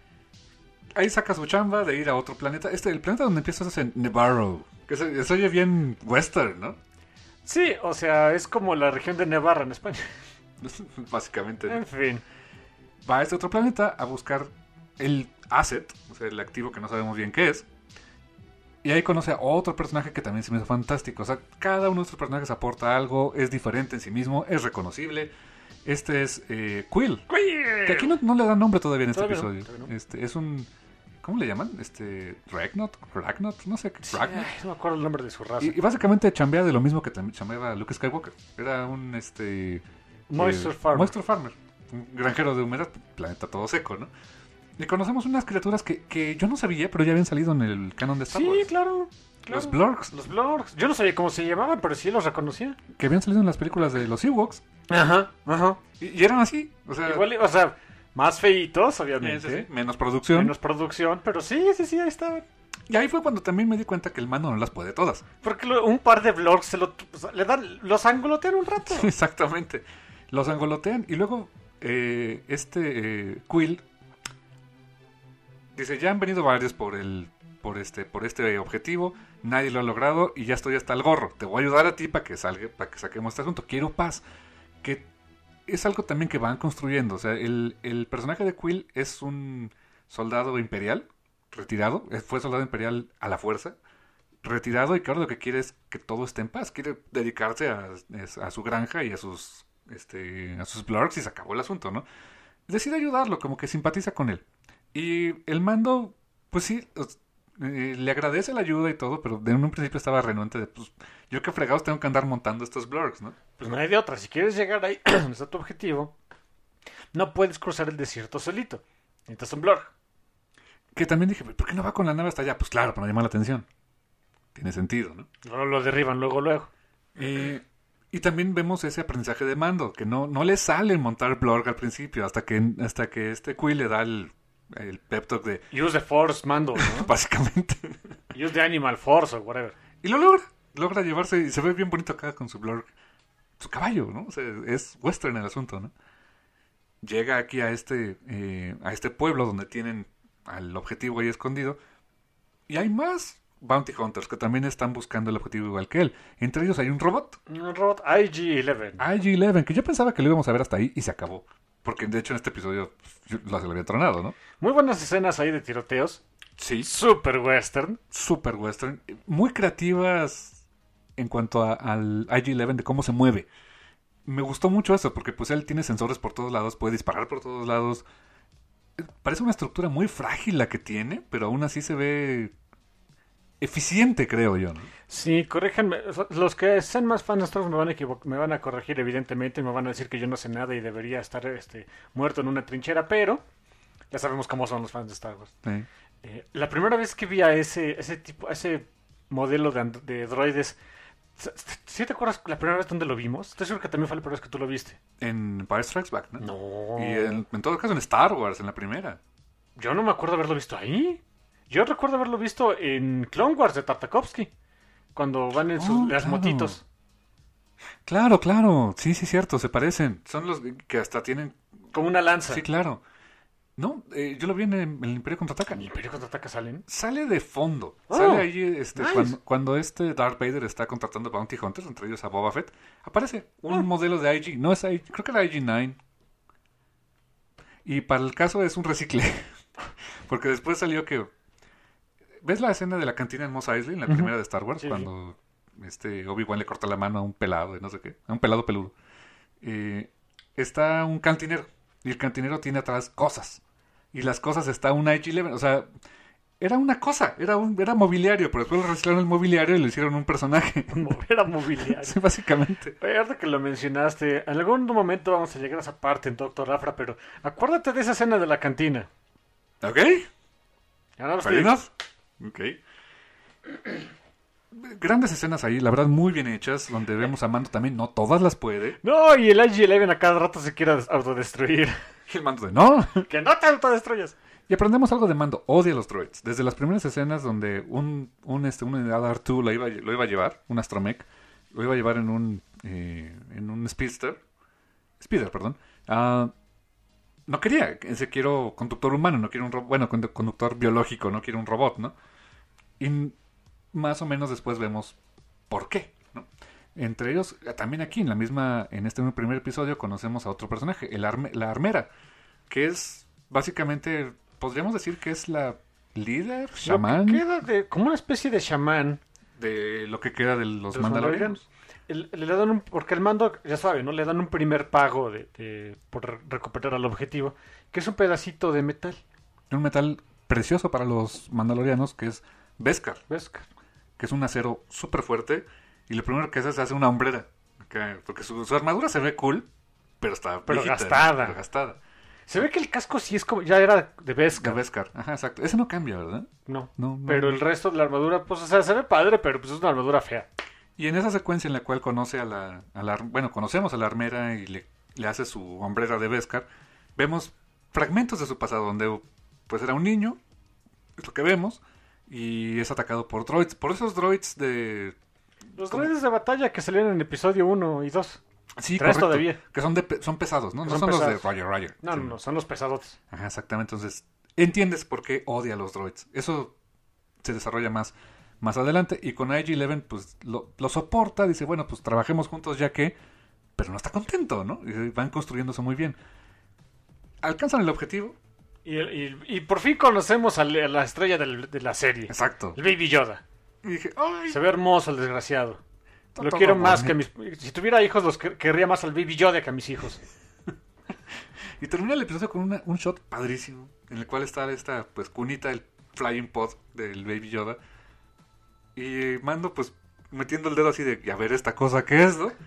Ahí saca su chamba de ir a otro planeta. Este, el planeta donde empiezas es en Nevarro. Que se, se oye bien western, ¿no? Sí, o sea, es como la región de Navarra en España. Básicamente. En fin. Va a este otro planeta a buscar el asset, o sea, el activo que no sabemos bien qué es. Y ahí conoce a otro personaje que también se me hizo fantástico. O sea, cada uno de estos personajes aporta algo, es diferente en sí mismo, es reconocible. Este es eh, Quill, que aquí no, no le dan nombre todavía en este Todavía no, episodio. todavía no. Este es un... ¿Cómo le llaman? Este... Ragnot, Ragnot, no sé. Sí, Ragnot. ay, no me acuerdo el nombre de su raza. Y, y básicamente chambea de lo mismo que tam- chambeaba Luke Skywalker. Era un, este... Moisture eh, Farmer. Moisture Farmer. Un granjero de humedad, planeta todo seco, ¿no? Y conocemos unas criaturas que, que yo no sabía, pero ya habían salido en el canon de Star Sí, Wars. claro, claro. Los Blorks, Los Blorks. Yo no sabía cómo se llamaban, pero sí los reconocía. que habían salido en las películas de los Ewoks. Ajá, ajá. Y, y eran así. O sea, Igual, o sea, más feitos, eh, obviamente. sí, sí, menos producción. Menos producción, pero sí, sí, sí, ahí estaban. Y ahí fue cuando también me di cuenta que el mando no las puede todas. Porque lo- un par de Blorks se lo, o sea, le dan, los angolotean un rato. Exactamente. Los angolotean y luego eh, este eh, Quill dice, ya han venido varios por el por este por este objetivo, nadie lo ha logrado y ya estoy hasta el gorro. Te voy a ayudar a ti para que salga, para que saquemos este asunto. Quiero paz. Que es algo también que van construyendo. O sea, el, el personaje de Quill es un soldado imperial retirado. eh, Fue soldado imperial a la fuerza. Retirado y que ahora lo que quiere es que todo esté en paz. Quiere dedicarse a, es- a su granja y a sus este a sus blurks y se acabó el asunto, ¿no? Decide ayudarlo, como que simpatiza con él. Y el mando, pues sí, os- eh, le agradece la ayuda y todo, pero de un principio estaba renuente de, pues, yo que fregados tengo que andar montando estos blurks, ¿no? Pues no hay de otra. Si quieres llegar ahí, donde está tu objetivo, no puedes cruzar el desierto solito. Necesitas un Blork. Que también dije, ¿por qué no va con la nave hasta allá? Pues claro, para no llamar la atención. Tiene sentido, ¿no? No lo derriban luego, luego. Eh, y también vemos ese aprendizaje de mando, que no, no le sale montar blurk al principio, hasta que, hasta que este Quill le da el, el pep talk de, Use the Force, mando, ¿no? básicamente. Use the Animal Force o whatever. Y lo logra. Logra llevarse y se ve bien bonito acá con su blur. Su caballo, ¿no? O sea, es western el asunto, ¿no? Llega aquí a este, eh, a este pueblo donde tienen al objetivo ahí escondido. Y hay más bounty hunters que también están buscando el objetivo igual que él. Entre ellos hay un robot, Un robot I G once. I G once, que yo pensaba que lo íbamos a ver hasta ahí y se acabó. Porque de hecho en este episodio yo- lo se lo había tronado, ¿no? Muy buenas escenas ahí de tiroteos. Sí. Super western. Super western, muy creativas en cuanto a- al I G once de cómo se mueve. Me gustó mucho eso porque pues él tiene sensores por todos lados, puede disparar por todos lados. Parece una estructura muy frágil la que tiene, pero aún así se ve eficiente, creo yo, ¿no? Sí, corríjanme. Los que sean más fans de Star Wars me van a equivo- me van a corregir, evidentemente, y me van a decir que yo no sé nada y debería estar este, muerto en una trinchera, pero ya sabemos cómo son los fans de Star Wars. Sí. Eh, la primera vez que vi a ese, ese tipo, a ese modelo de, and- de droides, s- s- ¿sí te acuerdas la primera vez donde lo vimos? Estoy seguro que también fue la primera vez que tú lo viste. En Empire Strikes Back, ¿no? No. Y en, en todo caso en Star Wars, en la primera. Yo no me acuerdo haberlo visto ahí. Yo recuerdo haberlo visto en Clone Wars de Tartakovsky. cuando van en sus, Oh, las claro. motitos. Claro, claro. Sí, sí, cierto. Se parecen. Son los que hasta tienen... Como una lanza. Sí, claro. No, eh, yo lo vi en el, en el Imperio Contraataca. ¿En el Imperio Contraataca salen? Sale de fondo. Oh, Sale ahí este, nice. cuando, cuando este Darth Vader está contratando Bounty Hunters, entre ellos a Boba Fett. Aparece un Oh. modelo de I G. No es I G, creo que era I G nueve. Y para el caso es un recicle. Porque después salió que... ¿Ves la escena de la cantina en Mos Eisley, en la Ujú. primera de Star Wars? Sí, Cuando este Obi-Wan le corta la mano a un pelado y no sé qué. A un pelado peludo. Eh, está un cantinero. Y el cantinero tiene atrás cosas. Y las cosas está un I G once. O sea, era una cosa. Era un era mobiliario. Pero después le reciclaron el mobiliario y le hicieron un personaje. Era mobiliario. Sí, básicamente. Oye, ahorita que lo mencionaste, en algún momento vamos a llegar a esa parte en Doctor Afra, pero acuérdate de esa escena de la cantina. ¿Ok? Ahora los Fair que- enough. Ok. Grandes escenas ahí, la verdad muy bien hechas, donde vemos a Mando también, no todas las puede. No, y el I G once a cada rato se quiere des- autodestruir. Y el Mando de no. ¡Que no te autodestruyas! Y aprendemos algo de Mando, odia a los droids. Desde las primeras escenas donde un, un este, una unidad R dos lo iba, lo iba a llevar, un astromech, lo iba a llevar en un eh, en un speedster, speeder, perdón. Ah, no quería, ese quiero conductor humano, no quiero un robot, bueno, condu- conductor biológico, no quiero un robot, ¿no? Y más o menos después vemos por qué, ¿no? Entre ellos, también aquí en la misma, en este primer episodio conocemos a otro personaje, el arme- la armera, que es básicamente, podríamos decir que es la líder, Lo chamán que queda de, como una especie de chamán. de lo que queda de los, de los mandalorianos. El- le dan un, porque el mando, ya sabe, ¿no? Le dan un primer pago de, de- por re- recuperar al objetivo, que es un pedacito de metal. Un metal precioso para los mandalorianos, que es Beskar, ¿Ves? que es un acero súper fuerte, y lo primero que hace es hacer una hombrera, que- porque su, su armadura se ve cool, pero está Pero viejita, ¿no? gastada. Pero gastada. Se ve que el casco sí es como, ya era de De Beskar. Beskar, ajá, exacto. Ese no cambia, ¿verdad? No. No, no. Pero el resto de la armadura, pues, o sea, se ve padre, pero pues es una armadura fea. Y en esa secuencia en la cual conoce a la, a la bueno, conocemos a la armera y le, le hace su hombrera de Beskar, vemos fragmentos de su pasado donde pues era un niño, es lo que vemos, y es atacado por droids, por esos droids de... Los ¿Cómo? droides de batalla que salieron en episodio uno y dos. Sí, Tres correcto, todavía. que son, de, pe- son pesados, ¿no? No Son son, los de pesados. Roger Roger. No, Sí. no, no, son los pesadotes. Ajá, exactamente, entonces entiendes por qué odia a los droids. Eso se desarrolla más, más adelante, y con I G once pues lo, lo soporta, dice, bueno, pues trabajemos juntos ya que, pero no está contento, ¿no? Y van construyéndose muy bien. Alcanzan el objetivo. Y, el- y- y por fin conocemos a la a la estrella del- de la serie. Exacto. El Baby Yoda. Y dije, ¡ay! Se ve hermoso el desgraciado. Está Lo todo quiero más que bonito. mis... Si tuviera hijos, los que- querría más al Baby Yoda que a mis hijos. Y termina el episodio con una- un shot padrísimo, en el cual está esta, pues, cunita, el flying pod del Baby Yoda. Y Mando, pues, metiendo el dedo así de, a ver esta cosa que es, ¿no?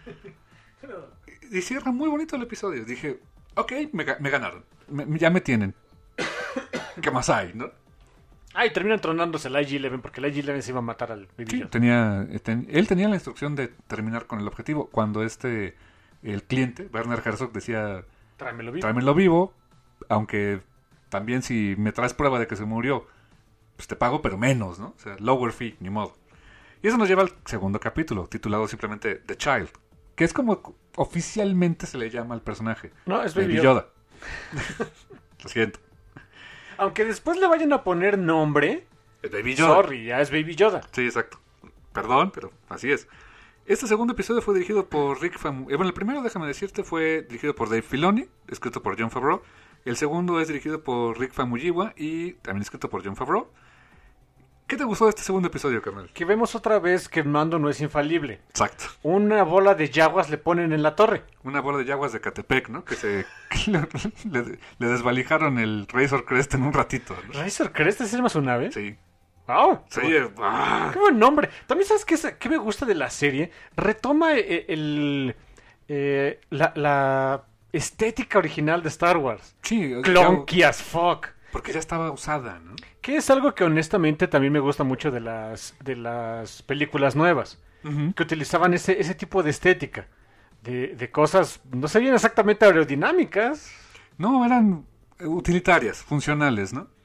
Y, y cierra muy bonito el episodio. Dije, ok, me, ga- me ganaron. Me- ya me tienen. ¿Qué más hay, no? Ah, y terminan tronándose el I G once porque el I G once se iba a matar al Baby Sí, Yoda. tenía, eh, ten- él tenía la instrucción de terminar con el objetivo. Cuando este, el cliente, Werner Herzog, decía, Tráemelo vivo. tráemelo vivo, aunque también si me traes prueba de que se murió, pues te pago, pero menos, ¿no? O sea, lower fee, ni modo. Y eso nos lleva al segundo capítulo, titulado simplemente The Child, que es como oficialmente se le llama al personaje. No, es Baby Baby Yoda. Yoda. Lo siento. Aunque después le vayan a poner nombre, Es Baby Yoda. sorry, ya es Baby Yoda. Sí, exacto. Perdón, pero así es. Este segundo episodio fue dirigido por Rick Famuyiwa. Bueno, el primero, déjame decirte, fue dirigido por Dave Filoni, escrito por Jon Favreau. El segundo es dirigido por Rick Famuyiwa y también escrito por Jon Favreau. ¿Qué te gustó de este segundo episodio, carnal? Que vemos otra vez que Mando no es infalible. Exacto. Una bola de yaguas le ponen en la torre. Una bola de yaguas de Catepec, ¿no? Que se le, le- le desvalijaron el Razor Crest en un ratito, ¿no? Razor Crest, ¿ese es más un ave? Sí. ¡Wow! Sí, eh, ah. ¡Qué buen nombre! También, ¿sabes qué, es- qué me gusta de la serie? Retoma eh, el, eh, la, la estética original de Star Wars. Sí, Clunky as fuck. porque ya estaba usada, ¿no? Que es algo que honestamente también me gusta mucho de las, de las películas nuevas. Ujú. Que utilizaban ese, ese tipo de estética. De, de cosas, no sé bien exactamente aerodinámicas. No, eran eh, utilitarias, funcionales, ¿no?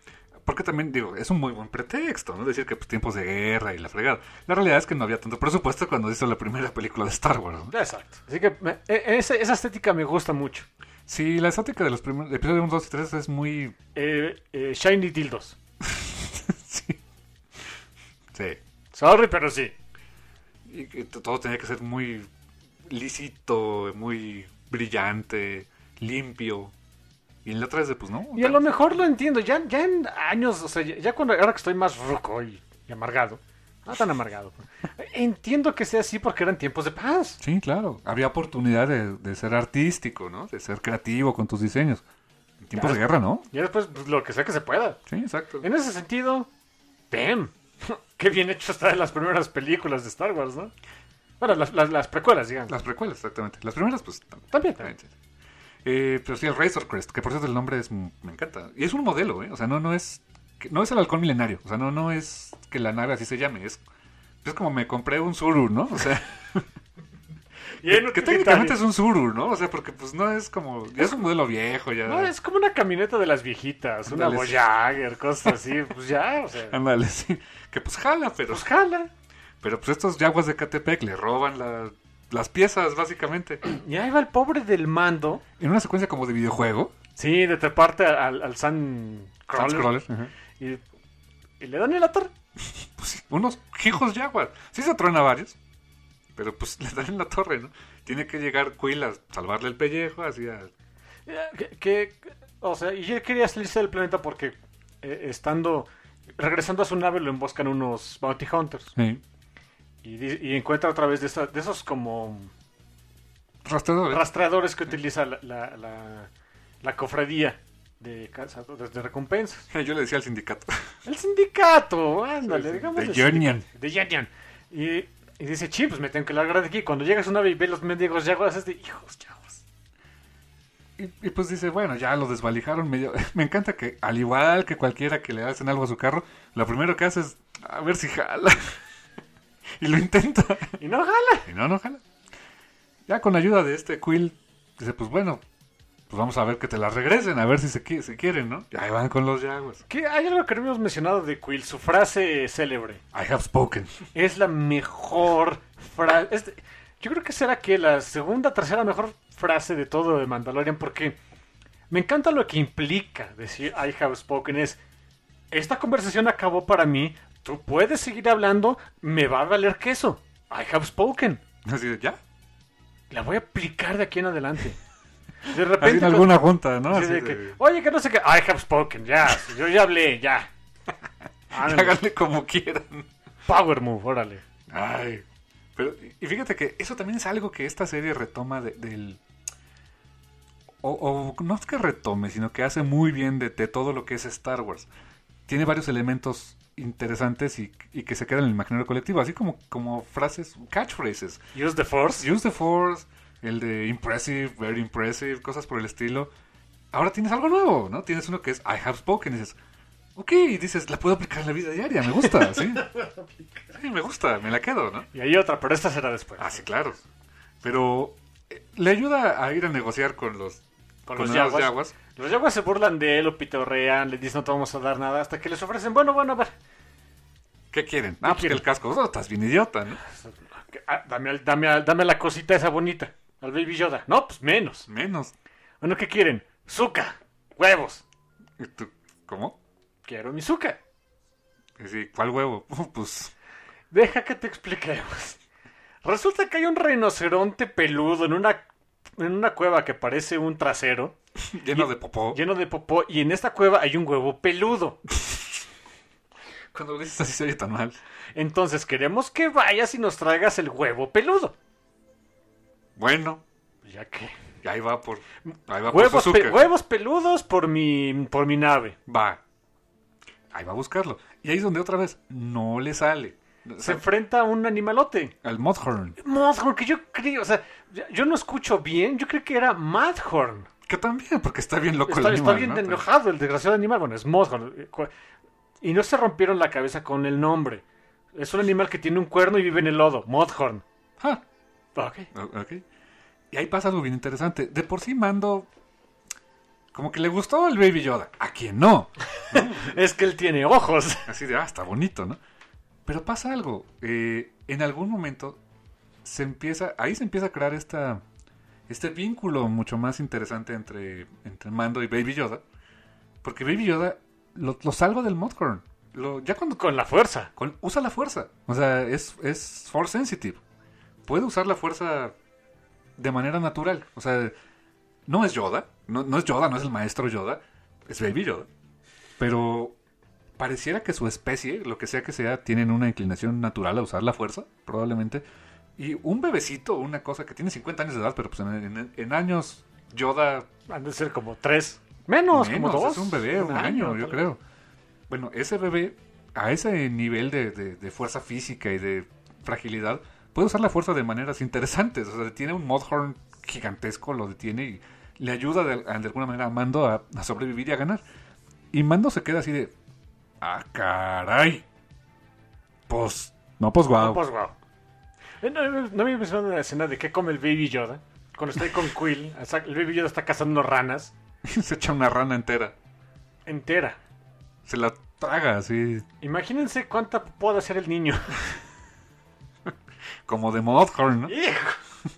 porque también, digo, es un muy buen pretexto, ¿no? Decir que pues, tiempos de guerra y la fregada. La realidad es que no había tanto presupuesto cuando hizo la primera película de Star Wars, ¿no? Exacto. Así que me, e, esa, esa estética me gusta mucho. Sí, la estética de los primeros episodios uno, dos y tres es muy... Eh, eh, Shiny Dildos. sí. Sí. Sorry, pero sí. Y que todo tenía que ser muy lícito, muy brillante, limpio. Y en la tres de pues no. Y a lo mejor lo entiendo, ya, ya en años, o sea, ya, ya cuando ahora que estoy más ruco y, y amargado, no tan amargado, entiendo que sea así porque eran tiempos de paz. Sí, claro. Había oportunidad de, de ser artístico, ¿no? De ser creativo con tus diseños. En tiempos Ya, de guerra, ¿no? Y después pues, lo que sea que se pueda. Sí, exacto. En ese sentido, damn, qué bien hecho está en las primeras películas de Star Wars, ¿no? Bueno, las, las, las precuelas, digamos. Las precuelas, exactamente. Las primeras, pues También, también. Sí. Eh, pero sí, el Razor Crest, que por cierto el nombre es, me encanta. Y es un modelo, ¿eh? O sea, no, no es no es el halcón milenario. O sea, no, no es que la nave así se llame. Es, es como me compré un Zuru, ¿no? O sea, que, que técnicamente es un Zuru, ¿no? O sea, porque pues no es como... Ya es un modelo viejo, ya... No, es como una camioneta de las viejitas, una Ándale, Voyager, cosas así. Pues ya, o sea... Ándale, sí. Que pues jala, pero... Pues jala. Pero pues estos yaguas de Catepec le roban la... las piezas, básicamente. Y ahí va el pobre del mando. En una secuencia como de videojuego. Sí, de treparte al, al Sun Crawler. Scroller. Uh-huh. Y, y le dan en la torre. Pues sí, unos hijos yaguas. Sí se truena varios. Pero pues le dan en la torre, ¿no? Tiene que llegar Quill a salvarle el pellejo, así a... Que, que, o sea, y él quería salirse del planeta porque eh, estando... Regresando a su nave lo emboscan unos Bounty Hunters. Sí. Y, y encuentra otra vez de, esa, de esos como... Rastreadores. Rastreadores que utiliza la, la, la, la cofradía de, cazadores de recompensas. Yo le decía al sindicato. El sindicato, ándale, Sí, sí. digamos. The Union. The Union. Y, y dice, sí, pues me tengo que largar de aquí. Cuando llegas a una nave y ves los mendigos yaguas, es de hijos yaguas. Y, y pues dice, bueno, ya lo desvalijaron medio. Me encanta que, al igual que cualquiera que le hacen algo a su carro, lo primero que hace es a ver si jala. Y lo intenta. Y no jala. Y no, no jala. Ya con la ayuda de este Quill, dice, pues bueno, pues vamos a ver que te la regresen, a ver si se, qui- se quieren, ¿no? Y ahí van con los yaguas. Que hay algo que no hemos mencionado de Quill, su frase célebre. I have spoken. Es la mejor frase. Es de- yo creo que será que la segunda, tercera mejor frase de todo de Mandalorian, porque me encanta lo que implica decir I have spoken. Es, esta conversación acabó para mí, tú puedes seguir hablando, me va a valer queso. I have spoken. Así de, ¿ya? La voy a aplicar de aquí en adelante. De Así repente... en alguna junta, ¿no? así Así de de, que, oye, que no sé qué. I have spoken, ya. Yo ya hablé, ya. Ándale. háganle como quieran. Power move, órale. Ay. Pero, y fíjate que eso también es algo que esta serie retoma de- del... O, o no es que retome, sino que hace muy bien de, de todo lo que es Star Wars. Tiene varios elementos interesantes y, y que se quedan en el imaginario colectivo, así como, como frases, catchphrases. Use the force. Use the Force, el de impressive, very impressive, cosas por el estilo. Ahora tienes algo nuevo, ¿no? Tienes uno que es I have spoken y dices, ok, y dices, la puedo aplicar en la vida diaria, me gusta, ¿sí? Sí, me gusta, me la quedo, ¿no? Y hay otra, pero esta será después. Ah, sí, claro. Pero eh, le ayuda a ir a negociar con los, Con con los los yaguas. yaguas. Los yaguas se burlan de él, lo pitorrean, le dicen no te vamos a dar nada, hasta que les ofrecen, bueno, bueno, a ver, ¿Qué quieren? Ah, pues quieren? que el casco. Oh, estás bien idiota, ¿no? que- ah, dame, al- dame, al- dame la cosita esa bonita, al Baby Yoda. No, pues menos. Menos. Bueno, ¿qué quieren? Zuka, huevos. ¿Y tú, cómo? Quiero mi Zuka. Y sí, ¿cuál huevo? Uh, pues, Deja que te expliquemos. Resulta que hay un rinoceronte peludo en una, en una cueva que parece un trasero, lleno de popó. lleno de popó, y en esta cueva hay un huevo peludo. Cuando lo dices así se oye tan mal. Entonces queremos que vayas y nos traigas el huevo peludo. Bueno, Ya que... y ahí va por... Ahí va Huevos, por su pe- azúcar. huevos peludos por mi, por mi nave. Va. Ahí va a buscarlo. Y ahí es donde otra vez no le sale. O Se sea, enfrenta a un animalote. al Mudhorn. Mudhorn, que yo creo, o sea, ya- yo no escucho bien, yo creo que era Mudhorn. Que también, porque está bien loco Está, el está animal, bien ¿no? Pero- enojado el desgraciado animal. Bueno, es Mudhorn. Y no se rompieron la cabeza con el nombre. Es un animal que tiene un cuerno y vive en el lodo. Mudhorn. Ah, Ok. o- ok. Y ahí pasa algo bien interesante. De por sí Mando... Como que le gustó el Baby Yoda. ¿A quién no? Es que él tiene ojos. Así de, ah, está bonito, ¿no? Pero pasa algo. Eh, en algún momento se empieza, ahí se empieza a crear esta, este vínculo mucho más interesante entre, entre Mando y Baby Yoda. Porque Baby Yoda lo, lo salva del Mudhorn. Lo, ya cuando Con la fuerza. con, usa la fuerza. O sea, es, es force sensitive. Puede usar la fuerza de manera natural. O sea, no es Yoda. No, no es Yoda, no es el maestro Yoda. Es Baby Yoda. Pero pareciera que su especie, lo que sea que sea, tienen una inclinación natural a usar la fuerza, probablemente. Y un bebecito, una cosa que tiene cincuenta años de edad, pero pues en, en, en años Yoda... Han de ser como tres. Menos, menos, como dos. es un bebé, un, un año, año, yo tal creo. Bueno, ese bebé, a ese nivel de, de, de fuerza física y de fragilidad, puede usar la fuerza de maneras interesantes. O sea, tiene un Mudhorn gigantesco, lo detiene y le ayuda de, de alguna manera a Mando a, a sobrevivir y a ganar. Y Mando se queda así de... ¡Ah, caray! Pues... No, pues guau. No, pues guau. Eh, No, no, no me impresionó la escena de qué come el Baby Yoda. Cuando está ahí con Quill, o sea, el Baby Yoda está cazando ranas. Se echa una rana entera. Entera. Se la traga así... Imagínense cuánta puede hacer el niño. Como de Mudhorn, ¿no? ¡Hijo!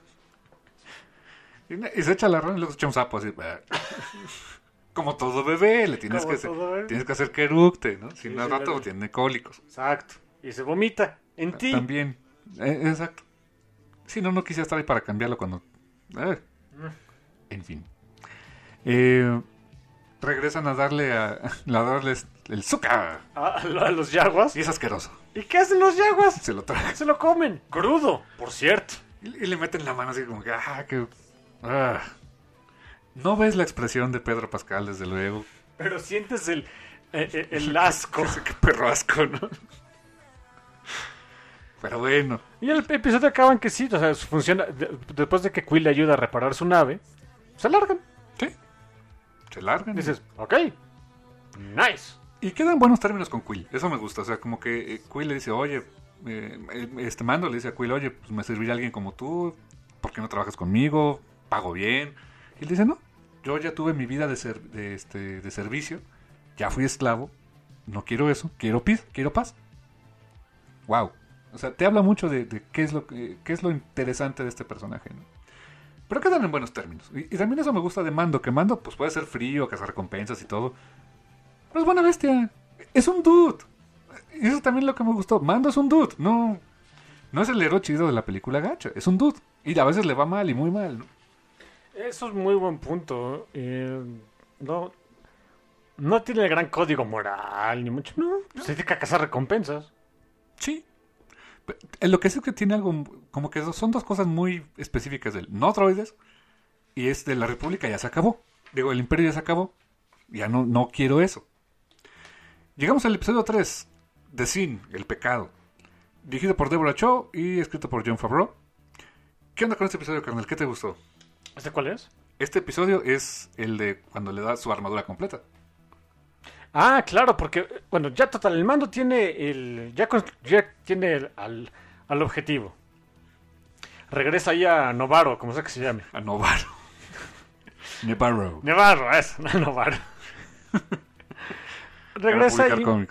Y, y se echa la rana y luego se echa un sapo así... Como todo bebé, le tienes, Como que, hacer, todo bebé. tienes que hacer que eructe, ¿no? Si Sí, no al sí, rato le- tiene cólicos. Exacto. Y se vomita en ti. También. Eh, exacto. Si no, no quisiera estar ahí para cambiarlo cuando... eh. En fin. Eh, regresan a darle a, a darles el azúcar. A, a los yaguas. Y es asqueroso. ¿Y qué hacen los yaguas? Se lo traga. Se lo comen. Crudo, por cierto. Y, y le meten la mano así como que... Ah, que... ah. No ves la expresión de Pedro Pascal, desde luego. Pero sientes el, eh, eh, el asco. Qué perro asco, ¿no? Pero bueno. Y el episodio acaba en que sí, o sea, funciona. de- después de que Quill le ayuda a reparar su nave, se largan. Sí. Se largan. Dices, ok, nice. Y quedan buenos términos con Quill. Eso me gusta. O sea, como que eh, Quill le dice, oye, eh, eh, este Mando le dice a Quill, oye, pues me serviría alguien como tú. ¿Por qué no trabajas conmigo? Pago bien. Y él dice, no, yo ya tuve mi vida de, ser, de, este, de servicio. Ya fui esclavo. No quiero eso. Quiero paz. Quiero paz. Wow. O sea, te habla mucho de, de qué, es lo, que- qué es lo interesante de este personaje, ¿no? Pero quedan en buenos términos. Y, y también eso me gusta de Mando. Que Mando pues puede ser frío, cazar recompensas y todo. Pero es buena bestia. Es un dude. Y eso también es lo que me gustó. Mando es un dude. No, no es el héroe chido de la película gacha. Es un dude. Y a veces le va mal y muy mal, ¿no? Eso es muy buen punto. Eh, no, no tiene el gran código moral, ni mucho. No, se dedica a cazar recompensas. Sí. Pe- en lo que sí que tiene algo... Como que son dos cosas muy específicas del no droides. Y es de la República ya se acabó. Digo, el Imperio ya se acabó. Ya no, no quiero eso. Llegamos al episodio tres. The Sin, El Pecado. Dirigido por Deborah Chow y escrito por Jon Favreau. ¿Qué onda con este episodio, carnal? ¿Qué te gustó? ¿Este cuál es? Este episodio es el de cuando le da su armadura completa. Ah, claro, porque, bueno, ya total, el mando tiene el. Ya, con- ya tiene el- al, al objetivo. Regresa ahí a Novaro, como sea que se llame. A Novaro. Nevarro. Nevarro, eso, no Novaro. Regresa Para publicar y, cómics.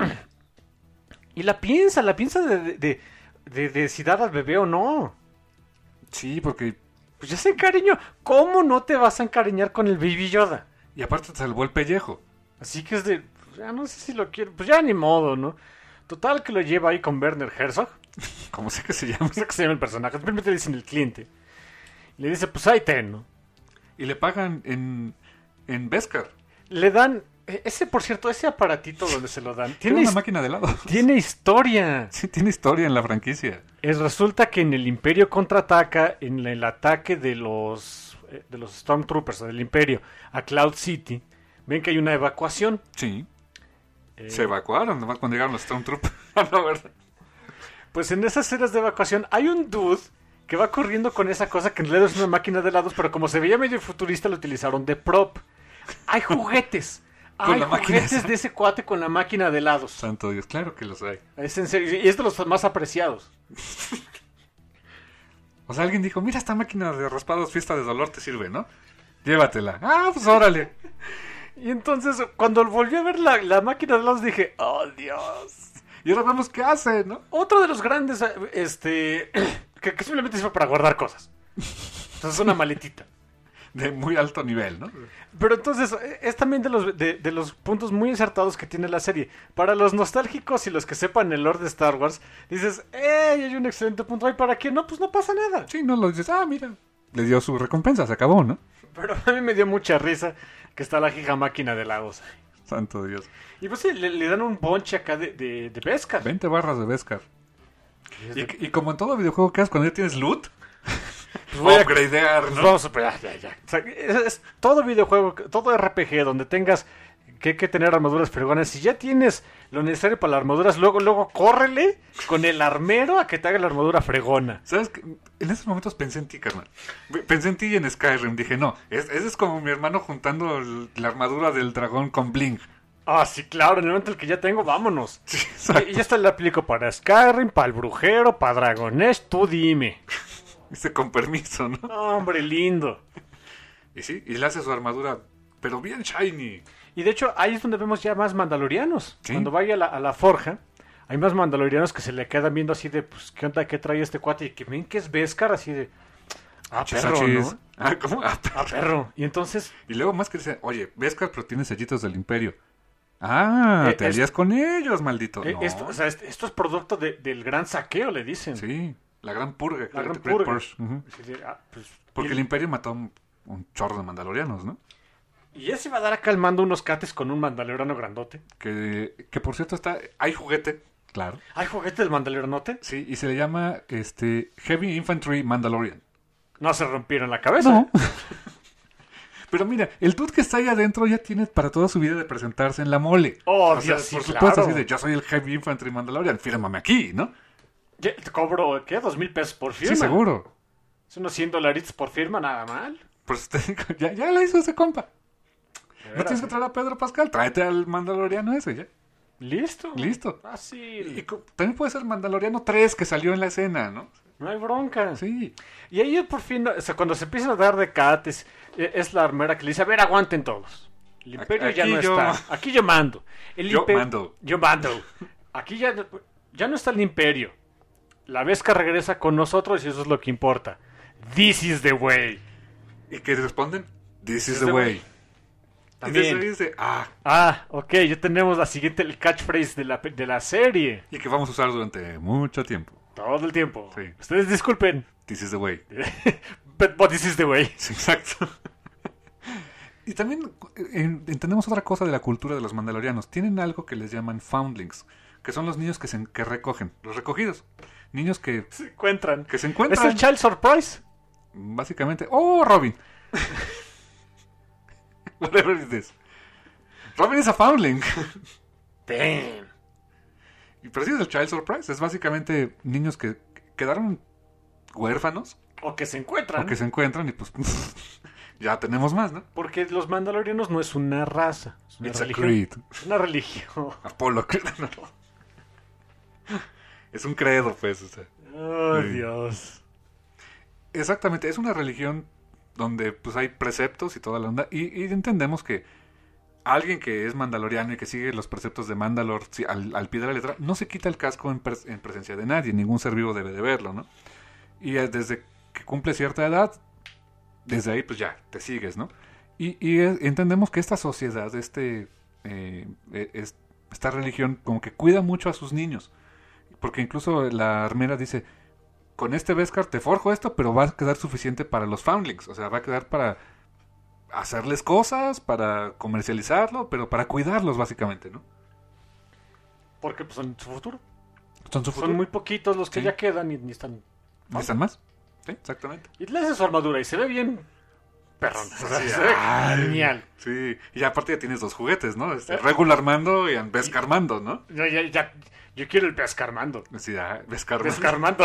y la piensa, la piensa de, de, de, de- de si dar al bebé o no. Sí, porque... Pues ya se encariñó. ¿Cómo no te vas a encariñar con el Baby Yoda? Y aparte te salvó el pellejo. Así que es de. pues, ya no sé si lo quiero. Pues ya ni modo, ¿no? Total que lo lleva ahí con Werner Herzog. Como sé que se llama. No sé qué se llama el personaje. Simplemente le dicen el cliente. Y le dice, pues ahí ten, ¿no? Y le pagan en... En Beskar. Le dan. e- Ese, por cierto, ese aparatito donde se lo dan. Tiene Tiene, una his- máquina de helado. tiene historia. Sí, tiene historia en la franquicia. Es, resulta que en el Imperio contraataca, en el ataque de los eh, de los Stormtroopers o del Imperio a Cloud City, ven que hay una evacuación. Sí. Eh, Se evacuaron nomás cuando llegaron los Stormtroopers. Ah, no, ¿verdad? Pues en esas escenas de evacuación hay un dude que va corriendo con esa cosa que en realidad es una máquina de helados, pero como se veía medio futurista lo utilizaron de prop. Hay juguetes. Con Hay la máquina juguetes esa. de ese cuate con la máquina de helados. Santo Dios, claro que los hay. Es en serio, y es de los más apreciados. O sea, alguien dijo, mira, esta máquina de raspados fiesta de dolor te sirve, ¿no? Llévatela. Ah, pues órale. Y entonces, cuando volví a ver la, la máquina de helados, dije, ¡oh, Dios! Y ahora vemos qué hace, ¿no? Otro de los grandes, este, que, que simplemente sirve para guardar cosas. Entonces, es una maletita. De muy alto nivel, ¿no? Pero entonces, es también de los, de, de los puntos muy acertados que tiene la serie. Para los nostálgicos y los que sepan el lore de Star Wars, dices, ¡eh! Hay un excelente punto. ¿Y para qué? No, pues no pasa nada. Sí, no lo dices, ah, mira, le dio su recompensa, se acabó, ¿no? Pero a mí me dio mucha risa que está la hija máquina de lagos. Santo Dios. Y pues sí, le, le dan un bonche acá de, de, de Beskar. veinte barras de Beskar. Y, y como en todo videojuego que haces cuando ya tienes loot, Pues voy a upgradear, pues ¿no? vamos a ya, ya, ya. O sea, es, es todo videojuego, todo R P G donde tengas que, que tener armaduras fregonas. Si ya tienes lo necesario para las armaduras, luego, luego córrele con el armero a que te haga la armadura fregona. ¿Sabes qué? En esos momentos pensé en ti, carnal. Pensé en ti y en Skyrim. Dije, no, es, ese es como mi hermano juntando el- la armadura del dragón con Bling. Ah, sí, claro, en el momento en el que ya tengo, vámonos. Sí, exacto. Y, y esta la aplico para Skyrim, para el brujero, para Dragonesh, tú dime. Dice con permiso, ¿no? Hombre, lindo. Y sí, y le hace su armadura, pero bien shiny. Y de hecho, ahí es donde vemos ya más mandalorianos. Sí. Cuando vaya a la, a la forja, hay más mandalorianos que se le quedan viendo así de, pues, ¿qué onda? ¿Qué trae este cuate? Y que ven que es Beskar, así de, ah, perro, Chisachis. ¿no? Ah, ¿cómo? Ah, Ah, perro. Y entonces, y luego más que dice, oye, Beskar, pero tiene sellitos del Imperio. Ah, Eh, te es- alías con ellos, maldito. eh, No. esto, o sea, est- esto es producto de- del gran saqueo, le dicen. Sí, la gran purga. La Great- gran Great purga. Purge. Ujú. Así de, ah, pues, Porque y, el Imperio mató un, un chorro de mandalorianos, ¿no? y ya se va a dar acá el mando unos cates con un mandaloriano grandote. Que, que por cierto está, hay juguete, claro. ¿Hay juguete del mandalorianote? Sí, y se le llama este Heavy Infantry Mandalorian. No se rompieron la cabeza. No. Pero mira, el dude que está ahí adentro ya tiene para toda su vida de presentarse en la mole. Oh, O sea, Dios, sí, por supuesto, claro. así de yo soy el Heavy Infantry Mandalorian, fírmame aquí, ¿no? Ya te cobro, ¿qué? ¿Dos mil pesos por firma? Sí, seguro. Es unos cien dolaritos por firma, nada mal. Pues te digo, ya, ya la hizo ese compa. De No veras, tienes que traer a Pedro Pascal, tráete al Mandaloriano ese, ya. ¿Listo? Listo. Así. Y co- también puede ser Mandaloriano tres que salió en la escena, ¿no? No hay bronca. Sí. Y ahí por fin, o sea, cuando se empiezan a dar de cates, eh, es la armera que le dice, a ver, aguanten todos. El imperio Aquí ya no yo- está. Aquí yo mando. El Yo impe- mando. Yo mando. Aquí ya, ya no está el imperio. La Beskar regresa con nosotros y eso es lo que importa. This is the way. ¿Y qué responden? This is This the the way. way. Y También. después dice, ah, Ah, ok, ya tenemos la siguiente, el catchphrase de la, pe- de la serie. y que vamos a usar durante mucho tiempo. Todo el tiempo. Sí. Ustedes disculpen. This is the way. But, but this is the way. Sí, exacto. Y también eh, entendemos otra cosa de la cultura de los mandalorianos. Tienen algo que les llaman foundlings, que son los niños que se que recogen, los recogidos. Niños que, Se encuentran. que se ¿Es encuentran. el Child Surprise? Básicamente, ¡oh, Robin! Whatever it is. Robin is a foundling. Damn. Y pero sí es el Child Surprise. Es básicamente niños que quedaron huérfanos O que se encuentran. o que se encuentran y pues ya tenemos más, ¿no? Porque los mandalorianos no es una raza. Es una It's a religión. creed. Es una religión. Apolo. No. Es un credo, pues. O sea. Oh, Sí. Dios. Exactamente, es una religión donde pues hay preceptos y toda la onda. Y, y entendemos que alguien que es mandaloriano y que sigue los preceptos de Mandalor sí, al, al pie de la letra, no se quita el casco en, pres- en presencia de nadie. Ningún ser vivo debe de verlo, ¿no? Y eh, desde que cumple cierta edad, desde ahí pues ya, te sigues, ¿no? Y, y eh, entendemos que esta sociedad, este, eh, eh, es- esta religión, como que cuida mucho a sus niños. Porque incluso la armera dice, con este Beskar te forjo esto, pero va a quedar suficiente para los foundlings. O sea, va a quedar para hacerles cosas, para comercializarlo, pero para cuidarlos básicamente, ¿no? Porque pues, son su futuro. Son su Son muy poquitos los que Sí. ya quedan y ni están. ¿Necesitan más? Sí, exactamente. Y le hace su armadura y se ve bien. Perrón. O sea, Sí, se ve ay. genial. Sí, y aparte ya tienes dos juguetes, ¿no? Este, Regular Mando y Beskar Mando, ¿no? Ya, ya, ya. Yo quiero el Pescarmando. Sí, ah, Beskar Mando. Pescarmando.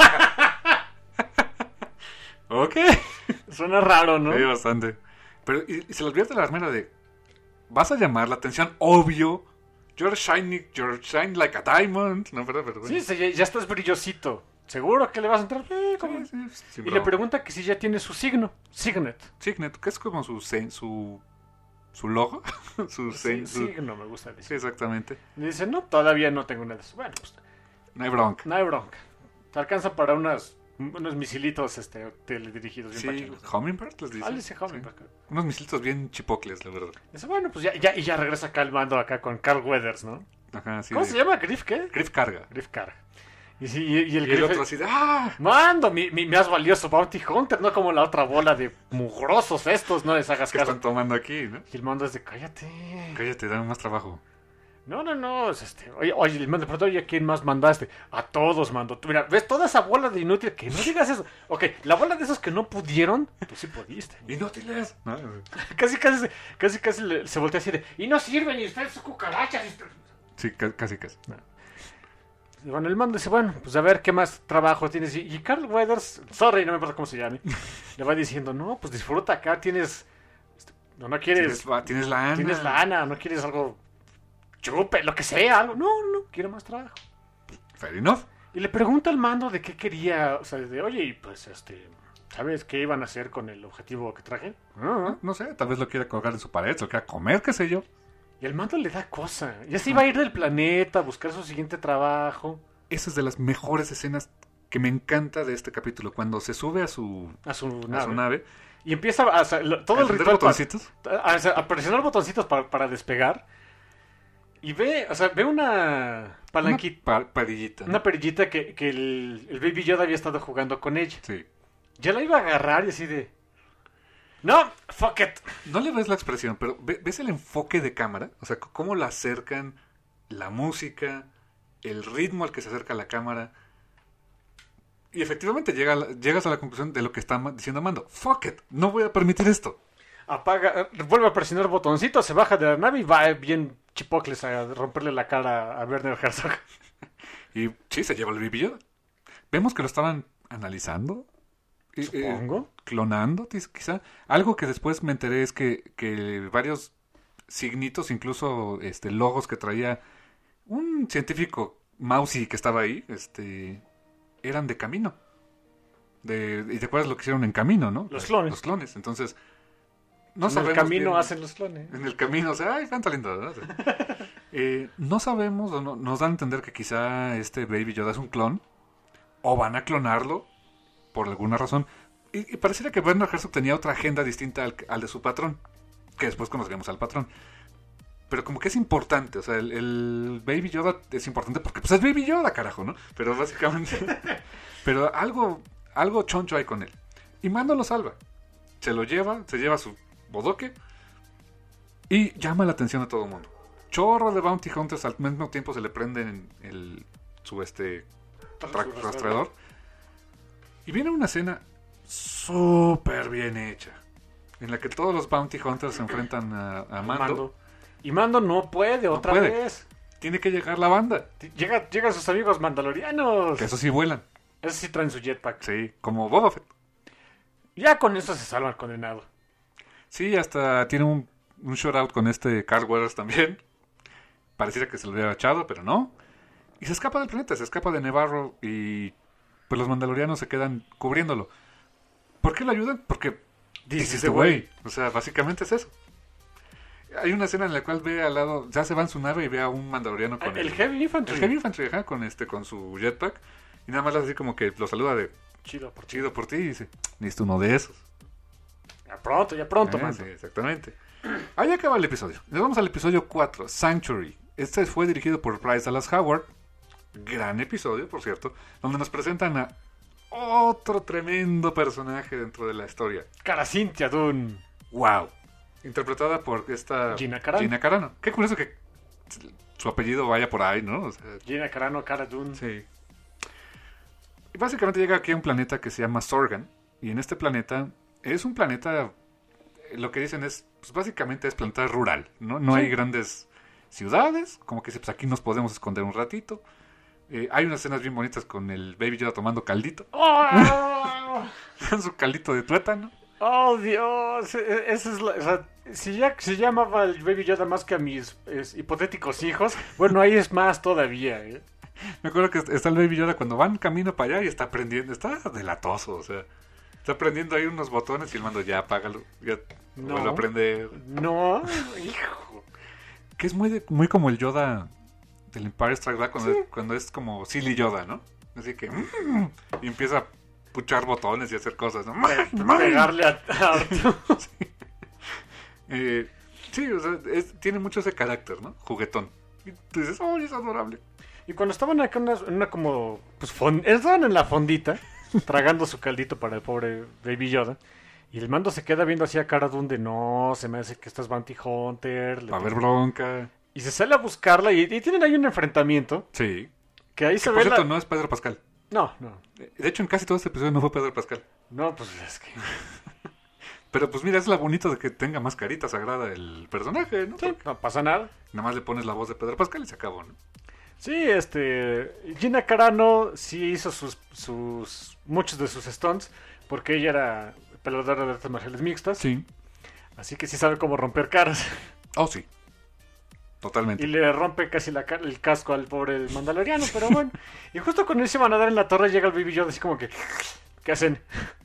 Ok. Suena raro, ¿no? Sí, bastante. Pero y, y se le advierte a la armera de, vas a llamar la atención, obvio. You're shiny, you're shine like a diamond. No, pero, pero bueno. Sí, sí, ya, ya estás brillosito. ¿Seguro que le vas a entrar? Eh, ¿cómo? Sí, sí, sin Y le broma. pregunta que si ya tiene su signo. Signet. Signet, que es como su, se- su su logo, su... Sí, su... sí, no me gusta decir. Sí, exactamente. Y dice, no, todavía no tengo nada de eso. Bueno, pues... No hay bronca. No hay bronca. Te alcanza para unas, unos misilitos este, teledirigidos bien Sí, pachelos. Hummingbird les dice. Ah, le dice Hummingbird. Sí. Unos misilitos bien chipocles, la verdad. Dice, bueno, pues ya, ya, y ya regresa acá el mando acá con Carl Weathers, ¿no? Ajá, sí. ¿Cómo de... se llama? ¿Griff qué? Griff carga. Griff Carga. Y, sí, y, y el, Y el Griff- otro así de... ¡Ah! Mando, mi, mi más valioso Bounty Hunter, no como la otra bola de mugrosos estos, no les hagas ¿Qué caso. están tomando aquí, no? Y el mando es de, cállate. Cállate, dame más trabajo. No, no, no, es este, oye, oye, el mando, pero oye, ¿a quién más mandaste? A todos mando. Tú, mira, ¿ves toda esa bola de inútil? Que no digas eso. Ok, la bola de esos que no pudieron, tú sí pudiste. Inútiles. No, Casi, casi, casi, casi le- se voltea así de, y no sirven, y ustedes son cucarachas. y ustedes-". sí, ca- casi, casi. Y bueno, el mando dice, bueno, pues a ver qué más trabajo tienes. Y, y Carl Weathers, sorry, no me importa cómo se llame, le va diciendo, no, pues disfruta acá, tienes, no, no quieres, Tienes, va- tienes la Ana. tienes lana, no quieres algo chupe, lo que sea, algo. No, no, quiero más trabajo. Fair enough. Y le pregunta al mando de qué quería, o sea, de, oye, y pues este, ¿sabes qué iban a hacer con el objetivo que traje? No, no sé, tal vez lo quiera colgar en su pared, lo quiera comer, qué sé yo. Y el mando le da cosa. Ya se iba a ir del planeta a buscar su siguiente trabajo. Esa es de las mejores escenas que me encanta de este capítulo. Cuando se sube a su, A su a nave. su nave, Y empieza a hacer lo- todo a el prender ritual. pa- botoncitos. A, a presionar botoncitos para, para despegar. Y ve, o sea, ve una palanquita, Una pa- parillita. ¿no? una perillita que, que el, el Baby Yoda había estado jugando con ella. Sí. Ya la iba a agarrar y así de... No, fuck it. No le ves la expresión, pero ve- ves el enfoque de cámara. O sea, c- cómo la acercan, la música, el ritmo al que se acerca la cámara. Y efectivamente llega a la- llegas a la conclusión de lo que está ma- diciendo Mando. Fuck it, no voy a permitir esto. Apaga, eh, vuelve a presionar botoncitos, se baja de la nave y va bien chipocles a romperle la cara a Werner Herzog. Y sí, se lleva el Baby Yoda. Vemos que lo estaban analizando. y- eh, Supongo. clonando, tis- quizá. Algo que después me enteré es que, que varios signitos, incluso este logos que traía un científico Mausi que estaba ahí, este eran de Camino. De, y te acuerdas lo que hicieron en Camino, ¿no? Los clones. Los clones. Entonces, no En el sabemos camino bien- hacen los clones. en el camino, o sea, ay, tan lindo, ¿no? O sea, eh, no sabemos, o no, nos dan a entender que quizá este Baby Yoda es un clon, o van a clonarlo por alguna razón. Y, y pareciera que Werner Herzog tenía otra agenda distinta al, al de su patrón, que después conoceremos al patrón. Pero como que es importante, o sea, el, el Baby Yoda es importante porque pues es Baby Yoda, carajo, ¿no? Pero básicamente, pero algo, algo choncho hay con él. Y Mando lo salva, se lo lleva, se lleva su bodoque y llama la atención a todo el mundo. Chorro de Bounty Hunters, al mismo tiempo se le prenden el, su este tra- rastreador. Y viene una escena súper bien hecha, en la que todos los Bounty Hunters se enfrentan a, a Mando. Mando. Y Mando no puede otra puede. vez. Tiene que llegar la banda, Llega, llegan sus amigos mandalorianos. que eso sí vuelan. Esos sí traen su jetpack. Sí, como Boba Fett. Ya con eso se salva el condenado. Sí, hasta tiene un, un shootout con este Carl Weathers también. Pareciera que se lo hubiera echado, pero no. Y se escapa del planeta, se escapa de Nevarro y pues los mandalorianos se quedan cubriéndolo. ¿Por qué lo ayudan? Porque this is the way. O sea, básicamente es eso. Hay una escena en la cual ve al lado, ya se va en su nave y ve a un mandaloriano con El, el Heavy Infantry. el Heavy Infantry, ajá, con este, con su jetpack. Y nada más así como que lo saluda de Chido por ti. chido por ti y dice, necesito uno de esos. Ya pronto, ya pronto, Ah, Mando. sí, exactamente. Ahí acaba el episodio. Nos vamos al episodio cuatro, Sanctuary. Este fue dirigido por Bryce Dallas Howard. Gran episodio, por cierto, donde nos presentan a otro tremendo personaje dentro de la historia. Cara Cynthia Dune. ¡Wow! Interpretada por esta Gina Carano. Gina Carano. Qué curioso que su apellido vaya por ahí, ¿no? O sea, Gina Carano, Cara Dune. sí. Y básicamente llega aquí a un planeta que se llama Sorgan. Y en este planeta es un planeta, eh, lo que dicen es, pues básicamente es planeta rural, ¿no? No Sí. hay grandes ciudades, como que pues aquí nos podemos esconder un ratito. Eh, hay unas escenas bien bonitas con el Baby Yoda tomando caldito. ¡Oh! Su caldito de tuétano. ¡Oh, Dios! E- e- Esa es la, o sea, si ya si ya amaba al Baby Yoda más que a mis es, hipotéticos hijos, bueno, ahí es más todavía, ¿eh? Me acuerdo que está el Baby Yoda cuando van camino para allá y está aprendiendo, está delatoso, o sea. Está prendiendo ahí unos botones y el mando ya apágalo. Ya No. vuelve a prender. No, hijo. Que es muy, de- muy como el Yoda del Empire Strikes Back cuando, Sí. cuando es como Silly Yoda, ¿no? Así que... mm, y empieza a puchar botones y hacer cosas, ¿no? Pegarle a a Artu. Eh, sí, o sea, es- tiene mucho ese carácter, ¿no? Juguetón. Y tú dices, oh, es adorable. Y cuando estaban acá en una, en una como... Pues fon- estaban en la fondita, tragando su caldito para el pobre Baby Yoda. Y el mando se queda viendo así a Cara Dune de no, se me hace que estás Bounty Hunter. le Va a haber tengo-". bronca. Y se sale a buscarla y, y tienen ahí un enfrentamiento. Sí. Que ahí Que se por ve cierto, la... no es Pedro Pascal. No, no. De hecho, en casi todo este episodio no fue Pedro Pascal. No, pues es que... Pero pues mira, es lo bonito de que tenga más carita sagrada el personaje, ¿no? Sí, Porque no pasa nada. nada más le pones la voz de Pedro Pascal y se acabó, ¿no? Sí, este... Gina Carano sí hizo sus... sus muchos de sus stunts. Porque ella era peleadora de artes marciales mixtas. Sí. Así que sí sabe cómo romper caras. Oh, sí. Totalmente. Y le rompe casi la ca- el casco al pobre mandaloriano, pero bueno. Y justo cuando se van a dar en la torre llega el Baby Yoda así como que... ¿Qué hacen?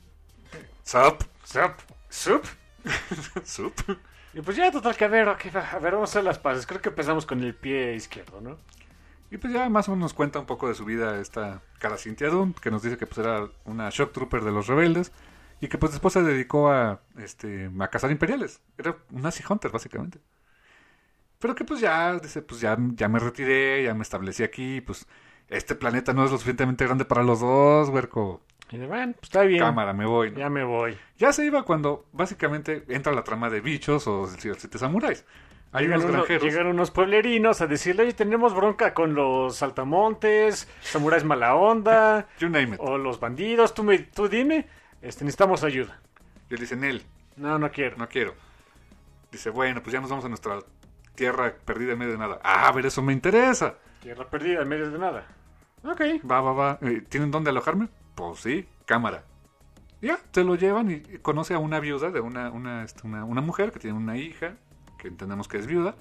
Sup. ¿Sup? ¿Sup? Sup. Y pues ya, total, que a ver, ok, va, a ver, vamos a hacer las paces. Creo que empezamos con el pie izquierdo, ¿no? Y pues ya más o menos nos cuenta un poco de su vida esta cara Cynthia Dune, que nos dice que pues era una shock trooper de los rebeldes y que pues después se dedicó a este a cazar imperiales. Era un Nazi Hunter básicamente. Pero que pues ya dice, pues ya ya me retiré, ya me establecí aquí, pues este planeta no es lo suficientemente grande para los dos, huerco. Y de, bueno, pues está bien. Cámara, me voy, ¿no? Ya me voy. Ya se iba cuando básicamente entra la trama de bichos o los siete samuráis. Hay Llegan unos uno- granjeros. llegan unos pueblerinos a decirle, oye, tenemos bronca con los saltamontes, samuráis mala onda, You name it. o los bandidos, tú, me, tú dime, este, necesitamos ayuda. Y él dice, Nel, No, no quiero. no quiero. Dice, bueno, pues ya nos vamos a nuestra tierra perdida en medio de nada. Ah, a ver, eso me interesa. Tierra perdida en medio de nada. Ok. Va, va, va. Eh, ¿Tienen dónde alojarme? Pues sí, cámara. Ya, se lo llevan y conoce a una viuda de una, una, este, una, una mujer que tiene una hija, que entendemos que es viuda,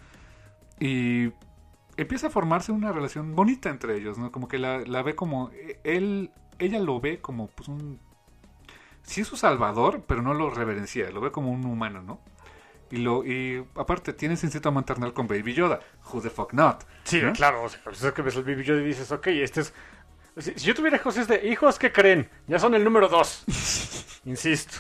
y empieza a formarse una relación bonita entre ellos, ¿no? Como que la, la ve como, él, ella lo ve como pues un, sí es su salvador, pero no lo reverencia, lo ve como un humano, ¿no? Y lo y aparte tiene ese instinto maternal con Baby Yoda, who the fuck not. Sí, ¿no? claro. O sea, pues es que ves el Baby Yoda y dices, ok, este es... Si, si yo tuviera hijos, es de hijos, ¿qué creen? Ya son el número dos. Insisto.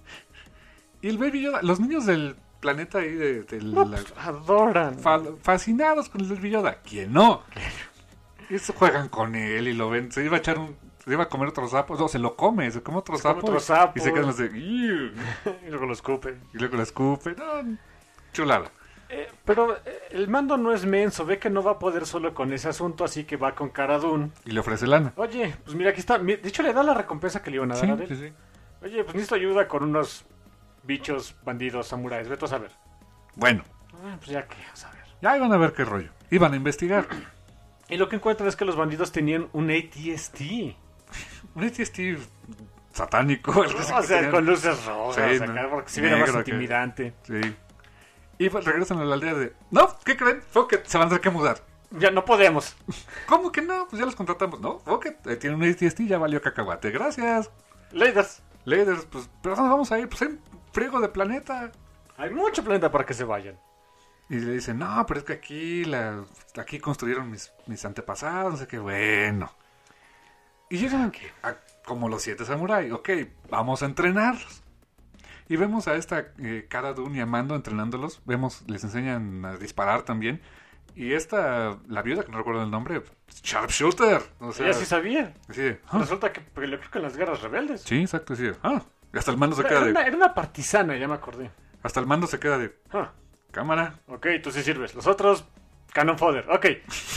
Y el Baby Yoda, los niños del planeta ahí de, de No, la- pues, adoran. fa- fascinados con el Baby Yoda. ¿Quién no? Y eso juegan con él y lo ven. Se iba a echar un. Se iba a comer otro sapo. No, se lo come. Se come otro Se come sapo. otro y- sapo. Y se quedan los de. "Iu", Y luego lo escupen. y luego lo escupe. No, chulada. Eh, pero eh, el mando no es menso, ve que no va a poder solo con ese asunto, así que va con Cara Dune. Y le ofrece lana. Oye, pues mira, aquí está. mi- De hecho, le da la recompensa que le iban a dar Sí, a él. sí, sí. Oye, pues necesito ayuda con unos bichos, bandidos, samuráis. Vete a saber. Bueno, Ah, pues ya que, a saber. ya iban a ver qué rollo. Iban a investigar. Y lo que encuentran es que los bandidos tenían un A T S T. Un A T S T satánico. el que se- O sea, tenían- con luces rojas, Sí, acá, ¿no? porque se viera más Negro, que- intimidante. Sí. Y pues regresan a la aldea de. No, ¿qué creen? Fuck it, se van a tener que mudar. Ya no podemos. ¿Cómo que no? Pues ya los contratamos. No, fuck it, eh, tienen un A T S T, ya valió cacahuate. Gracias. Leaders, Leaders, pues, ¿pero dónde vamos a ir? Pues en friego de planeta. hay mucho planeta para que se vayan. Y le dicen, no, pero es que aquí la, aquí construyeron mis, mis antepasados, no sé qué, bueno. Y llegan a, como los siete samuráis, ok, vamos a entrenarlos. Y vemos a esta eh, Cara Dune y a Mando entrenándolos, vemos, les enseñan a disparar también. Y esta, la viuda, que no recuerdo el nombre, Sharpshooter. O sea, Ella sí sabía. así de, ah, Resulta que peleó creo que en las guerras rebeldes. sí, exacto, así de, ah, y hasta el mando se Era, queda era una, de, era una partisana, ya me acordé. hasta el mando se queda de, Ah, cámara. ok, tú sí sirves. Los otros, Cannon Fodder. Ok.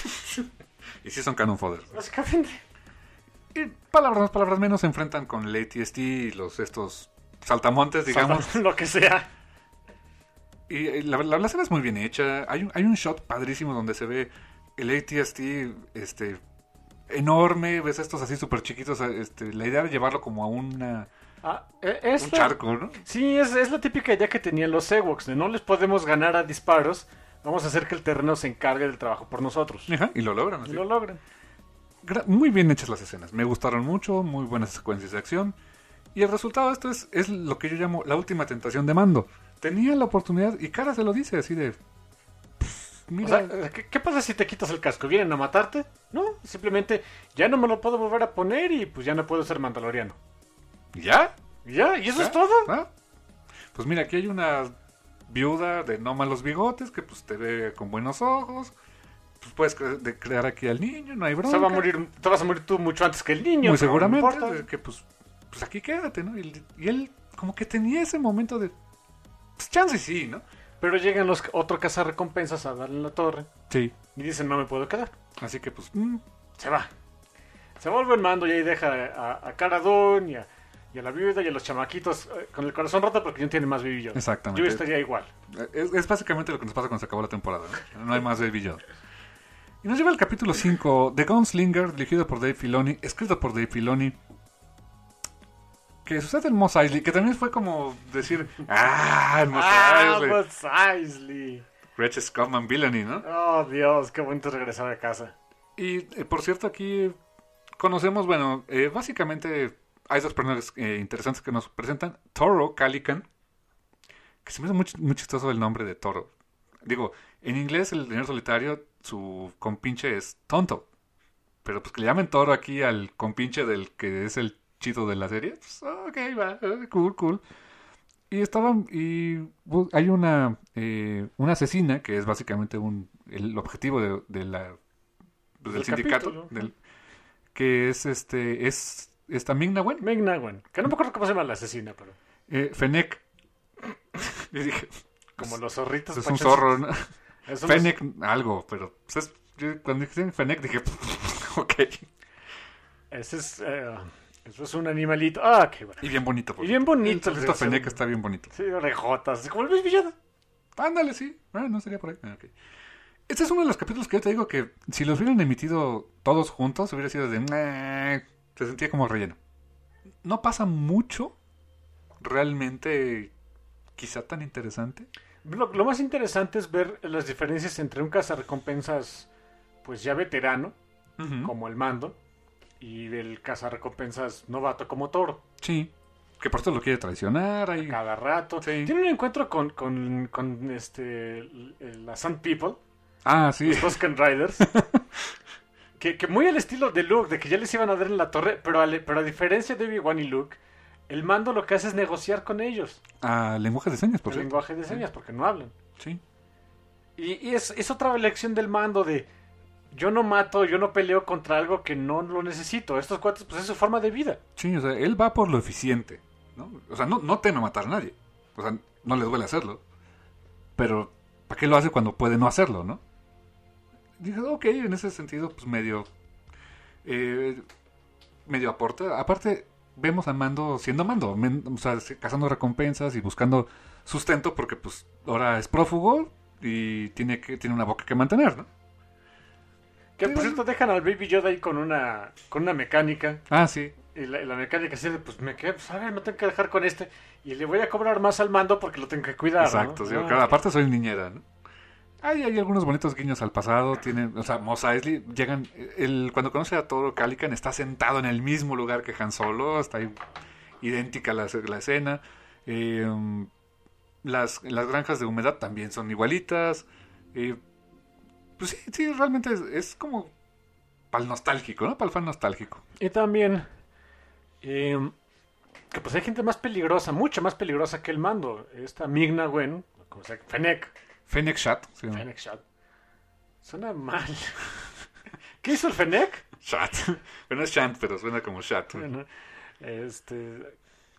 Y sí son canon fodder. Básicamente. Y palabras más, palabras menos, se enfrentan con el A T S T y los estos saltamontes, digamos. Lo que sea. Y eh, la, la, la escena es muy bien hecha. Hay un, hay un shot padrísimo donde se ve el A T S T este, enorme. Ves estos así súper chiquitos. Este, la idea de llevarlo como a una, Ah, eh, es un la- charco, ¿no? Sí, es, es la típica idea que tenían los Ewoks. De no les podemos ganar a disparos. Vamos a hacer que el terreno se encargue del trabajo por nosotros. Ajá, y lo logran. Y Así. lo logran. Gra- Muy bien hechas las escenas. Me gustaron mucho. Muy buenas secuencias de acción. Y el resultado de esto es, es lo que yo llamo la última tentación de Mando. Tenía la oportunidad y Cara se lo dice así de... Mira, o sea, ¿qué, ¿qué pasa si te quitas el casco? ¿Vienen a matarte? No, simplemente ya no me lo puedo volver a poner y pues ya no puedo ser mandaloriano. ¿ya? ¿Ya? ¿Y eso ¿Ya? es todo? ¿Ah? Pues mira, aquí hay una viuda de no malos bigotes que pues te ve con buenos ojos. Pues puedes cre- de crear aquí al niño, no hay bronca. Se va a morir, te vas a morir tú mucho antes que el niño. Muy pero seguramente, no importa. de que pues, pues aquí quédate, ¿no? Y, y él como que tenía ese momento de... Pues chance sí, ¿no? Pero llegan los otro cazarrecompensas a darle en la torre Sí. y dicen no me puedo quedar. Así que pues... mm, Se va. Se vuelve en Mando y ahí deja a, a Cara Dune y a, y a la viuda y a los chamaquitos eh, con el corazón roto porque no tienen más Baby Yoda. Exactamente. Yo estaría igual. Es, es básicamente lo que nos pasa cuando se acabó la temporada, ¿no? No hay más Baby Yoda. Y nos lleva al capítulo cinco, The Gunslinger, dirigido por Dave Filoni, escrito por Dave Filoni, que sucede en Mos Eisley, que también fue como decir, ah, en Mos Ah, Eisley, Mos Eisley. Greatest Scum and Villainy, ¿no? Oh, Dios, qué bonito regresar a casa. Y, eh, por cierto, aquí conocemos, bueno, eh, básicamente hay dos personajes eh, interesantes que nos presentan. Toro Calican, que se me hace muy, ch- muy chistoso el nombre de Toro. Digo, en inglés el señor solitario, su compinche es tonto. Pero pues que le llamen Toro aquí al compinche del que es el chido de la serie. Pues, ok, va, eh, cool, cool. Y estaban, y bu- hay una, eh, una asesina que es básicamente un, el objetivo de, de la, pues, del Del sindicato, capítulo. del, que es este, es esta Ming-Na Wen, Meg Nagwan, que no me acuerdo cómo se llama la asesina, pero eh, Fennec. Yo dije, como los zorritos. es un pachoncitos. zorro, ¿no? Es unos- Fennec, algo, pero pues, es- yo cuando dije Fennec dije, ok. Ese es, eh, eso es un animalito. Ah, qué bueno. Y bien bonito. por Y bien bonito. El solito Fennec está bien bonito. Sí, orejotas. Como el Luis Villada. Ándale, sí. Ah, no sería por ahí. Ah, ok. Este es uno de los capítulos que yo te digo que si los hubieran emitido todos juntos, hubiera sido de... "Meh", se sentía como relleno. No pasa mucho realmente quizá tan interesante. Lo, lo más interesante es ver las diferencias entre un cazarrecompensas, pues ya veterano, Ujú. como el Mando, y del cazarrecompensas novato como Toro. Sí. Que por esto lo quiere traicionar. Ahí. Cada rato. Sí. Tiene un encuentro con, con, con este, l- la Sand People, Ah, sí. los Tusken Riders. que, que muy al estilo de Luke, de que ya les iban a dar en la torre, pero a, le- pero a diferencia de Obi-Wan y Luke, el Mando lo que hace es negociar con ellos. Ah, lenguaje de señas, por el cierto. lenguaje de señas, porque no hablan. Sí. Y, y es, es otra lección del Mando de yo no mato, yo no peleo contra algo que no lo necesito. Estos cuates, pues es su forma de vida. Sí, o sea, él va por lo eficiente, ¿no? O sea, no, no teme matar a nadie. O sea, no le duele hacerlo. Pero, ¿para qué lo hace cuando puede no hacerlo, no? Dije, ok, en ese sentido, pues medio... eh, medio aporta. Aparte, vemos a Mando siendo Mando. men- o sea, cazando recompensas y buscando sustento porque, pues, ahora es prófugo y tiene que tiene una boca que mantener, ¿no? Que Sí, por bueno. cierto dejan al Baby Yoda ahí con una, con una mecánica. Ah, sí. Y la, y la mecánica así de, pues me quedé, pues a ver, me tengo que dejar con este. Y le voy a cobrar más al Mando porque lo tengo que cuidar. Exacto, ¿no? sí, Ah, porque aparte soy niñera, ¿no? Hay, hay algunos bonitos guiños al pasado, tienen, o sea, Mos Eisley, llegan, el, cuando conoce a Toro Calican está sentado en el mismo lugar que Han Solo, está ahí, idéntica la, la escena, eh, um, las, las granjas de humedad también son igualitas, eh, pues sí, sí, realmente es, es como para el nostálgico, ¿no? Para el fan nostálgico. Y también, eh, que pues hay gente más peligrosa, mucho más peligrosa que el Mando. Esta Ming-Na Wen, como sea, Fennec. Fennec Shat, sí, ¿no? Fennec Shad. Suena mal. ¿Qué hizo el Fennec? Shat, bueno es Shant, pero suena como Shat. Bueno, este,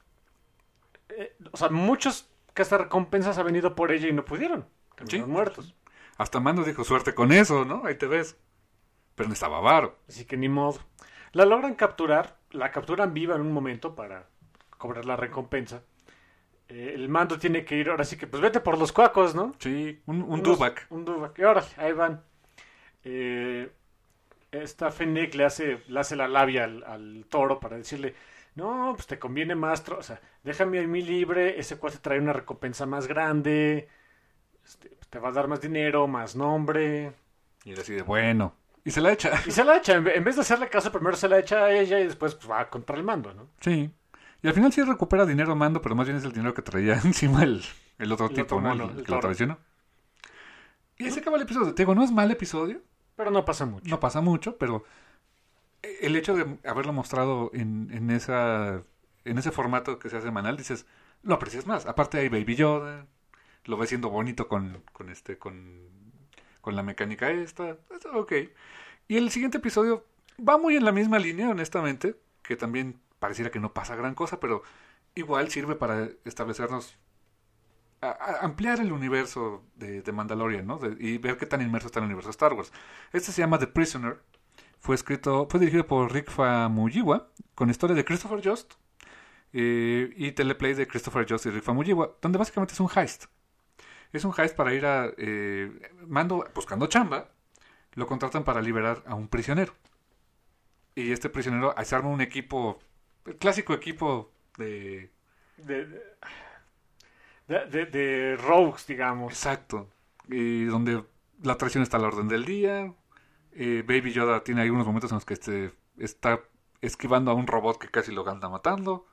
eh, o sea, muchos cazarrecompensas han venido por ella y no pudieron. Terminaron Sí. muertos. Hasta Mando dijo, suerte con eso, ¿no? Ahí te ves. Pero no estaba varo. Así que ni modo. La logran capturar, la capturan viva en un momento para cobrar la recompensa. Eh, el Mando tiene que ir, ahora sí que, pues vete por los cuacos, ¿no? Sí, un, un Unos- dubak. Un Dubak. Y órale, ahí van. Eh, esta Fennec le hace, le hace la labia al, al Toro para decirle, no, pues te conviene más, tro- o sea, déjame a mí libre, ese cuate trae una recompensa más grande, este, te va a dar más dinero, más nombre. Y él así de, bueno. Y se la echa. Y se la echa, en ve- en vez de hacerle caso, primero se la echa a ella y después pues, va contra el Mando, ¿no? Sí. Y al final sí recupera dinero Mando, pero más bien es el dinero que traía encima el, el otro El tipo, otro ¿no? mono, El, el que lo toro. traicionó. Y ahí se acaba el episodio. Te digo, no es mal episodio, Pero no pasa mucho. no pasa mucho, pero el hecho de haberlo mostrado en, en esa en ese formato que se hace semanal, dices, lo aprecias más. Aparte hay Baby Yoda, lo ves siendo bonito con, con este, con, con la mecánica esta, ok. Y el siguiente episodio va muy en la misma línea, honestamente, que también pareciera que no pasa gran cosa, pero igual sirve para establecernos, a, a ampliar el universo de, de Mandalorian, ¿no? De, y ver qué tan inmerso está en el universo de Star Wars. Este se llama The Prisoner. Fue escrito, fue dirigido por Rick Famuyiwa, con historia de Christopher Jost eh, y teleplay de Christopher Jost y Rick Famuyiwa, donde básicamente es un heist. Es un heist para ir a eh, Mando buscando chamba, lo contratan para liberar a un prisionero. Y este prisionero se arma un equipo, el clásico equipo de... De, de, de, de rogues, digamos. Exacto. Y donde la traición está a la orden del día. Eh, Baby Yoda tiene algunos momentos en los que este, está esquivando a un robot que casi lo anda matando.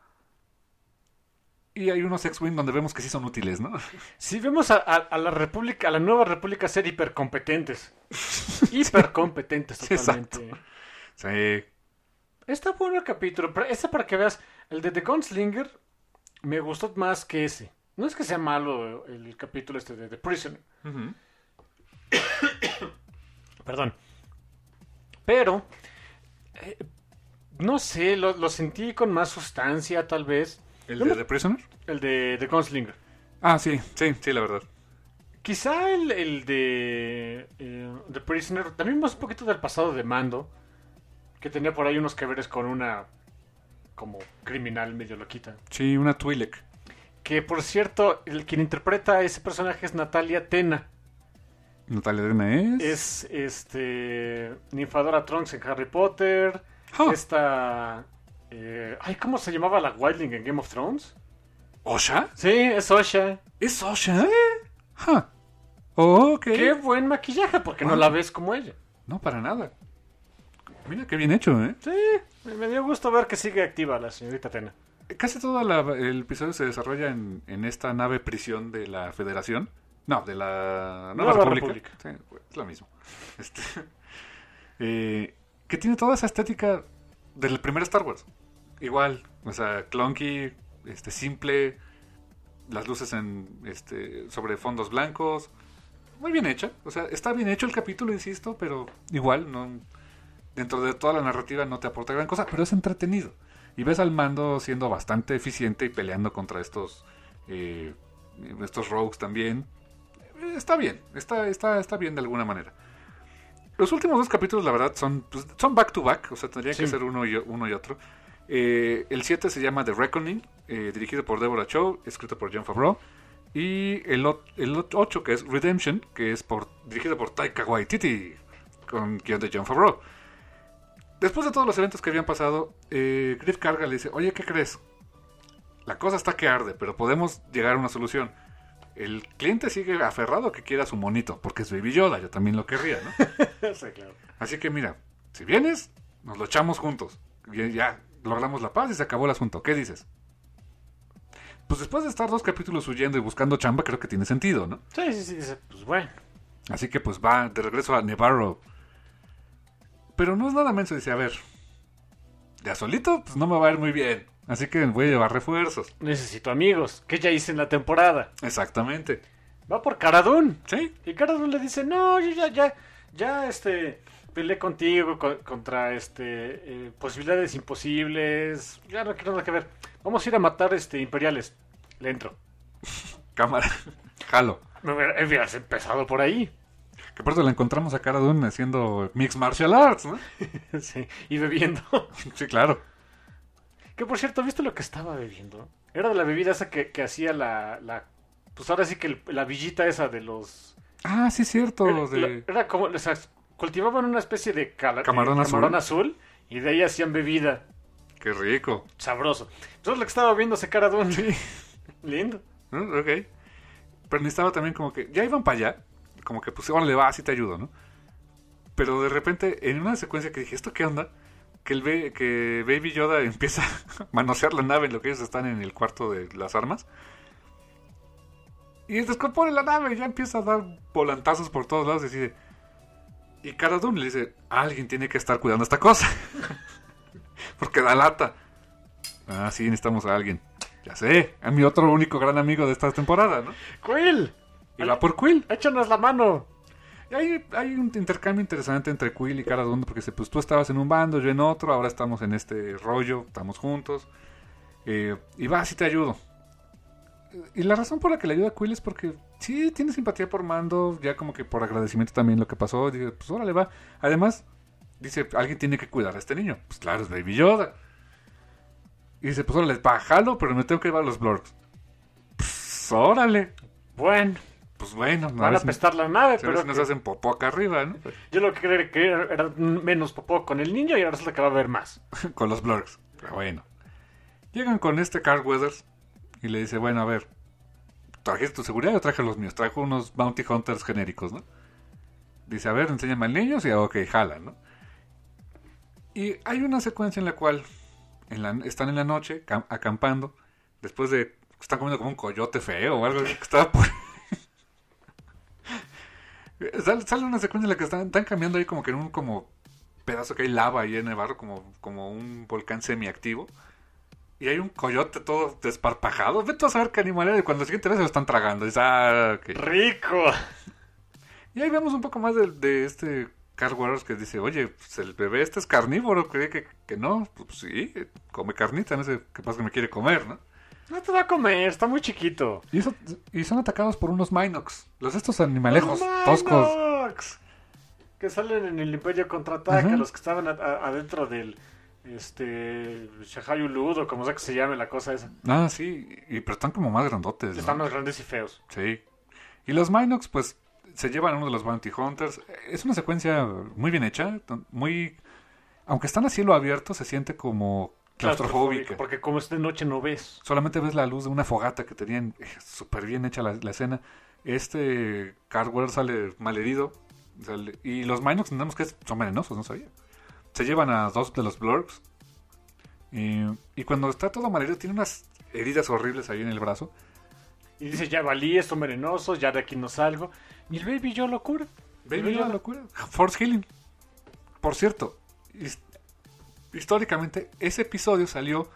Y hay unos X-Wing donde vemos que sí son útiles, ¿no? Sí, vemos a, a, a la República, a la nueva República ser hipercompetentes. Hipercompetentes Sí, totalmente. Sí. Está bueno el capítulo, pero este para que veas, el de The Gunslinger me gustó más que ese. No es que sea malo el, el capítulo este de The Prisoner. Uh-huh. Perdón. Pero, eh, no sé, lo, lo sentí con más sustancia tal vez. ¿El Yo de me- The Prisoner? El de The Gunslinger. Ah, sí, sí, sí, la verdad. Quizá el, el de eh, The Prisoner, también más un poquito del pasado de Mando, que tenía por ahí unos que veres con una como criminal medio loquita. Sí, una Twi'lek. Que por cierto, el quien interpreta a ese personaje es Natalia Tena. Natalia Arena es... Es este Ninfadora Trunks en Harry Potter. Ah. Esta eh, ay, ¿cómo se llamaba la Wildling en Game of Thrones? ¿Osha? Sí, es Osha. ¿Es Osha? Huh. Oh, ok. Qué buen maquillaje, porque no Ah. la ves como ella. No, para nada. Mira qué bien hecho, ¿eh? Sí, me dio gusto ver que sigue activa la señorita Tena. Casi todo la- el episodio se desarrolla en, en esta nave prisión de la Federación. No, de la Nueva, Nueva República. Sí, es lo mismo. Este, eh, que tiene toda esa estética del primer Star Wars. Igual, o sea, clunky, este, simple, las luces en este sobre fondos blancos. Muy bien hecha. O sea, está bien hecho el capítulo, insisto, pero igual, no dentro de toda la narrativa no te aporta gran cosa, pero es entretenido. Y ves al Mando siendo bastante eficiente y peleando contra estos eh, estos rogues también. Eh, Está bien, está, está, está bien de alguna manera. Los últimos dos capítulos, la verdad, son, pues, son back to back, o sea, tendrían Sí. que ser uno y, uno y otro. Eh, el siete se llama The Reckoning, eh, dirigido por Deborah Chow, escrito por Jon Favreau. Y el, o- el ocho, que es Redemption, que es por, dirigido por Taika Waititi, con guión de Jon Favreau. Después de todos los eventos que habían pasado, eh, Griff Karga le dice, oye, ¿qué crees? La cosa está que arde, pero podemos llegar a una solución. El cliente sigue aferrado a que quiera su monito, porque es Baby Yoda, yo también lo querría, ¿no? Sí, claro. Así que mira, si vienes, nos lo echamos juntos. Y ya logramos la paz y se acabó el asunto. ¿Qué dices? Pues después de estar dos capítulos huyendo y buscando chamba, creo que tiene sentido, ¿no? Sí, sí, sí, dice, pues bueno. Así que pues va de regreso a Nevarro. Pero no es nada menso, dice, a ver, ya solito, pues no me va a ir muy bien. Así que voy a llevar refuerzos. Necesito amigos, que ya hice en la temporada. Exactamente. Va por Cara Dune. Sí, Y Cara Dune le dice, no, yo ya, ya, ya, este, peleé contigo co- contra, este, eh, posibilidades imposibles. Ya no quiero nada que ver. Vamos a ir a matar, este, imperiales. Le entro. cámara. Jalo. Me hubiera- hubieras empezado por ahí. Que por eso la encontramos a Cara Dune haciendo Mixed Martial Arts, ¿no? Sí, y bebiendo. Sí, claro. Que por cierto, ¿viste lo que estaba bebiendo? Era de la bebida esa que, que hacía la, la... Pues ahora sí que el- la villita esa de los... Ah, sí, cierto. Era, de- la- era como... O sea, cultivaban una especie de cala- Camarón de azul. camarón azul y de ahí hacían bebida. Qué rico. Sabroso. Entonces lo que estaba viendo ese cara de un... Lindo. ¿No? Ok. Pero necesitaba también como que... Ya iban para allá. Como que pues, órale, va, así te ayudo, ¿no? Pero de repente, en una secuencia que dije, ¿esto qué onda? que, el be- que Baby Yoda empieza a manosear la nave en lo que ellos están en el cuarto de las armas. Y descompone la nave y ya empieza a dar volantazos por todos lados y decide... Y Cara Dune le dice, alguien tiene que estar cuidando esta cosa. Porque da lata. Ah, sí, necesitamos a alguien. Ya sé, a mi otro único gran amigo de esta temporada, ¿no? ¡Quill! Y va por Quill. ¡Échanos la mano! Y hay, hay un intercambio interesante entre Quill y Cara Dune, porque dice, pues tú estabas en un bando, yo en otro, ahora estamos en este rollo, estamos juntos. Eh, y va, sí te ayudo. Y la razón por la que le ayuda a Quill es porque sí tiene simpatía por Mando, ya como que por agradecimiento también lo que pasó. Dice, pues órale va. Además, dice, alguien tiene que cuidar a este niño. Pues claro, es Baby Yoda. Y dice, pues órale, va, jalo, pero me tengo que llevar a los Blorks. Pues órale. Bueno, Pues bueno, a van a ver si- apestar la nave, a ver pero si nos que- hacen popó acá arriba, ¿no? yo lo que creía que era, era menos popó con el niño y ahora resulta que va a haber más. Con los Blurks. Pero bueno. Llegan con este Carl Weathers y le dice, bueno, a ver, ¿trajiste tu seguridad o traje los míos? Trajo unos Bounty Hunters genéricos, ¿no? Dice, a ver, enséñame al niño y ok, jala, ¿no? Y hay una secuencia en la cual en la- están en la noche cam- acampando, después de... Están comiendo como un coyote feo o algo que estaba por... Sale, sale una secuencia en la que están, están cambiando ahí como que en un como pedazo que hay lava ahí en el barro, como, como un volcán semiactivo. Y hay un coyote todo desparpajado. Vete a saber qué animal era y cuando la siguiente vez se lo están tragando. Dices, ah, ok. ¡Rico! Y ahí vemos un poco más de, de este Carl Weathers que dice, oye, pues el bebé este es carnívoro. Creí que, que no. Pues sí, come carnita. No sé qué pasa que me quiere comer, ¿no? No te va a comer, está muy chiquito. Y, eso, y son atacados por unos Minox. Los estos animalejos ¡Los toscos. Minox! Que salen en el Imperio Contraataca, Ajá. los que estaban a- a- adentro del este Shahayulud o como sea que se llame la cosa esa. Ah, sí. Y, pero están como más grandotes, ¿no? Están más grandes y feos. Sí. Y los Minox, pues, se llevan a uno de los Bounty Hunters. Es una secuencia muy bien hecha. Muy... Aunque están a cielo abierto, se siente como claustrofóbica. Porque como es de noche no ves. Solamente ves la luz de una fogata que tenían. eh, Súper bien hecha la, la escena. Este Carl Weathers sale malherido. Sale- y los Minox, entendemos que son venenosos, no sabía. Se llevan a dos de los Blurks. Y, y cuando está todo malherido, tiene unas heridas horribles ahí en el brazo. Y dice, ya valí, esto venenoso, ya de aquí no salgo. Y el Baby yo lo cura. Baby Yoda, locura. Force Healing. Por cierto, his- históricamente, ese episodio salió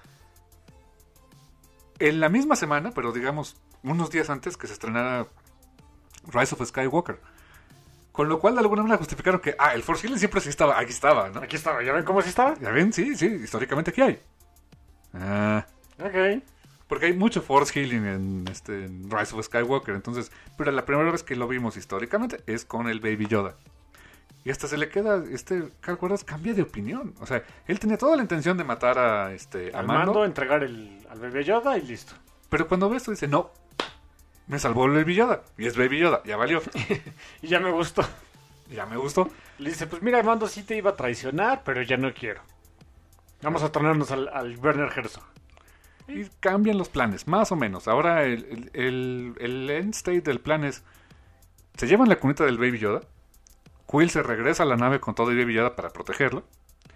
en la misma semana, pero digamos unos días antes que se estrenara Rise of Skywalker. Con lo cual, de alguna manera justificaron que, ah, el Force Healing siempre sí estaba, aquí estaba, ¿no? Aquí estaba, ¿ya ven cómo sí estaba? Ya ven, sí, sí, históricamente aquí hay. Ah, Ok. porque hay mucho Force Healing en, este, en Rise of Skywalker, entonces, pero la primera vez que lo vimos históricamente es con el Baby Yoda. Y hasta se le queda, este Carl Weathers cambia de opinión. O sea, él tenía toda la intención de matar a, este, a Al Mando, mando, entregar el, al bebé Yoda y listo. pero cuando ve esto dice, no, me salvó el Baby Yoda. Y es Baby Yoda, ya valió. Y ya me gustó. Ya me gustó. Le dice, pues mira, Mando sí te iba a traicionar, pero ya no quiero. Vamos a tornarnos al, al Werner Herzog. Y cambian los planes, más o menos. Ahora el, el, el, el end state del plan es, se llevan la cunita del Baby Yoda. Quill se regresa a la nave con todo y Baby Yoda para protegerlo.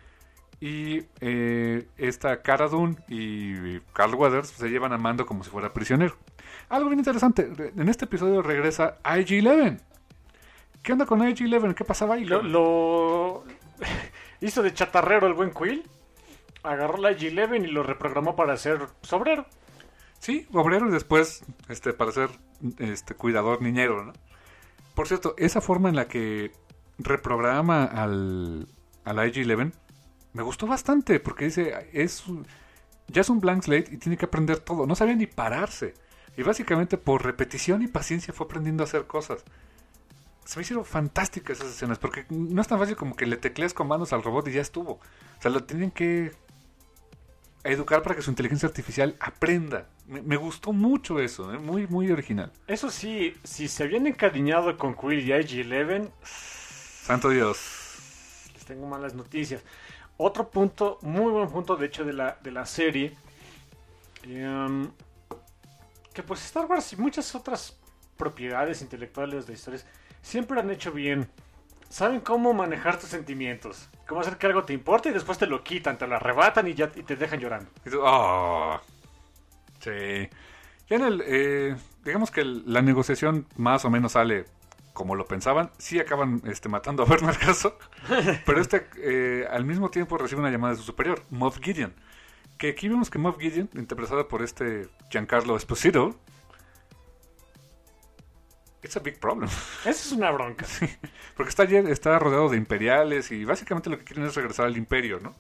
Y eh, esta Cara Dune y Carl Weathers se llevan a Mando como si fuera prisionero. Algo bien interesante, en este episodio regresa I G eleven. ¿Qué onda con I G eleven? ¿Qué pasaba ahí? Lo, lo hizo de chatarrero el buen Quill. Agarró la I G eleven y lo reprogramó para ser sobrero. Sí, obrero y después este, para ser este, cuidador niñero, ¿no? Por cierto, esa forma en la que reprograma al, al I G eleven me gustó bastante porque dice, es ya es un blank slate y tiene que aprender todo. No sabía ni pararse. Y básicamente por repetición y paciencia fue aprendiendo a hacer cosas. Se me hicieron fantásticas esas escenas porque no es tan fácil como que le tecleas comandos al robot y ya estuvo. O sea, lo tienen que educar para que su inteligencia artificial aprenda. Me, me gustó mucho eso, ¿eh? Muy, muy original. Eso sí, si se habían encariñado con Quill y I G eleven, Santo Dios. les tengo malas noticias. Otro punto, muy buen punto de hecho de la, de la serie, em, que pues Star Wars y muchas otras propiedades intelectuales de historias siempre han hecho bien saben cómo manejar tus sentimientos. Cómo hacer que algo te importe y después te lo quitan, te lo arrebatan y ya y te dejan llorando. Y tú, oh, sí. Ya en el, eh, digamos que el- la negociación más o menos sale como lo pensaban. Sí acaban este, matando a Bernard Caso, pero este eh, al mismo tiempo recibe una llamada de su superior, Moff Gideon. Que aquí vemos que Moff Gideon, interpretado por este Giancarlo Esposito, it's a big problem. Esa es una bronca. Porque está, lle- está rodeado de imperiales y básicamente lo que quieren es regresar al imperio, ¿no?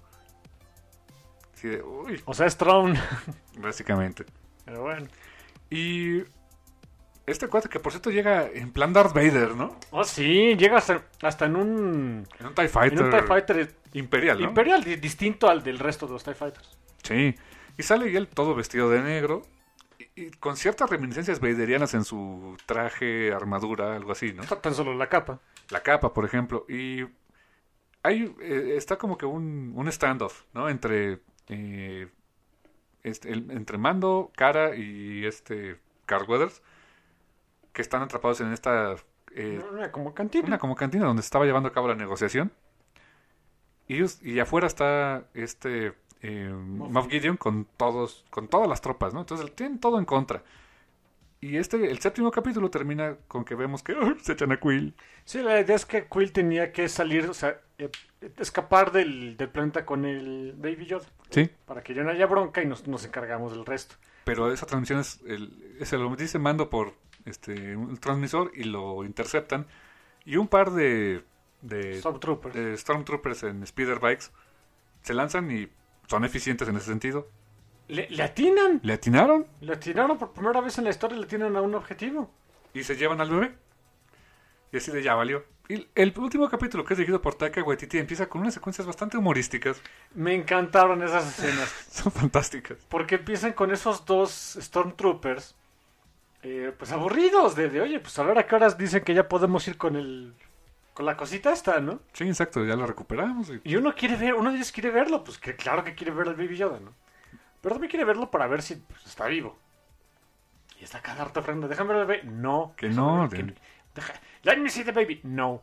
Así de, uy, O sea, es Throne. básicamente. Pero bueno. Y este cuate que por cierto llega en plan Darth Vader, ¿no? Oh, sí, llega hasta, hasta en un... En un TIE Fighter, En un TIE Fighter imperial, ¿no? imperial, di- distinto al del resto de los TIE Fighters. Sí. Y sale y él todo vestido de negro y, y con ciertas reminiscencias vaderianas en su traje, armadura, algo así, ¿no? Tan solo la capa. La capa, por ejemplo. Y hay eh, está como que un, un standoff, ¿no? Entre eh, este, el- entre Mando, Cara y este Carl Weathers, que están atrapados en esta eh, Una como cantina. una como cantina donde se estaba llevando a cabo la negociación. Y, ellos- y afuera está este eh, Moff Gideon con todos, con todas las tropas, ¿no? Entonces tienen todo en contra. Y este, el séptimo capítulo termina con que vemos que ¡ay! Se echan a Quill. Sí, la idea es que Quill tenía que salir, o sea, eh, escapar del, del planeta con el Baby Yoda. Sí. Para que ya no haya bronca y nos, nos encargamos del resto. Pero esa transmisión es, el, se lo dice Mando por este un transmisor y lo interceptan. Y un par de, de, Stormtrooper. de Stormtroopers en Speeder Bikes se lanzan y son eficientes en ese sentido. Le, le atinan. Le atinaron Le atinaron por primera vez en la historia, le atinan a un objetivo. y se llevan al bebé. Y así de ya valió. Y el último capítulo, que es dirigido por Taika Waititi, empieza con unas secuencias bastante humorísticas. Me encantaron esas escenas. Son fantásticas. Porque empiezan con esos dos Stormtroopers, eh, pues aburridos, de, de, oye, pues a ver a qué horas dicen que ya podemos ir con el con la cosita esta, ¿no? Sí, exacto, ya lo recuperamos. Y... Y uno quiere ver, uno de ellos quiere verlo, pues que claro que quiere ver al Baby Yoda, ¿no? Pero también quiere verlo para ver si pues, está vivo. Y está cada harto frente, déjame ver al bebé. No. Que déjame no, ver, de- que- deja- Let me see the baby. No.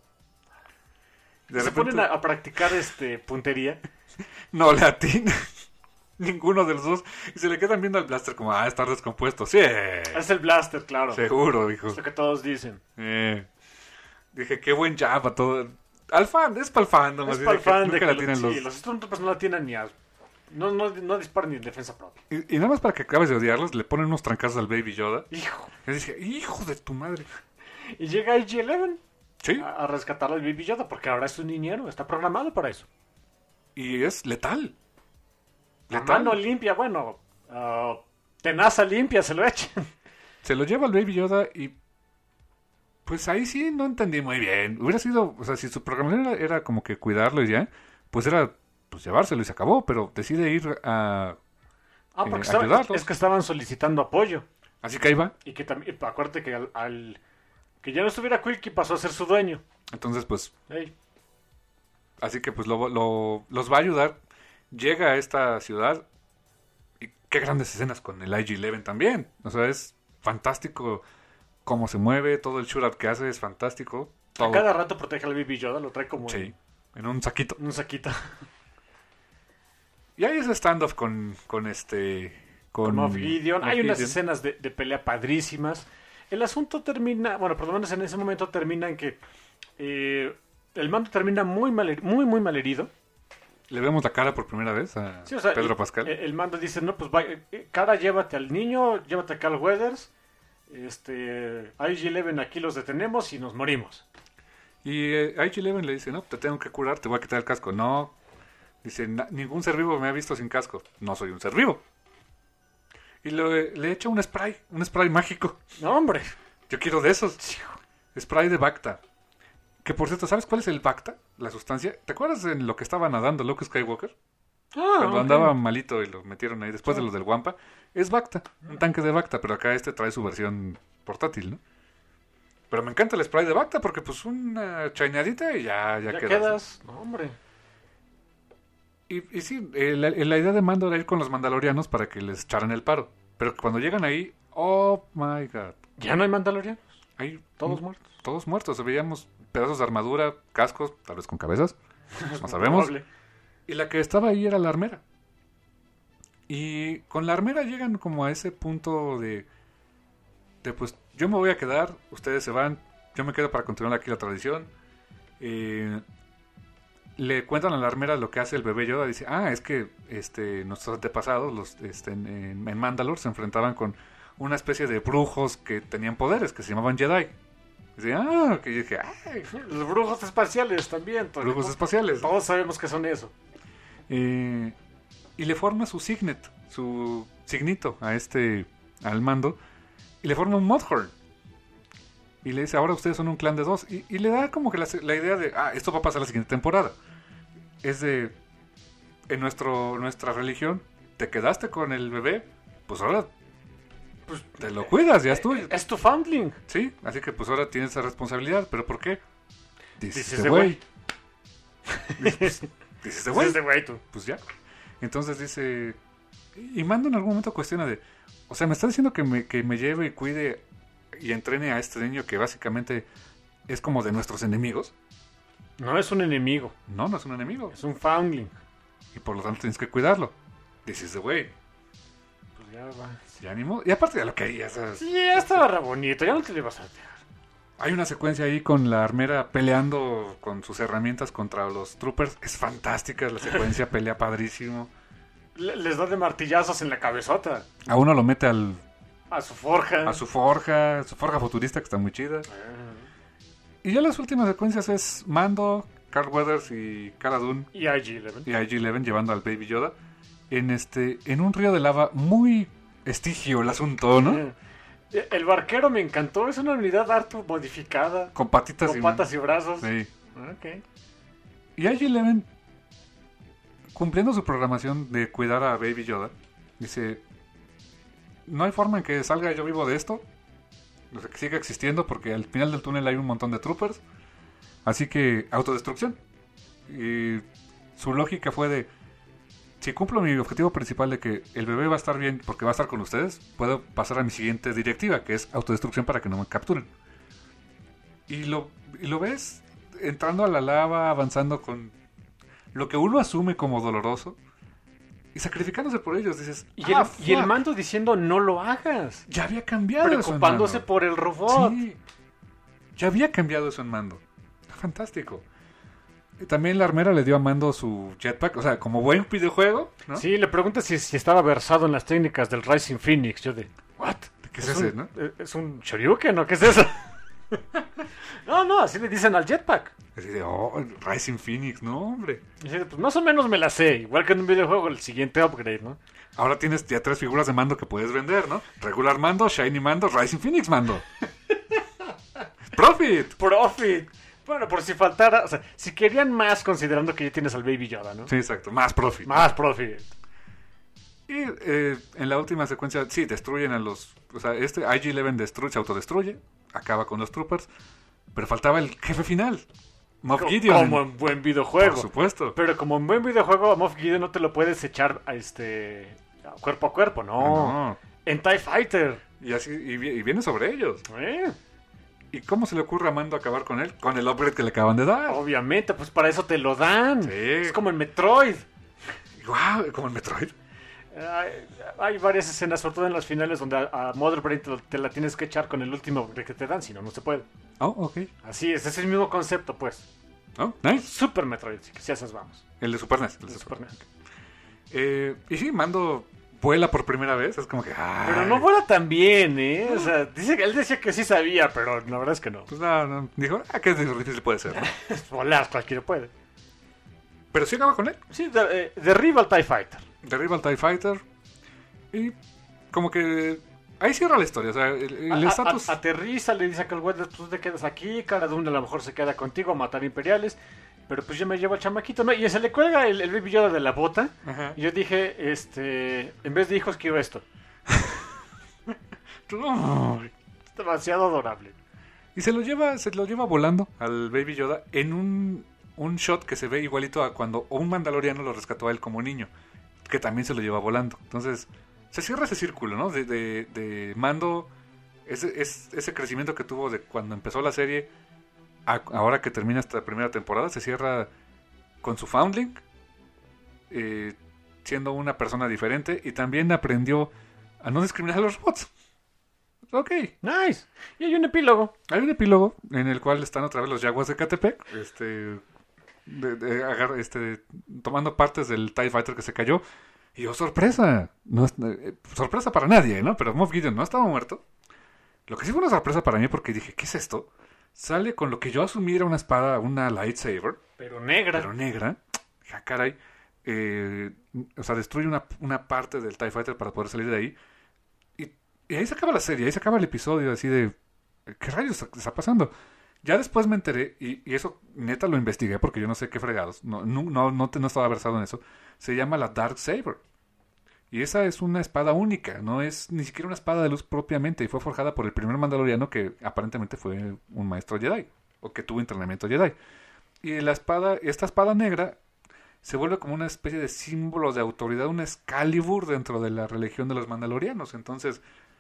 de Se repente- ponen a, a practicar este puntería. No le atina. Ninguno de los dos. Y se le quedan viendo al blaster como, ah, está descompuesto. Sí. Es el blaster, claro. Seguro, hijo. Es lo que todos dicen. Eh. Dije, qué buen jab a todo. Al fan, es para el fan nomás. Es Dice para el que fan de nunca que la lo- tienen sí, los... los Stormtroopers no la tienen ni a... No, no, no disparan ni en defensa propia. Y, y nada más para que acabes de odiarlos, le ponen unos trancazos al Baby Yoda. Hijo. Y dije, hijo de tu madre. Y llega I G eleven Sí. a, a rescatar al Baby Yoda porque ahora es un niñero, está programado para eso. Y es letal. La Letal. mano limpia, bueno, ah, tenaza limpia se lo echan. Se lo lleva al Baby Yoda y... Pues ahí sí no entendí muy bien. Hubiera sido... O sea, si su programación era, era como que cuidarlo y ya, pues era pues llevárselo y se acabó. Pero decide ir a... Ah, Eh, porque estaba- ayudarlos. es que estaban solicitando apoyo. Así que ahí va. Y que también, acuérdate que al, al- que ya no estuviera Quilky pasó a ser su dueño. Entonces, pues... Ey, Así que pues lo, lo- los va a ayudar. Llega a esta ciudad. Y qué grandes escenas con el I G eleven también. O sea, es fantástico cómo se mueve. Todo el shootout que hace es fantástico. a Todo. cada rato protege al Baby Yoda, lo trae como Sí, en un saquito. en un saquito. Y hay ese standoff con, con este... Con, Con Moff Gideon. Moff Hay unas Gideon. escenas de, de pelea padrísimas. El asunto termina, bueno, por lo menos en ese momento termina en que eh, el mando termina muy mal, muy, muy mal herido. Le vemos la cara por primera vez a Sí, o sea, Pedro el, Pascal. El, el mando dice, no, pues vaya, eh, cara, llévate al niño, llévate a Carl Weathers. Este, I G eleven aquí los detenemos y nos morimos. Y eh, I G eleven le dice, no, te tengo que curar, te voy a quitar el casco. No. Dice, "Na- ningún ser vivo me ha visto sin casco. No soy un ser vivo. Y le, le echa un spray, un spray mágico. No, hombre. Yo quiero de esos. Spray de Bacta. Que por cierto, ¿sabes cuál es el Bacta? La sustancia. ¿Te acuerdas en lo que estaba nadando Luke Skywalker? Ah, Cuando ok. andaba malito y lo metieron ahí después de Sí. los del Wampa. Es Bacta, un tanque de Bacta, pero acá este trae su versión portátil, ¿no? Pero me encanta el spray de Bacta porque pues una chañadita y ya, ya, Ya quedas. quedas. No, hombre. Y, y sí, eh, la, la idea de Mando era ir con los mandalorianos para que les echaran el paro. Pero cuando llegan ahí, oh my god. ¿Ya no hay Mandalorianos? Ahí, Todos mm, muertos. Todos muertos. Veíamos pedazos de armadura, cascos, tal vez con cabezas. No sabemos. Probable. Y la que estaba ahí era la armera. Y con la armera llegan como a ese punto de, de pues yo me voy a quedar, ustedes se van, yo me quedo para continuar aquí la tradición. Eh, le cuentan a la armera lo que hace el bebé Yoda. Dice, ah, es que este nuestros antepasados los, este, en, en, en Mandalore se enfrentaban con una especie de brujos que tenían poderes, que se llamaban Jedi. Dice, ah, que yo dije, ay, Los brujos espaciales también. Tony. brujos espaciales. Todos sabemos que son eso. Eh, y le forma su signet, su signito a este, al Mando, y le forma un Mudhorn. Y le dice, ahora ustedes son un clan de dos. Y, y le da como que la, la idea de, ah, esto va a pasar la siguiente temporada. Es de, en nuestro nuestra religión, te quedaste con el bebé, pues ahora pues, te lo cuidas, ya es tuyo. Es tu foundling. Sí, así que pues ahora tienes esa responsabilidad. ¿Pero por qué? Dices Dices de de güey. Dices de güey. Es de güey tú. Pues ya. Entonces dice... Y Mando en algún momento cuestiona de... O sea, me está diciendo que me, que me lleve y cuide y entrene a este niño que básicamente es como de nuestros enemigos. No es un enemigo. No, no es un enemigo. Es un foundling. Y por lo tanto tienes que cuidarlo. Dices de güey. Pues ya va. Ya ni modo. Y aparte de lo que harías, ¿sabes? Sí, ya estaba re bonito. Ya no te le ibas a dejar. Hay una secuencia ahí con la armera peleando con sus herramientas contra los troopers. Es fantástica la secuencia, pelea padrísimo. Le- les da de martillazos en la cabezota. A uno lo mete al, A su forja. a su forja, su forja futurista que está muy chida. Ah. Y ya las últimas secuencias es Mando, Carl Weathers y Cara Dune Y I G once. y I G eleven llevando al Baby Yoda en este en un río de lava muy estigio el asunto, ¿no? Eh, El barquero me encantó. Es una unidad harto modificada. Con patitas Con y patas y brazos. sí. Ok. Y I G eleven, cumpliendo su programación de cuidar a Baby Yoda, dice, no hay forma en que salga yo vivo de esto, o sea, que siga existiendo, porque al final del túnel hay un montón de troopers, así que autodestrucción. Y su lógica fue de, si cumplo mi objetivo principal de que el bebé va a estar bien porque va a estar con ustedes, puedo pasar a mi siguiente directiva, que es autodestrucción para que no me capturen. Y lo, y lo ves entrando a la lava, avanzando con lo que uno asume como doloroso y sacrificándose por ellos. Dices, Y, "Ah, el, y el fuck". mando diciendo no lo hagas. Ya había cambiado eso en Preocupándose Mando. por el robot. Sí, ya había cambiado eso en Mando. Fantástico. Y también la armera le dio a Mando su jetpack, o sea, como buen videojuego, ¿no? Sí, le pregunta si, si estaba versado en las técnicas del Rising Phoenix. Yo de, ¿what? ¿Qué es ese, un, no? eh, ¿Es un Shoryuken o qué es eso? No, no, así le dicen al jetpack. Así de, oh, Rising Phoenix, no, hombre. Y dice, pues más o menos me la sé. Igual que en un videojuego, el siguiente upgrade, ¿no? Ahora tienes ya tres figuras de Mando que puedes vender, ¿no? Regular Mando, Shiny Mando, Rising Phoenix Mando. Profit. Profit. Bueno, por si faltara, o sea, si querían más considerando que ya tienes al Baby Yoda, ¿no? Sí, exacto, más profit. Más profit. Y eh, en la última secuencia, sí, destruyen a los... O sea, este I G eleven destruye, se autodestruye, acaba con los troopers, pero faltaba el jefe final, Moff Co- Gideon. Como en buen videojuego. Por supuesto. Pero como en buen videojuego, a Moff Gideon no te lo puedes echar a este a cuerpo a cuerpo, no. No. En TIE Fighter. Y así y, vi- y viene sobre ellos. ¿Eh? ¿Y cómo se le ocurre a Mando acabar con él? Con el upgrade que le acaban de dar. Obviamente, pues para eso te lo dan. Sí. Es como en Metroid. Wow, como en Metroid. Hay, hay varias escenas, sobre todo en las finales, donde a, a Mother Brain te, te la tienes que echar con el último upgrade que te dan, si no, no se puede. Oh, ok. Así es, es el mismo concepto, pues. Oh, nice. Super Metroid, si si esas vamos. El de Super N E S. El de El Super- Super N E S. Eh, y sí, Mando vuela por primera vez. Es como que... ay. Pero no vuela tan bien, ¿eh? O sea, dice, que- él decía que sí sabía, pero la verdad es que no. Pues no, no. Dijo, ah, qué difícil puede ser, ¿no? Volar, cualquiera puede. Pero sí acaba con él. Sí, de- eh, derriba al TIE Fighter. Derriba al TIE Fighter. Y como que... Ahí cierra la historia. O sea, el A- el a- estatus... a- aterriza, le dice a Carl Weathers, pues tú te quedas aquí, Cara Dune a lo mejor se queda contigo a matar imperiales, pero pues yo me llevo al chamaquito, ¿no? Y se le cuelga el, el Baby Yoda de la bota. Ajá. Y yo dije, este, en vez de hijos quiero esto. Ay. Es demasiado adorable. Y se lo lleva, se lo lleva volando al Baby Yoda en un, un shot que se ve igualito a cuando un mandaloriano lo rescató a él como niño, que también se lo lleva volando. Entonces, se cierra ese círculo, ¿no? De, de, de Mando Ese, es, ese crecimiento que tuvo de cuando empezó la serie a, ahora que termina esta primera temporada, se cierra con su foundling, eh, siendo una persona diferente, y también aprendió a no discriminar a los robots. Ok. Nice. Y hay un epílogo. Hay un epílogo en el cual están otra vez los Jaguars de Catepec, este, de, de, agar, este, tomando partes del TIE Fighter que se cayó. Y oh, sorpresa. No, eh, sorpresa para nadie, ¿no? Pero Moff Gideon no estaba muerto. Lo que sí fue una sorpresa para mí porque dije, ¿qué es esto? Sale con lo que yo asumí era una espada, una lightsaber. Pero negra. Pero negra. Ja, caray. Eh, o sea, destruye una, una parte del TIE Fighter para poder salir de ahí. Y, y ahí se acaba la serie, ahí se acaba el episodio así de... ¿Qué rayos está pasando? Ya después me enteré, y, y eso neta lo investigué porque yo no sé qué fregados. No, no, no, no, te, no estaba versado en eso. Se llama la Darksaber. Y esa es una espada única, no es ni siquiera una espada de luz propiamente, y fue forjada por el primer mandaloriano que aparentemente fue un maestro Jedi, o que tuvo entrenamiento Jedi. Y la espada, esta espada negra se vuelve como una especie de símbolo de autoridad, un Excalibur dentro de la religión de los mandalorianos. Entonces,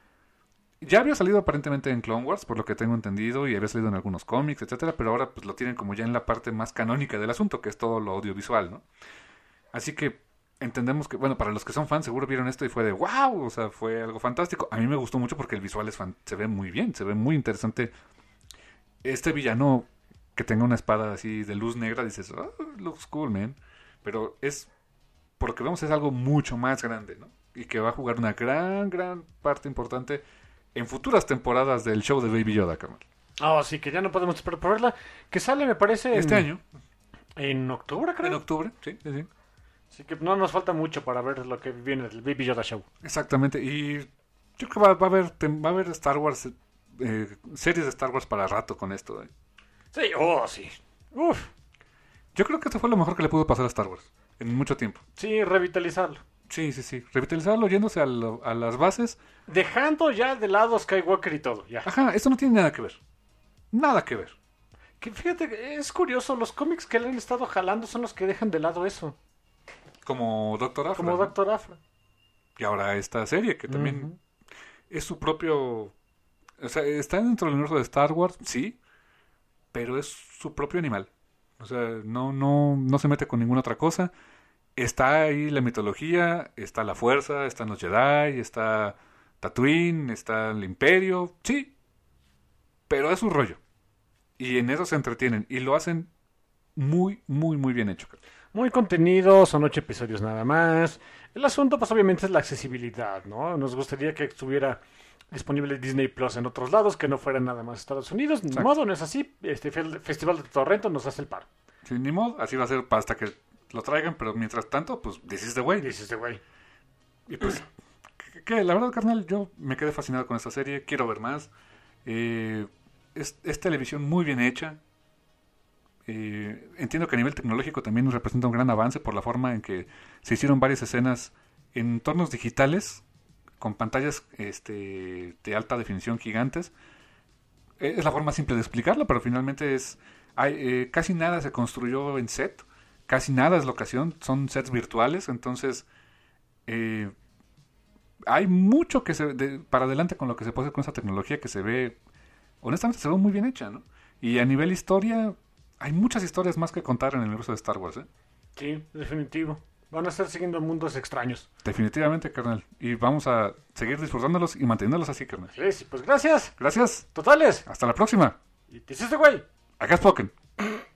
ya había salido aparentemente en Clone Wars, por lo que tengo entendido, y había salido en algunos cómics, etcétera, pero ahora pues lo tienen como ya en la parte más canónica del asunto, que es todo lo audiovisual, ¿no? Así que entendemos que, bueno, para los que son fans seguro vieron esto y fue de wow, o sea, fue algo fantástico. A mí me gustó mucho porque el visual es fan, se ve muy bien, se ve muy interesante. Este villano que tenga una espada así de luz negra, dices, oh, looks cool, man. Pero es, por lo que vemos, es algo mucho más grande, ¿no? Y que va a jugar una gran, gran parte importante en futuras temporadas del show de Baby Yoda, carnal. Ah, oh, sí, que ya no podemos esperar por verla. Que sale, me parece, este en, año. En octubre, creo. En octubre, sí, sí, sí. Así que no nos falta mucho para ver lo que viene del Baby Yoda Show. Exactamente, y yo creo que va, va a haber va a haber Star Wars, eh, series de Star Wars para rato con esto. ¿eh? Sí, oh, sí. Uf. Yo creo que esto fue lo mejor que le pudo pasar a Star Wars en mucho tiempo. Sí, revitalizarlo. Sí, sí, sí. Revitalizarlo yéndose a, lo, a las bases. Dejando ya de lado Skywalker y todo, ya. Ajá, esto no tiene nada que ver. Nada que ver. Que fíjate, es curioso, los cómics que le han estado jalando son los que dejan de lado eso. Como Doctor Afra. Como Doctor Afra. Y ahora esta serie, que también uh-huh. es su propio... O sea, está dentro del universo de Star Wars, sí, pero es su propio animal. O sea, no, no, no se mete con ninguna otra cosa. Está ahí la mitología, está la fuerza, están los Jedi, está Tatooine, está el Imperio, sí, pero es su rollo. Y en eso se entretienen, y lo hacen muy, muy, muy bien hecho. Muy contenido, son ocho episodios nada más. El asunto, pues obviamente es la accesibilidad, ¿no? Nos gustaría que estuviera disponible Disney Plus en otros lados, que no fuera nada más Estados Unidos. Ni Exacto. modo, no es así. Este Festival de Torrento nos hace el paro. Sí, ni modo, así va a ser hasta que lo traigan, pero mientras tanto, pues, this is the way. This is the way. Y pues, que, que la verdad, carnal, yo me quedé fascinado con esta serie, quiero ver más. Eh, es, es televisión muy bien hecha. Eh, entiendo que a nivel tecnológico también representa un gran avance por la forma en que se hicieron varias escenas en entornos digitales con pantallas este, de alta definición gigantes. Eh, es la forma simple de explicarlo, pero finalmente es hay, eh, casi nada se construyó en set, casi nada es locación, son sets virtuales, entonces eh, hay mucho que se de, para adelante con lo que se puede hacer con esta tecnología que se ve, honestamente se ve muy bien hecha, ¿no? Y a nivel historia hay muchas historias más que contar en el universo de Star Wars, ¿eh? Sí, definitivo. Van a estar siguiendo mundos extraños. Definitivamente, carnal. Y vamos a seguir disfrutándolos y manteniéndolos así, carnal. Sí, sí, pues gracias. Gracias. Totales. Hasta la próxima. Y te hiciste, güey. Acá es Spoken.